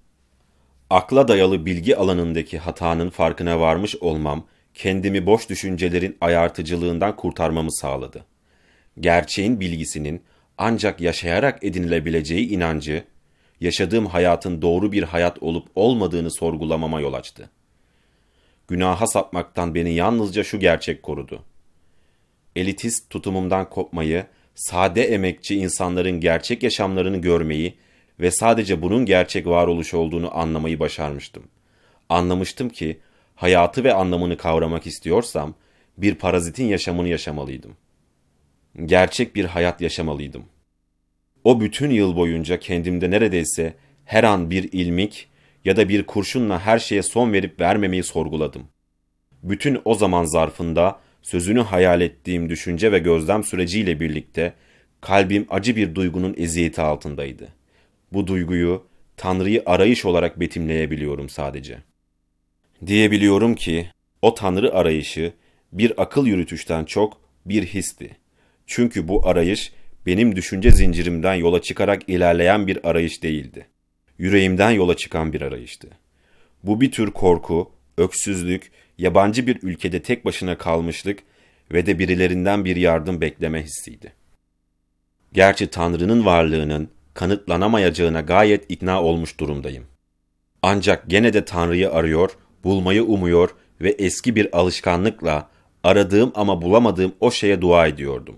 Akla dayalı bilgi alanındaki hatanın farkına varmış olmam, kendimi boş düşüncelerin ayartıcılığından kurtarmamı sağladı. Gerçeğin bilgisinin ancak yaşayarak edinilebileceği inancı, yaşadığım hayatın doğru bir hayat olup olmadığını sorgulamama yol açtı. Günaha sapmaktan beni yalnızca şu gerçek korudu. Elitist tutumumdan kopmayı, sade emekçi insanların gerçek yaşamlarını görmeyi ve sadece bunun gerçek varoluş olduğunu anlamayı başarmıştım. Anlamıştım ki, hayatı ve anlamını kavramak istiyorsam, bir parazitin yaşamını yaşamalıydım. Gerçek bir hayat yaşamalıydım. O bütün yıl boyunca kendimde neredeyse her an bir ilmik ya da bir kurşunla her şeye son verip vermemeyi sorguladım. Bütün o zaman zarfında sözünü hayal ettiğim düşünce ve gözlem süreciyle birlikte kalbim acı bir duygunun eziyeti altındaydı. Bu duyguyu Tanrı'yı arayış olarak betimleyebiliyorum sadece. Diyebiliyorum ki o Tanrı arayışı bir akıl yürütüşten çok bir histi. Çünkü bu arayış benim düşünce zincirimden yola çıkarak ilerleyen bir arayış değildi. Yüreğimden yola çıkan bir arayıştı. Bu bir tür korku, öksüzlük, yabancı bir ülkede tek başına kalmışlık ve de birilerinden bir yardım bekleme hissiydi. Gerçi Tanrı'nın varlığının kanıtlanamayacağına gayet ikna olmuş durumdayım. Ancak gene de Tanrı'yı arıyor, bulmayı umuyor ve eski bir alışkanlıkla aradığım ama bulamadığım o şeye dua ediyordum.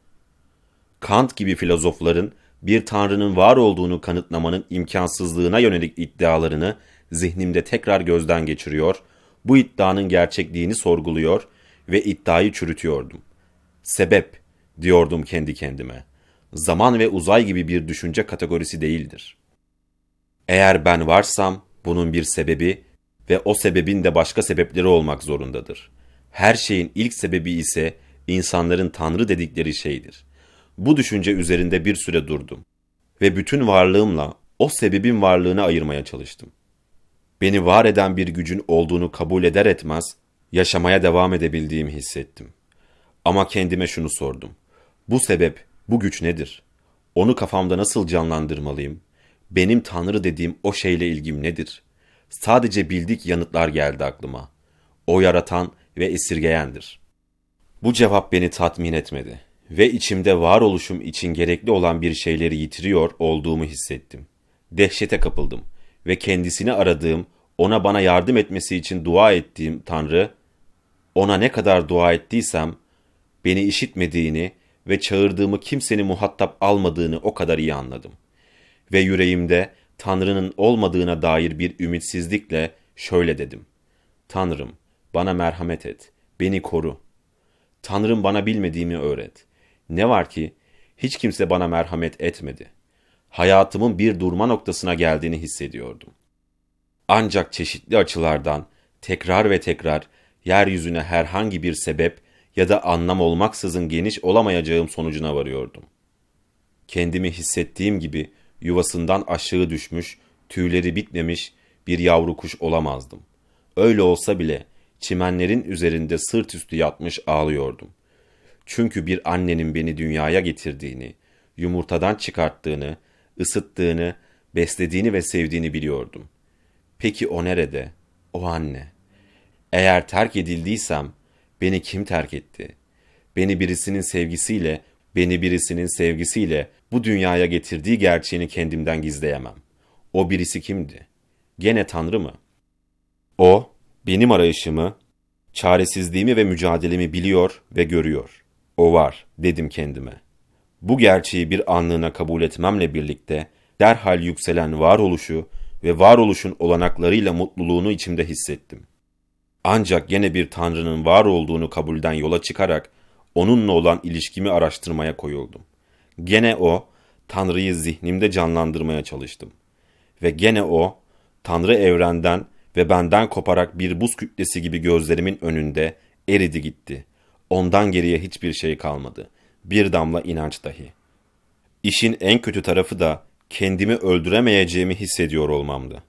Kant gibi filozofların bir Tanrı'nın var olduğunu kanıtlamanın imkansızlığına yönelik iddialarını zihnimde tekrar gözden geçiriyor, bu iddianın gerçekliğini sorguluyor ve iddiayı çürütüyordum. Sebep, diyordum kendi kendime, zaman ve uzay gibi bir düşünce kategorisi değildir. Eğer ben varsam, bunun bir sebebi ve o sebebin de başka sebepleri olmak zorundadır. Her şeyin ilk sebebi ise insanların Tanrı dedikleri şeydir. Bu düşünce üzerinde bir süre durdum ve bütün varlığımla o sebebin varlığını ayırmaya çalıştım. Beni var eden bir gücün olduğunu kabul eder etmez, yaşamaya devam edebildiğimi hissettim. Ama kendime şunu sordum. Bu sebep, bu güç nedir? Onu kafamda nasıl canlandırmalıyım? Benim Tanrı dediğim o şeyle ilgim nedir? Sadece bildik yanıtlar geldi aklıma. O yaratan ve esirgeyendir. Bu cevap beni tatmin etmedi ve içimde varoluşum için gerekli olan bir şeyleri yitiriyor olduğumu hissettim. Dehşete kapıldım ve kendisini aradığım, ona bana yardım etmesi için dua ettiğim Tanrı, ona ne kadar dua ettiysem, beni işitmediğini ve çağırdığımı kimsenin muhatap almadığını o kadar iyi anladım. Ve yüreğimde Tanrı'nın olmadığına dair bir ümitsizlikle şöyle dedim. Tanrım, bana merhamet et, beni koru. Tanrım bana bilmediğimi öğret. Ne var ki hiç kimse bana merhamet etmedi. Hayatımın bir durma noktasına geldiğini hissediyordum. Ancak çeşitli açılardan tekrar ve tekrar yeryüzüne herhangi bir sebep ya da anlam olmaksızın geniş olamayacağım sonucuna varıyordum. Kendimi hissettiğim gibi yuvasından aşağı düşmüş, tüyleri bitmemiş bir yavru kuş olamazdım. Öyle olsa bile çimenlerin üzerinde sırt üstü yatmış ağlıyordum. Çünkü bir annenin beni dünyaya getirdiğini, yumurtadan çıkarttığını, ısıttığını, beslediğini ve sevdiğini biliyordum. Peki o nerede? O anne. Eğer terk edildiysem, beni kim terk etti? Beni birisinin sevgisiyle, beni birisinin sevgisiyle bu dünyaya getirdiği gerçeğini kendimden gizleyemem. O birisi kimdi? Gene Tanrı mı? O, benim arayışımı, çaresizliğimi ve mücadelemi biliyor ve görüyor. O var, dedim kendime. Bu gerçeği bir anlığına kabul etmemle birlikte, derhal yükselen varoluşu ve varoluşun olanaklarıyla mutluluğunu içimde hissettim. Ancak gene bir Tanrı'nın var olduğunu kabulden yola çıkarak, onunla olan ilişkimi araştırmaya koyuldum. Gene o, Tanrı'yı zihnimde canlandırmaya çalıştım. Ve gene o, Tanrı evrenden ve benden koparak bir buz kütlesi gibi gözlerimin önünde eridi gitti. Ondan geriye hiçbir şey kalmadı. Bir damla inanç dahi. İşin en kötü tarafı da kendimi öldüremeyeceğimi hissediyor olmamdı.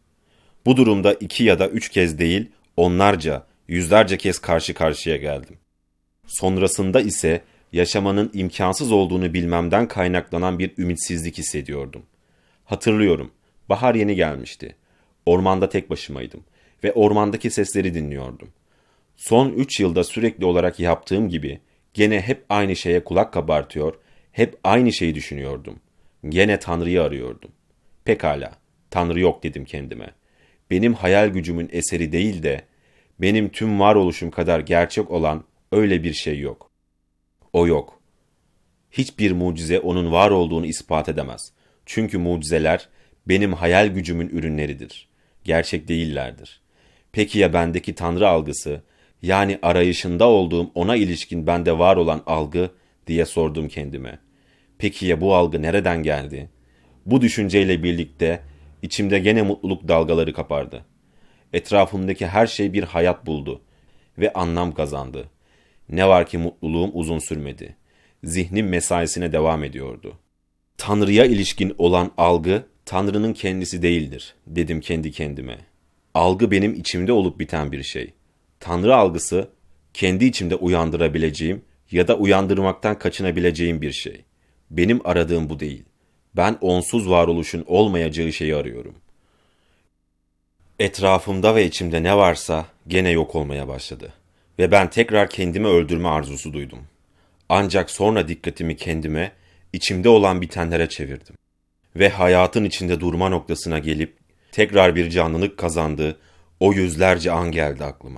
Bu durumda iki ya da üç kez değil, onlarca, yüzlerce kez karşı karşıya geldim. Sonrasında ise yaşamanın imkansız olduğunu bilmemden kaynaklanan bir ümitsizlik hissediyordum. Hatırlıyorum, bahar yeni gelmişti. Ormanda tek başımaydım ve ormandaki sesleri dinliyordum. Son üç yılda sürekli olarak yaptığım gibi gene hep aynı şeye kulak kabartıyor, hep aynı şeyi düşünüyordum. Gene Tanrı'yı arıyordum. Pekala, Tanrı yok dedim kendime. Benim hayal gücümün eseri değil de, benim tüm varoluşum kadar gerçek olan öyle bir şey yok. O yok. Hiçbir mucize onun var olduğunu ispat edemez. Çünkü mucizeler benim hayal gücümün ürünleridir. Gerçek değillerdir. Peki ya bendeki Tanrı algısı, yani arayışında olduğum ona ilişkin bende var olan algı diye sordum kendime. Peki ya bu algı nereden geldi? Bu düşünceyle birlikte içimde gene mutluluk dalgaları kapardı. Etrafımdaki her şey bir hayat buldu ve anlam kazandı. Ne var ki mutluluğum uzun sürmedi. Zihnim mesaisine devam ediyordu. Tanrı'ya ilişkin olan algı, Tanrı'nın kendisi değildir, dedim kendi kendime. Algı benim içimde olup biten bir şey. Tanrı algısı, kendi içimde uyandırabileceğim ya da uyandırmaktan kaçınabileceğim bir şey. Benim aradığım bu değil. Ben onsuz varoluşun olmayacağı şeyi arıyorum. Etrafımda ve içimde ne varsa gene yok olmaya başladı. Ve ben tekrar kendimi öldürme arzusu duydum. Ancak sonra dikkatimi kendime, içimde olan bitenlere çevirdim. Ve hayatın içinde durma noktasına gelip tekrar bir canlılık kazandığı o yüzlerce an geldi aklıma.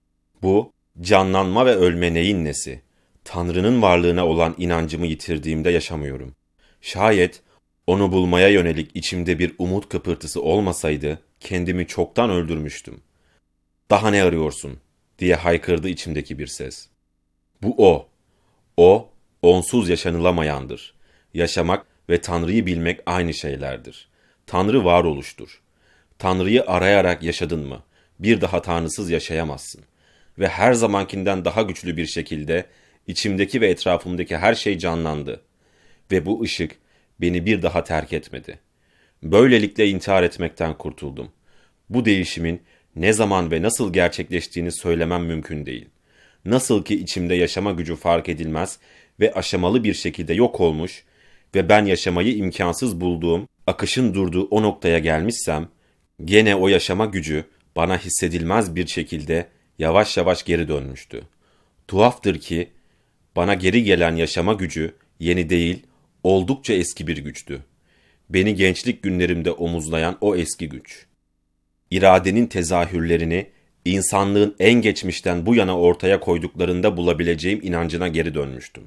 Bu, canlanma ve ölme neyin nesi? Tanrı'nın varlığına olan inancımı yitirdiğimde yaşamıyorum. Şayet onu bulmaya yönelik içimde bir umut kıpırtısı olmasaydı, kendimi çoktan öldürmüştüm. Daha ne arıyorsun? Diye haykırdı içimdeki bir ses. Bu o. O, onsuz yaşanılamayandır. Yaşamak ve Tanrı'yı bilmek aynı şeylerdir. Tanrı varoluştur. Tanrı'yı arayarak yaşadın mı, bir daha Tanrısız yaşayamazsın. Ve her zamankinden daha güçlü bir şekilde içimdeki ve etrafımdaki her şey canlandı. Ve bu ışık beni bir daha terk etmedi. Böylelikle intihar etmekten kurtuldum. Bu değişimin ne zaman ve nasıl gerçekleştiğini söylemem mümkün değil. Nasıl ki içimde yaşama gücü fark edilmez ve aşamalı bir şekilde yok olmuş ve ben yaşamayı imkansız bulduğum, akışın durduğu o noktaya gelmişsem, gene o yaşama gücü bana hissedilmez bir şekilde yavaş yavaş geri dönmüştü. Tuhaftır ki bana geri gelen yaşama gücü yeni değil, oldukça eski bir güçtü. Beni gençlik günlerimde omuzlayan o eski güç. İradenin tezahürlerini insanlığın en geçmişten bu yana ortaya koyduklarında bulabileceğim inancına geri dönmüştüm.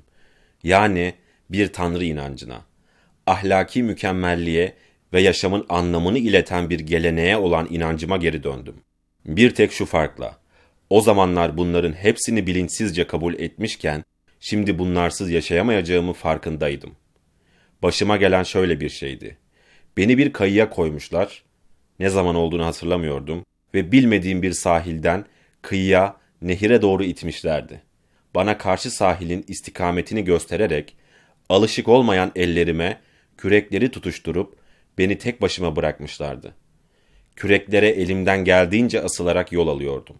Yani bir tanrı inancına, ahlaki mükemmelliğe ve yaşamın anlamını ileten bir geleneğe olan inancıma geri döndüm. Bir tek şu farkla, o zamanlar bunların hepsini bilinçsizce kabul etmişken, şimdi bunlarsız yaşayamayacağımı farkındaydım. Başıma gelen şöyle bir şeydi. Beni bir kayıya koymuşlar, ne zaman olduğunu hatırlamıyordum ve bilmediğim bir sahilden kıyıya, nehire doğru itmişlerdi. Bana karşı sahilin istikametini göstererek, alışık olmayan ellerime kürekleri tutuşturup beni tek başıma bırakmışlardı. Küreklere elimden geldiğince asılarak yol alıyordum.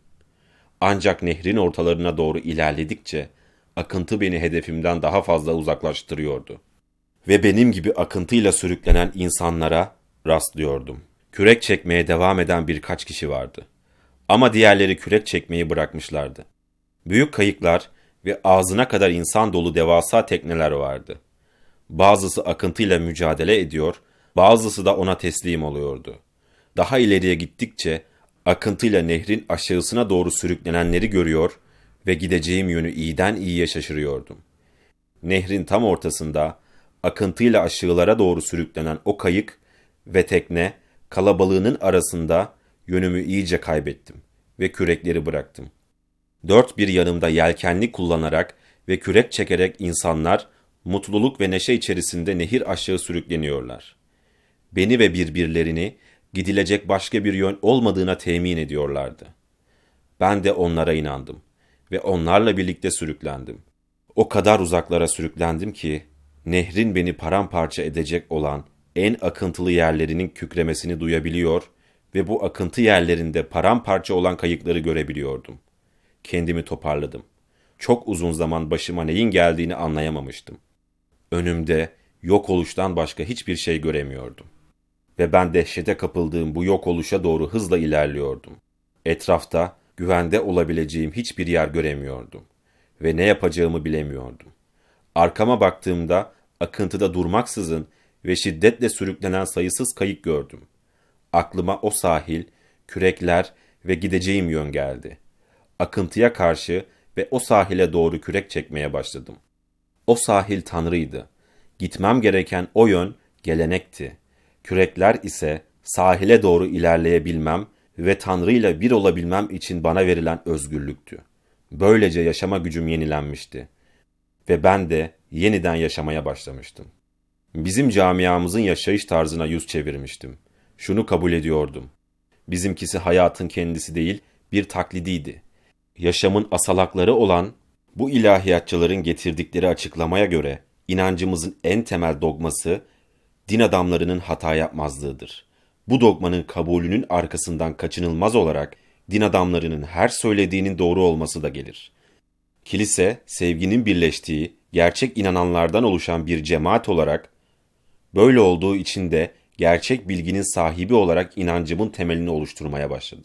Ancak nehrin ortalarına doğru ilerledikçe akıntı beni hedefimden daha fazla uzaklaştırıyordu. Ve benim gibi akıntıyla sürüklenen insanlara rastlıyordum. Kürek çekmeye devam eden birkaç kişi vardı. Ama diğerleri kürek çekmeyi bırakmışlardı. Büyük kayıklar ve ağzına kadar insan dolu devasa tekneler vardı. Bazısı akıntıyla mücadele ediyor, bazısı da ona teslim oluyordu. Daha ileriye gittikçe akıntıyla nehrin aşağısına doğru sürüklenenleri görüyor ve gideceğim yönü iyiden iyiye şaşırıyordum. Nehrin tam ortasında akıntıyla aşağılara doğru sürüklenen o kayık ve tekne kalabalığının arasında yönümü iyice kaybettim ve kürekleri bıraktım. Dört bir yanımda yelkenli kullanarak ve kürek çekerek insanlar mutluluk ve neşe içerisinde nehir aşağı sürükleniyorlar. Beni ve birbirlerini gidilecek başka bir yön olmadığına temin ediyorlardı. Ben de onlara inandım ve onlarla birlikte sürüklendim. O kadar uzaklara sürüklendim ki nehrin beni paramparça edecek olan en akıntılı yerlerinin kükremesini duyabiliyor ve bu akıntı yerlerinde paramparça olan kayıkları görebiliyordum. Kendimi toparladım. Çok uzun zaman başıma neyin geldiğini anlayamamıştım. Önümde yok oluştan başka hiçbir şey göremiyordum. Ve ben dehşete kapıldığım bu yok oluşa doğru hızla ilerliyordum. Etrafta güvende olabileceğim hiçbir yer göremiyordum. Ve ne yapacağımı bilemiyordum. Arkama baktığımda akıntıda durmaksızın ve şiddetle sürüklenen sayısız kayık gördüm. Aklıma o sahil, kürekler ve gideceğim yön geldi. Akıntıya karşı ve o sahile doğru kürek çekmeye başladım. O sahil Tanrı'ydı. Gitmem gereken o yön gelenekti. Kürekler ise sahile doğru ilerleyebilmem ve Tanrı ile bir olabilmem için bana verilen özgürlüktü. Böylece yaşama gücüm yenilenmişti. Ve ben de yeniden yaşamaya başlamıştım. Bizim camiamızın yaşayış tarzına yüz çevirmiştim. Şunu kabul ediyordum. Bizimkisi hayatın kendisi değil, bir taklidiydi. Yaşamın asalakları olan bu ilahiyatçıların getirdikleri açıklamaya göre inancımızın en temel dogması din adamlarının hata yapmazlığıdır. Bu dogmanın kabulünün arkasından kaçınılmaz olarak din adamlarının her söylediğinin doğru olması da gelir. Kilise, sevginin birleştiği, gerçek inananlardan oluşan bir cemaat olarak, böyle olduğu için de gerçek bilginin sahibi olarak inancımın temelini oluşturmaya başladı.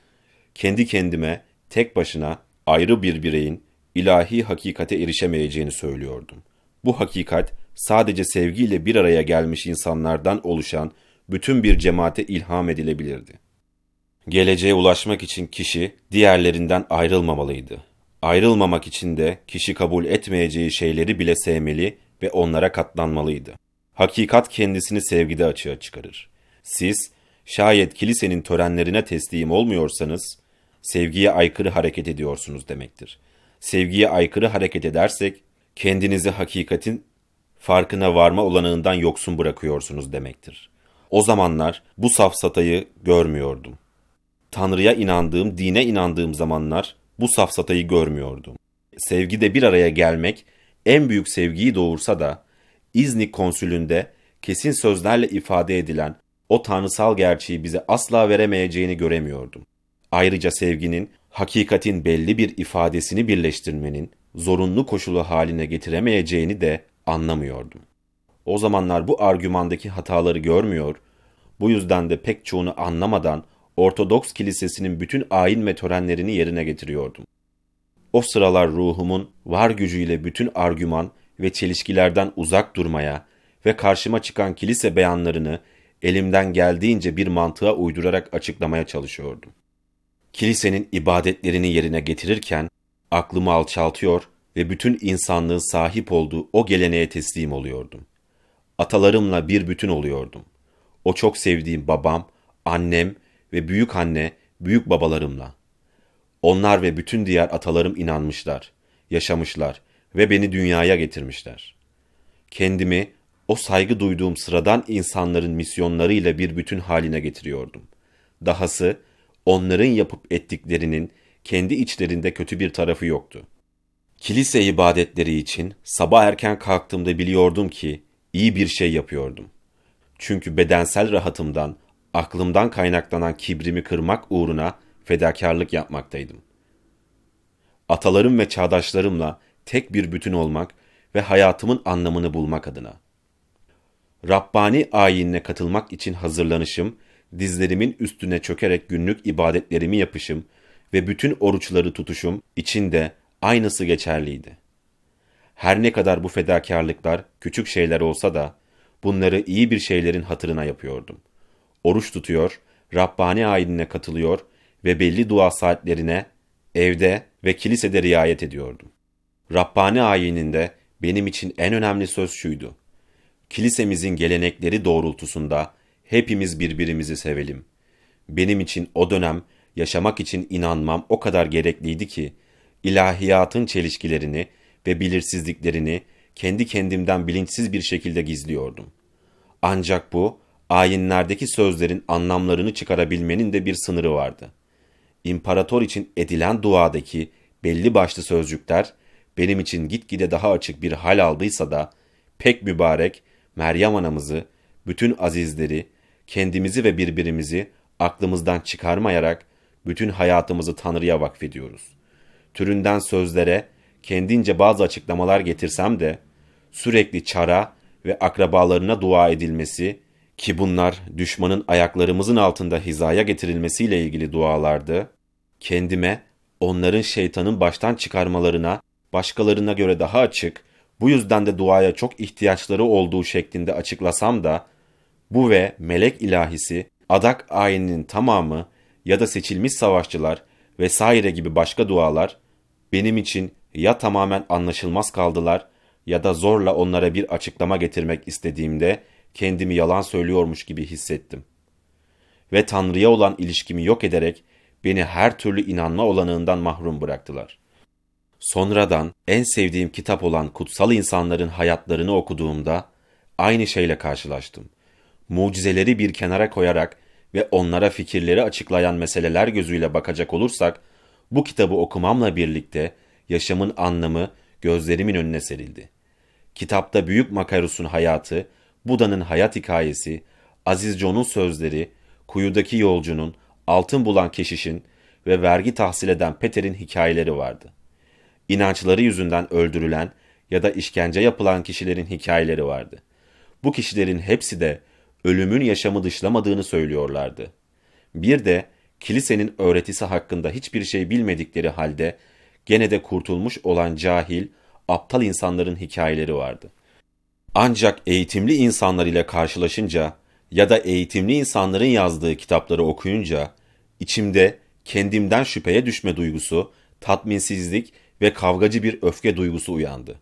Kendi kendime, tek başına, ayrı bir bireyin ilahi hakikate erişemeyeceğini söylüyordum. Bu hakikat, sadece sevgiyle bir araya gelmiş insanlardan oluşan bütün bir cemaate ilham edilebilirdi. Geleceğe ulaşmak için kişi diğerlerinden ayrılmamalıydı. Ayrılmamak için de kişi kabul etmeyeceği şeyleri bile sevmeli ve onlara katlanmalıydı. Hakikat kendisini sevgide açığa çıkarır. Siz, şayet kilisenin törenlerine teslim olmuyorsanız, sevgiye aykırı hareket ediyorsunuz demektir. Sevgiye aykırı hareket edersek, kendinizi hakikatin farkına varma olanağından yoksun bırakıyorsunuz demektir. O zamanlar bu safsatayı görmüyordum. Tanrı'ya inandığım, dine inandığım zamanlar bu safsatayı görmüyordum. Sevgide bir araya gelmek en büyük sevgiyi doğursa da İznik konsülünde kesin sözlerle ifade edilen o tanrısal gerçeği bize asla veremeyeceğini göremiyordum. Ayrıca sevginin, hakikatin belli bir ifadesini birleştirmenin zorunlu koşulu haline getiremeyeceğini de anlamıyordum. O zamanlar bu argümandaki hataları görmüyor, bu yüzden de pek çoğunu anlamadan Ortodoks Kilisesi'nin bütün ayin ve törenlerini yerine getiriyordum. O sıralar ruhumun var gücüyle bütün argüman ve çelişkilerden uzak durmaya ve karşıma çıkan kilise beyanlarını elimden geldiğince bir mantığa uydurarak açıklamaya çalışıyordum. Kilisenin ibadetlerini yerine getirirken aklımı alçaltıyor ve bütün insanlığın sahip olduğu o geleneğe teslim oluyordum. Atalarımla bir bütün oluyordum. O çok sevdiğim babam, annem ve büyük anne, büyük babalarımla. Onlar ve bütün diğer atalarım inanmışlar, yaşamışlar ve beni dünyaya getirmişler. Kendimi o saygı duyduğum sıradan insanların misyonlarıyla bir bütün haline getiriyordum. Dahası onların yapıp ettiklerinin kendi içlerinde kötü bir tarafı yoktu. Kilise ibadetleri için sabah erken kalktığımda biliyordum ki iyi bir şey yapıyordum. Çünkü bedensel rahatımdan, aklımdan kaynaklanan kibrimi kırmak uğruna fedakarlık yapmaktaydım. Atalarım ve çağdaşlarımla tek bir bütün olmak ve hayatımın anlamını bulmak adına. Rabbani ayinine katılmak için hazırlanışım, dizlerimin üstüne çökerek günlük ibadetlerimi yapışım ve bütün oruçları tutuşum için de aynısı geçerliydi. Her ne kadar bu fedakarlıklar küçük şeyler olsa da bunları iyi bir şeylerin hatırına yapıyordum. Oruç tutuyor, Rabbani ayinine katılıyor ve belli dua saatlerine evde ve kilisede riayet ediyordum. Rabbani ayininde benim için en önemli söz şuydu: kilisemizin gelenekleri doğrultusunda hepimiz birbirimizi sevelim. Benim için o dönem yaşamak için inanmam o kadar gerekliydi ki, ilahiyatın çelişkilerini ve belirsizliklerini kendi kendimden bilinçsiz bir şekilde gizliyordum. Ancak bu, ayinlerdeki sözlerin anlamlarını çıkarabilmenin de bir sınırı vardı. İmparator için edilen duadaki belli başlı sözcükler, benim için gitgide daha açık bir hal aldıysa da, pek mübarek Meryem anamızı, bütün azizleri, kendimizi ve birbirimizi aklımızdan çıkarmayarak bütün hayatımızı Tanrı'ya vakfediyoruz. Türünden sözlere kendince bazı açıklamalar getirsem de, sürekli çara ve akrabalarına dua edilmesi, ki bunlar düşmanın ayaklarımızın altında hizaya getirilmesiyle ilgili dualardı, kendime onların şeytanın baştan çıkarmalarına, başkalarına göre daha açık, bu yüzden de duaya çok ihtiyaçları olduğu şeklinde açıklasam da, bu ve melek ilahisi, adak ayininin tamamı ya da seçilmiş savaşçılar vesaire gibi başka dualar, benim için ya tamamen anlaşılmaz kaldılar ya da zorla onlara bir açıklama getirmek istediğimde kendimi yalan söylüyormuş gibi hissettim. Ve Tanrı'ya olan ilişkimi yok ederek beni her türlü inanma olanağından mahrum bıraktılar. Sonradan en sevdiğim kitap olan Kutsal İnsanların Hayatlarını okuduğumda aynı şeyle karşılaştım. Mucizeleri bir kenara koyarak ve onlara fikirleri açıklayan meseleler gözüyle bakacak olursak, bu kitabı okumamla birlikte yaşamın anlamı gözlerimin önüne serildi. Kitapta Büyük Makarus'un hayatı, Buda'nın hayat hikayesi, Aziz John'un sözleri, kuyudaki yolcunun, altın bulan keşişin ve vergi tahsil eden Peter'in hikayeleri vardı. İnançları yüzünden öldürülen ya da işkence yapılan kişilerin hikayeleri vardı. Bu kişilerin hepsi de ölümün yaşamı dışlamadığını söylüyorlardı. Bir de kilisenin öğretisi hakkında hiçbir şey bilmedikleri halde gene de kurtulmuş olan cahil, aptal insanların hikayeleri vardı. Ancak eğitimli insanlar ile karşılaşınca ya da eğitimli insanların yazdığı kitapları okuyunca içimde kendimden şüpheye düşme duygusu, tatminsizlik ve kavgacı bir öfke duygusu uyandı.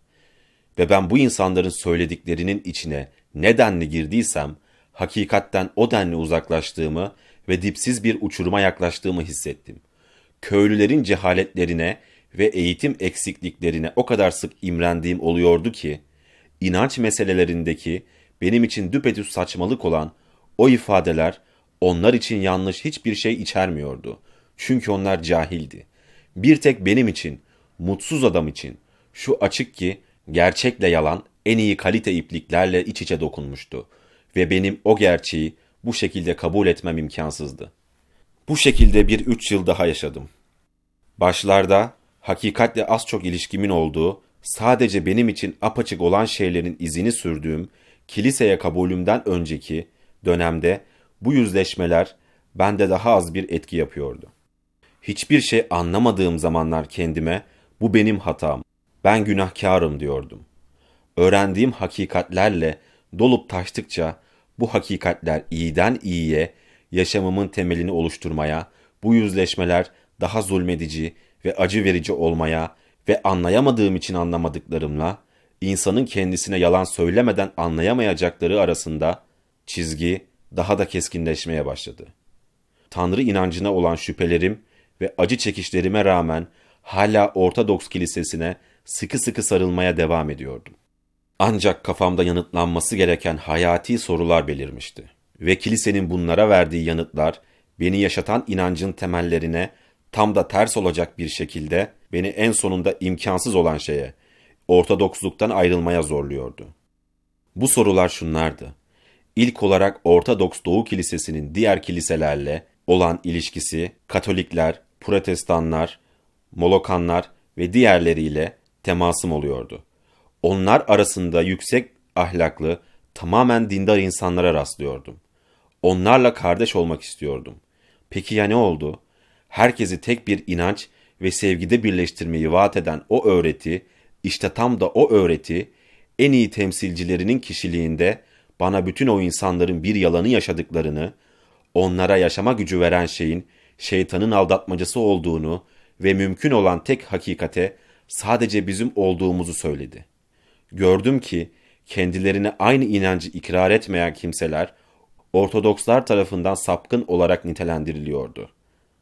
Ve ben bu insanların söylediklerinin içine ne denli girdiysem, hakikatten o denli uzaklaştığımı ve dipsiz bir uçuruma yaklaştığımı hissettim. Köylülerin cehaletlerine ve eğitim eksikliklerine o kadar sık imrendiğim oluyordu ki, inanç meselelerindeki benim için düpedüz saçmalık olan o ifadeler onlar için yanlış hiçbir şey içermiyordu. Çünkü onlar cahildi. Bir tek benim için, mutsuz adam için şu açık ki gerçekle yalan en iyi kalite ipliklerle iç içe dokunmuştu. Ve benim o gerçeği bu şekilde kabul etmem imkansızdı. Bu şekilde bir üç yıl daha yaşadım. Başlarda hakikatle az çok ilişkimin olduğu, sadece benim için apaçık olan şeylerin izini sürdüğüm, kiliseye kabulümden önceki dönemde bu yüzleşmeler bende daha az bir etki yapıyordu. Hiçbir şey anlamadığım zamanlar kendime, bu benim hatam, ben günahkarım diyordum. Öğrendiğim hakikatlerle dolup taştıkça bu hakikatler iyiden iyiye, yaşamımın temelini oluşturmaya, bu yüzleşmeler daha zulmedici ve acı verici olmaya ve anlayamadığım için anlamadıklarımla, insanın kendisine yalan söylemeden anlayamayacakları arasında çizgi daha da keskinleşmeye başladı. Tanrı inancına olan şüphelerim ve acı çekişlerime rağmen hala Ortodoks kilisesine sıkı sıkı sarılmaya devam ediyordum. Ancak kafamda yanıtlanması gereken hayati sorular belirmişti. Ve kilisenin bunlara verdiği yanıtlar beni yaşatan inancın temellerine tam da ters olacak bir şekilde beni en sonunda imkansız olan şeye, Ortodoksluktan ayrılmaya zorluyordu. Bu sorular şunlardı. İlk olarak Ortodoks Doğu Kilisesi'nin diğer kiliselerle olan ilişkisi, Katolikler, Protestanlar, Molokanlar ve diğerleriyle temasım oluyordu. Onlar arasında yüksek ahlaklı, tamamen dindar insanlara rastlıyordum. Onlarla kardeş olmak istiyordum. Peki ya ne oldu? Herkesi tek bir inanç ve sevgide birleştirmeyi vaat eden o öğreti, işte tam da o öğreti, en iyi temsilcilerinin kişiliğinde bana bütün o insanların bir yalanı yaşadıklarını, onlara yaşama gücü veren şeyin şeytanın aldatmacası olduğunu ve mümkün olan tek hakikate sadece bizim olduğumuzu söyledi. Gördüm ki kendilerine aynı inancı ikrar etmeyen kimseler Ortodokslar tarafından sapkın olarak nitelendiriliyordu.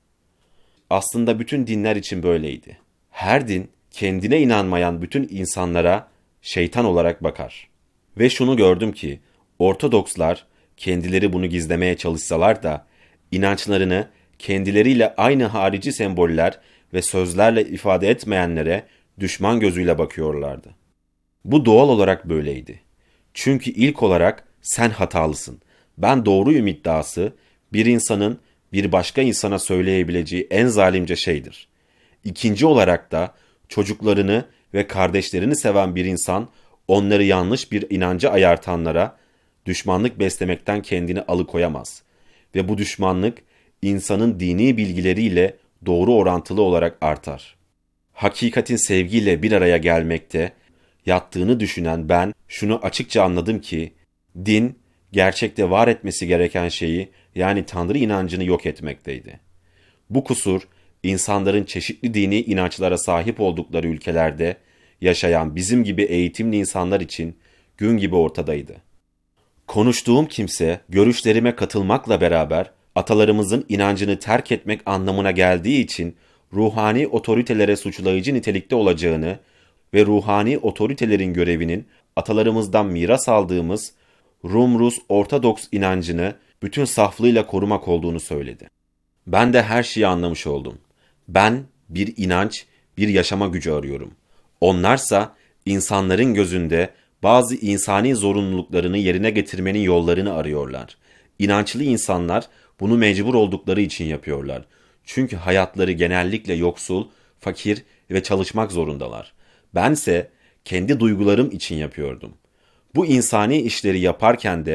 Aslında bütün dinler için böyleydi. Her din kendine inanmayan bütün insanlara şeytan olarak bakar. Ve şunu gördüm ki Ortodokslar kendileri bunu gizlemeye çalışsalar da inançlarını kendileriyle aynı harici semboller ve sözlerle ifade etmeyenlere düşman gözüyle bakıyorlardı. Bu doğal olarak böyleydi. Çünkü ilk olarak sen hatalısın, ben doğruyum iddiası bir insanın bir başka insana söyleyebileceği en zalimce şeydir. İkinci olarak da çocuklarını ve kardeşlerini seven bir insan onları yanlış bir inanca ayartanlara düşmanlık beslemekten kendini alıkoyamaz. Ve bu düşmanlık insanın dini bilgileriyle doğru orantılı olarak artar. Hakikatin sevgiyle bir araya gelmekte yattığını düşünen ben şunu açıkça anladım ki din gerçekte var etmesi gereken şeyi yani Tanrı inancını yok etmekteydi. Bu kusur insanların çeşitli dini inançlara sahip oldukları ülkelerde yaşayan bizim gibi eğitimli insanlar için gün gibi ortadaydı. Konuştuğum kimse görüşlerime katılmakla beraber atalarımızın inancını terk etmek anlamına geldiği için ruhani otoritelere suçlayıcı nitelikte olacağını ve ruhani otoritelerin görevinin atalarımızdan miras aldığımız Rum-Rus Ortodoks inancını bütün saflığıyla korumak olduğunu söyledi. Ben de her şeyi anlamış oldum. Ben bir inanç, bir yaşama gücü arıyorum. Onlarsa insanların gözünde bazı insani zorunluluklarını yerine getirmenin yollarını arıyorlar. İnançlı insanlar bunu mecbur oldukları için yapıyorlar. Çünkü hayatları genellikle yoksul, fakir ve çalışmak zorundalar. Bense kendi duygularım için yapıyordum. Bu insani işleri yaparken de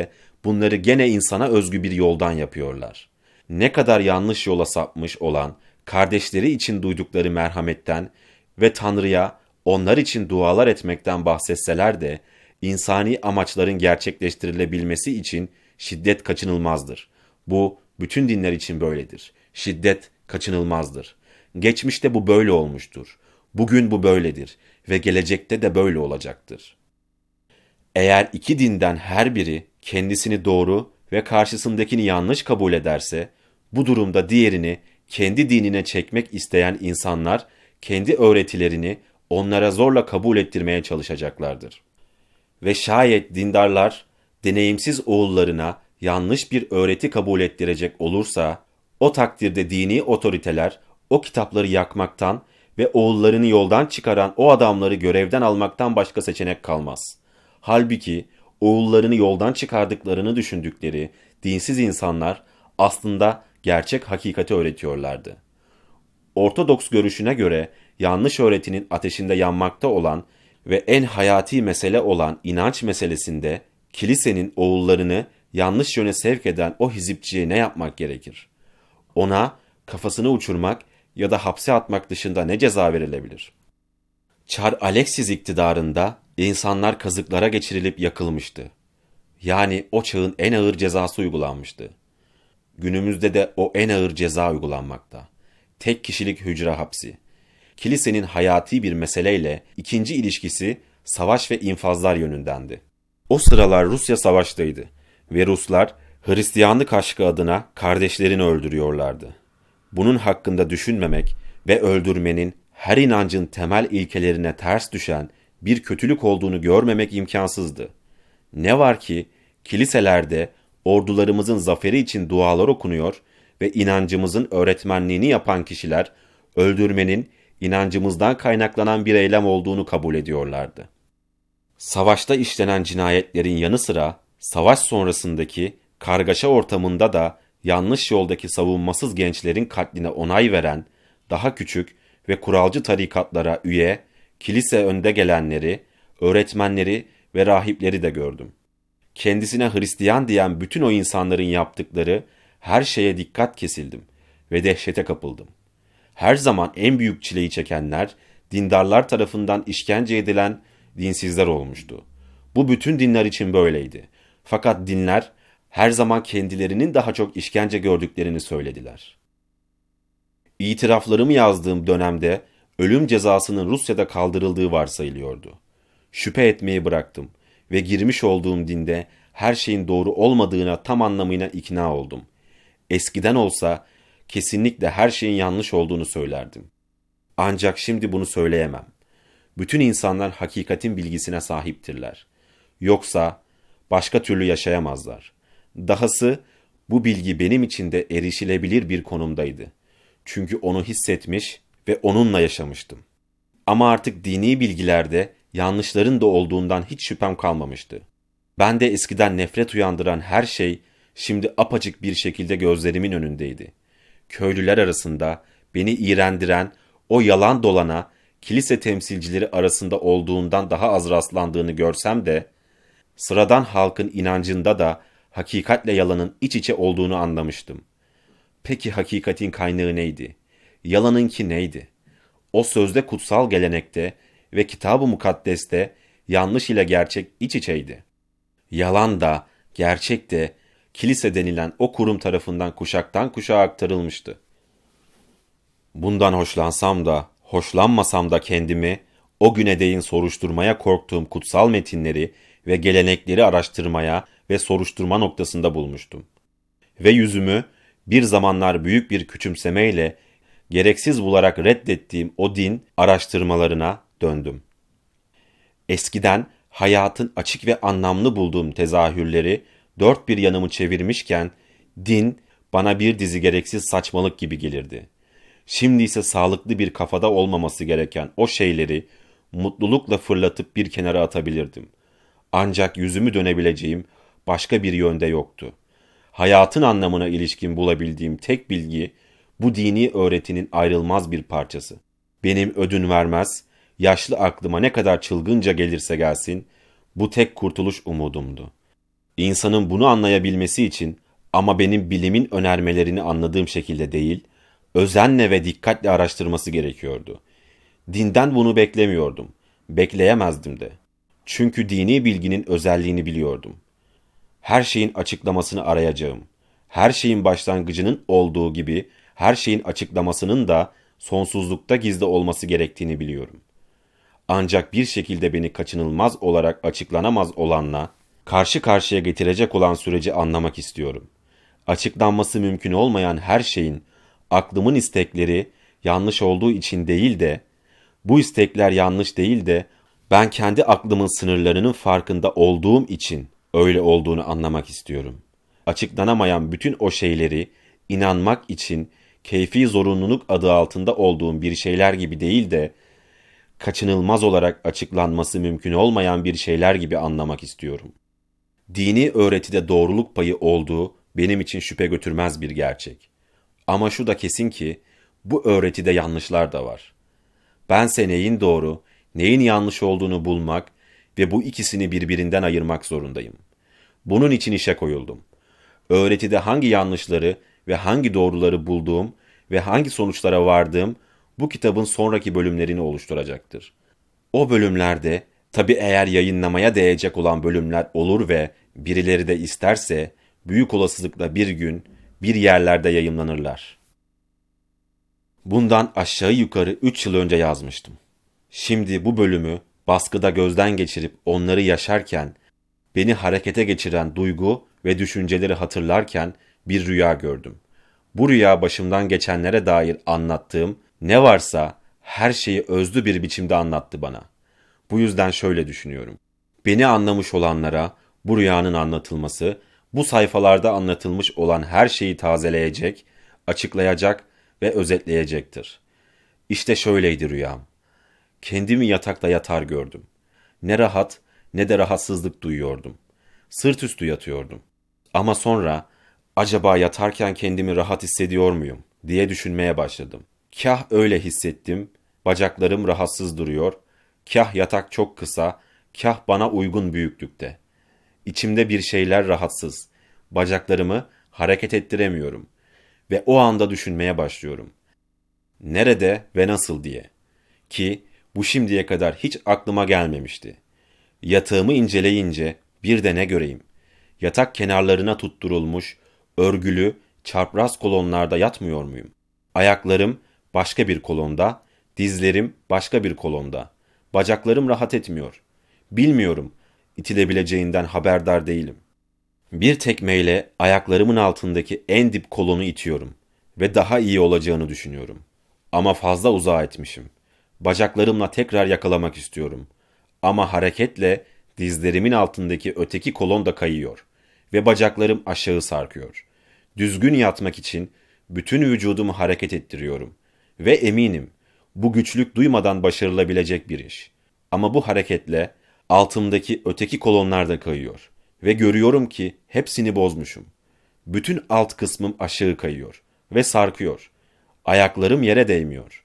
bunları gene insana özgü bir yoldan yapıyorlar. Ne kadar yanlış yola sapmış olan, kardeşleri için duydukları merhametten ve Tanrı'ya onlar için dualar etmekten bahsetseler de, insani amaçların gerçekleştirilebilmesi için şiddet kaçınılmazdır. Bu, bütün dinler için böyledir. Şiddet kaçınılmazdır. Geçmişte bu böyle olmuştur. Bugün bu böyledir ve gelecekte de böyle olacaktır. Eğer iki dinden her biri kendisini doğru ve karşısındakini yanlış kabul ederse, bu durumda diğerini kendi dinine çekmek isteyen insanlar, kendi öğretilerini onlara zorla kabul ettirmeye çalışacaklardır. Ve şayet dindarlar, deneyimsiz oğullarına yanlış bir öğreti kabul ettirecek olursa, o takdirde dini otoriteler o kitapları yakmaktan ve oğullarını yoldan çıkaran o adamları görevden almaktan başka seçenek kalmaz. Halbuki oğullarını yoldan çıkardıklarını düşündükleri dinsiz insanlar aslında gerçek hakikati öğretiyorlardı. Ortodoks görüşüne göre yanlış öğretinin ateşinde yanmakta olan ve en hayati mesele olan inanç meselesinde kilisenin oğullarını yanlış yöne sevk eden o hizipçiye ne yapmak gerekir? Ona kafasını uçurmak ya da hapse atmak dışında ne ceza verilebilir? Çar Alexis iktidarında insanlar kazıklara geçirilip yakılmıştı. Yani o çağın en ağır cezası uygulanmıştı. Günümüzde de o en ağır ceza uygulanmakta. Tek kişilik hücre hapsi. Kilisenin hayati bir meseleyle ikinci ilişkisi savaş ve infazlar yönündendi. O sıralar Rusya savaştaydı ve Ruslar Hristiyanlık aşkı adına kardeşlerini öldürüyorlardı. Bunun hakkında düşünmemek ve öldürmenin her inancın temel ilkelerine ters düşen bir kötülük olduğunu görmemek imkansızdı. Ne var ki kiliselerde ordularımızın zaferi için dualar okunuyor ve inancımızın öğretmenliğini yapan kişiler öldürmenin inancımızdan kaynaklanan bir eylem olduğunu kabul ediyorlardı. Savaşta işlenen cinayetlerin yanı sıra savaş sonrasındaki kargaşa ortamında da yanlış yoldaki savunmasız gençlerin katline onay veren, daha küçük ve kuralcı tarikatlara üye, kilise önde gelenleri, öğretmenleri ve rahipleri de gördüm. Kendisine Hristiyan diyen bütün o insanların yaptıkları her şeye dikkat kesildim ve dehşete kapıldım. Her zaman en büyük çileyi çekenler, dindarlar tarafından işkence edilen dinsizler olmuştu. Bu bütün dinler için böyleydi. Fakat dinler her zaman kendilerinin daha çok işkence gördüklerini söylediler. İtiraflarımı yazdığım dönemde ölüm cezasının Rusya'da kaldırıldığı varsayılıyordu. Şüphe etmeyi bıraktım ve girmiş olduğum dinde her şeyin doğru olmadığına tam anlamıyla ikna oldum. Eskiden olsa kesinlikle her şeyin yanlış olduğunu söylerdim. Ancak şimdi bunu söyleyemem. Bütün insanlar hakikatin bilgisine sahiptirler. Yoksa başka türlü yaşayamazlar. Dahası bu bilgi benim için de erişilebilir bir konumdaydı. Çünkü onu hissetmiş ve onunla yaşamıştım. Ama artık dini bilgilerde yanlışların da olduğundan hiç şüphem kalmamıştı. Ben de eskiden nefret uyandıran her şey şimdi apaçık bir şekilde gözlerimin önündeydi. Köylüler arasında beni iğrendiren o yalan dolana kilise temsilcileri arasında olduğundan daha az rastlandığını görsem de sıradan halkın inancında da hakikatle yalanın iç içe olduğunu anlamıştım. Peki hakikatin kaynağı neydi? Yalanınki neydi? O sözde kutsal gelenekte ve Kitab-ı Mukaddes'te yanlış ile gerçek iç içeydi. Yalan da, gerçek de kilise denilen o kurum tarafından kuşaktan kuşağa aktarılmıştı. Bundan hoşlansam da, hoşlanmasam da kendimi o güne değin soruşturmaya korktuğum kutsal metinleri ve gelenekleri araştırmaya ve soruşturma noktasında bulmuştum. Ve yüzümü bir zamanlar büyük bir küçümsemeyle gereksiz bularak reddettiğim o din araştırmalarına döndüm. Eskiden hayatın açık ve anlamlı bulduğum tezahürleri dört bir yanımı çevirmişken din bana bir dizi gereksiz saçmalık gibi gelirdi. Şimdi ise sağlıklı bir kafada olmaması gereken o şeyleri mutlulukla fırlatıp bir kenara atabilirdim. Ancak yüzümü dönebileceğim başka bir yönde yoktu. Hayatın anlamına ilişkin bulabildiğim tek bilgi bu dini öğretinin ayrılmaz bir parçası. Benim ödün vermez, yaşlı aklıma ne kadar çılgınca gelirse gelsin, bu tek kurtuluş umudumdu. İnsanın bunu anlayabilmesi için ama benim bilimin önermelerini anladığım şekilde değil, özenle ve dikkatle araştırması gerekiyordu. Dinden bunu beklemiyordum. Bekleyemezdim de. Çünkü dini bilginin özelliğini biliyordum. Her şeyin açıklamasını arayacağım. Her şeyin başlangıcının olduğu gibi her şeyin açıklamasının da sonsuzlukta gizli olması gerektiğini biliyorum. Ancak bir şekilde beni kaçınılmaz olarak açıklanamaz olanla karşı karşıya getirecek olan süreci anlamak istiyorum. Açıklanması mümkün olmayan her şeyin aklımın istekleri yanlış olduğu için değil de, bu istekler yanlış değil de ben kendi aklımın sınırlarının farkında olduğum için öyle olduğunu anlamak istiyorum. Açıklanamayan bütün o şeyleri inanmak için keyfi zorunluluk adı altında olduğum bir şeyler gibi değil de kaçınılmaz olarak açıklanması mümkün olmayan bir şeyler gibi anlamak istiyorum. Dini öğretide doğruluk payı olduğu benim için şüphe götürmez bir gerçek. Ama şu da kesin ki bu öğretide yanlışlar da var. Bense neyin doğru, neyin yanlış olduğunu bulmak ve bu ikisini birbirinden ayırmak zorundayım. Bunun için işe koyuldum. Öğretide hangi yanlışları ve hangi doğruları bulduğum ve hangi sonuçlara vardığım bu kitabın sonraki bölümlerini oluşturacaktır. O bölümlerde, tabi eğer yayınlamaya değecek olan bölümler olur ve birileri de isterse, büyük olasılıkla bir gün bir yerlerde yayımlanırlar. Bundan aşağı yukarı üç yıl önce yazmıştım. Şimdi bu bölümü baskıda gözden geçirip onları yaşarken, beni harekete geçiren duygu ve düşünceleri hatırlarken bir rüya gördüm. Bu rüya başımdan geçenlere dair anlattığım ne varsa her şeyi özlü bir biçimde anlattı bana. Bu yüzden şöyle düşünüyorum. Beni anlamış olanlara bu rüyanın anlatılması, bu sayfalarda anlatılmış olan her şeyi tazeleyecek, açıklayacak ve özetleyecektir. İşte şöyleydi rüyam. Kendimi yatakta yatar gördüm. Ne rahat ne de rahatsızlık duyuyordum. Sırt üstü yatıyordum. Ama sonra acaba yatarken kendimi rahat hissediyor muyum diye düşünmeye başladım. Kah öyle hissettim, bacaklarım rahatsız duruyor, kah yatak çok kısa, kah bana uygun büyüklükte. İçimde bir şeyler rahatsız, bacaklarımı hareket ettiremiyorum ve o anda düşünmeye başlıyorum. Nerede ve nasıl diye. Ki bu şimdiye kadar hiç aklıma gelmemişti. Yatağımı inceleyince bir de ne göreyim. Yatak kenarlarına tutturulmuş, örgülü, çapraz kolonlarda yatmıyor muyum? Ayaklarım başka bir kolonda, dizlerim başka bir kolonda. Bacaklarım rahat etmiyor. Bilmiyorum, itilebileceğinden haberdar değilim. Bir tekmeyle ayaklarımın altındaki en dip kolonu itiyorum ve daha iyi olacağını düşünüyorum. Ama fazla uzağa etmişim. Bacaklarımla tekrar yakalamak istiyorum. Ama hareketle dizlerimin altındaki öteki kolon da kayıyor ve bacaklarım aşağı sarkıyor. Düzgün yatmak için bütün vücudumu hareket ettiriyorum ve eminim bu güçlük duymadan başarılabilecek bir iş. Ama bu hareketle altımdaki öteki kolonlar da kayıyor ve görüyorum ki hepsini bozmuşum. Bütün alt kısmım aşağı kayıyor ve sarkıyor. Ayaklarım yere değmiyor.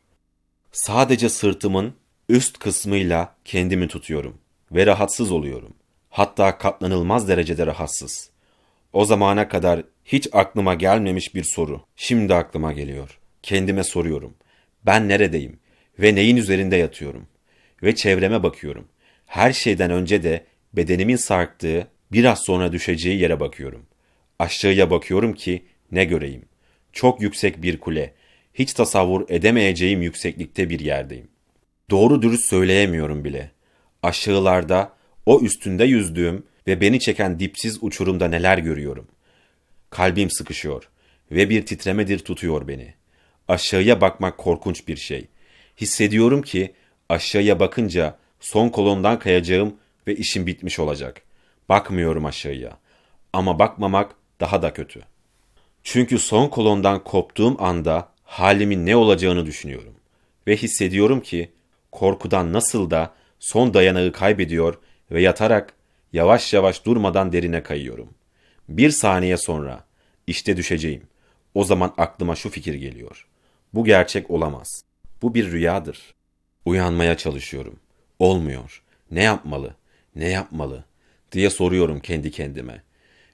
Sadece sırtımın üst kısmıyla kendimi tutuyorum ve rahatsız oluyorum. Hatta katlanılmaz derecede rahatsız. O zamana kadar hiç aklıma gelmemiş bir soru şimdi aklıma geliyor. Kendime soruyorum. Ben neredeyim ve neyin üzerinde yatıyorum? Ve çevreme bakıyorum. Her şeyden önce de bedenimin sarktığı, biraz sonra düşeceği yere bakıyorum. Aşağıya bakıyorum ki ne göreyim? Çok yüksek bir kule. Hiç tasavvur edemeyeceğim yükseklikte bir yerdeyim. Doğru dürüst söyleyemiyorum bile. Aşağılarda, o üstünde yüzdüğüm ve beni çeken dipsiz uçurumda neler görüyorum. Kalbim sıkışıyor ve bir titremedir tutuyor beni. Aşağıya bakmak korkunç bir şey. Hissediyorum ki aşağıya bakınca son kolondan kayacağım ve işim bitmiş olacak. Bakmıyorum aşağıya. Ama bakmamak daha da kötü. Çünkü son kolondan koptuğum anda halimin ne olacağını düşünüyorum. Ve hissediyorum ki korkudan nasıl da son dayanağı kaybediyor ve yatarak yavaş yavaş durmadan derine kayıyorum. Bir saniye sonra işte düşeceğim. O zaman aklıma şu fikir geliyor. Bu gerçek olamaz. Bu bir rüyadır. Uyanmaya çalışıyorum. Olmuyor. Ne yapmalı? Ne yapmalı? Diye soruyorum kendi kendime.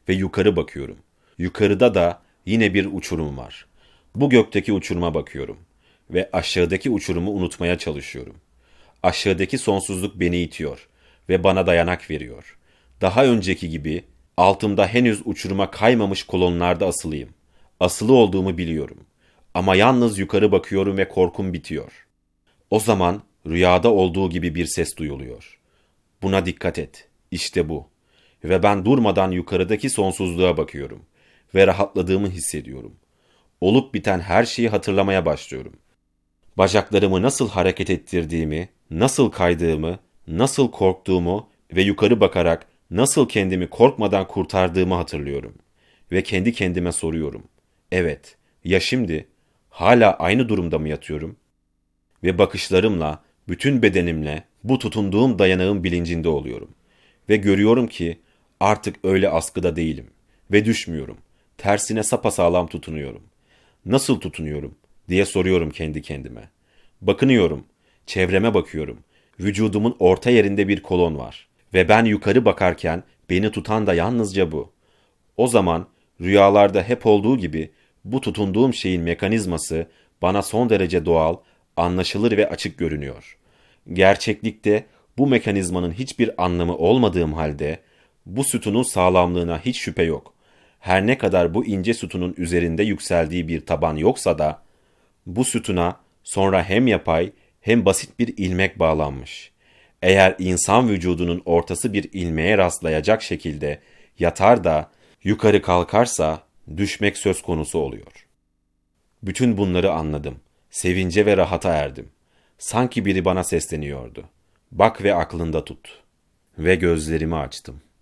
ve yukarı bakıyorum. Yukarıda da yine bir uçurum var. Bu gökteki uçuruma bakıyorum ve aşağıdaki uçurumu unutmaya çalışıyorum. Aşağıdaki sonsuzluk beni itiyor ve bana dayanak veriyor. Daha önceki gibi altımda henüz uçuruma kaymamış kolonlarda asılıyım. Asılı olduğumu biliyorum. Ama yalnız yukarı bakıyorum ve korkum bitiyor. O zaman rüyada olduğu gibi bir ses duyuluyor. Buna dikkat et. İşte bu. Ve ben durmadan yukarıdaki sonsuzluğa bakıyorum ve rahatladığımı hissediyorum. Olup biten her şeyi hatırlamaya başlıyorum. Bacaklarımı nasıl hareket ettirdiğimi, nasıl kaydığımı, nasıl korktuğumu ve yukarı bakarak nasıl kendimi korkmadan kurtardığımı hatırlıyorum. Ve kendi kendime soruyorum. Evet, ya şimdi hala aynı durumda mı yatıyorum? Ve bakışlarımla, bütün bedenimle bu tutunduğum dayanağın bilincinde oluyorum. Ve görüyorum ki artık öyle askıda değilim ve düşmüyorum. Tersine sapasağlam tutunuyorum. Nasıl tutunuyorum diye soruyorum kendi kendime. Bakınıyorum, çevreme bakıyorum. Vücudumun orta yerinde bir kolon var. Ve ben yukarı bakarken beni tutan da yalnızca bu. O zaman rüyalarda hep olduğu gibi bu tutunduğum şeyin mekanizması bana son derece doğal, anlaşılır ve açık görünüyor. Gerçeklikte bu mekanizmanın hiçbir anlamı olmadığım halde bu sütunun sağlamlığına hiç şüphe yok. Her ne kadar bu ince sütunun üzerinde yükseldiği bir taban yoksa da bu sütuna sonra hem yapay hem basit bir ilmek bağlanmış. Eğer insan vücudunun ortası bir ilmeğe rastlayacak şekilde yatar da yukarı kalkarsa düşmek söz konusu oluyor. Bütün bunları anladım. Sevince ve rahata erdim. Sanki biri bana sesleniyordu. Bak ve aklında tut. Ve gözlerimi açtım.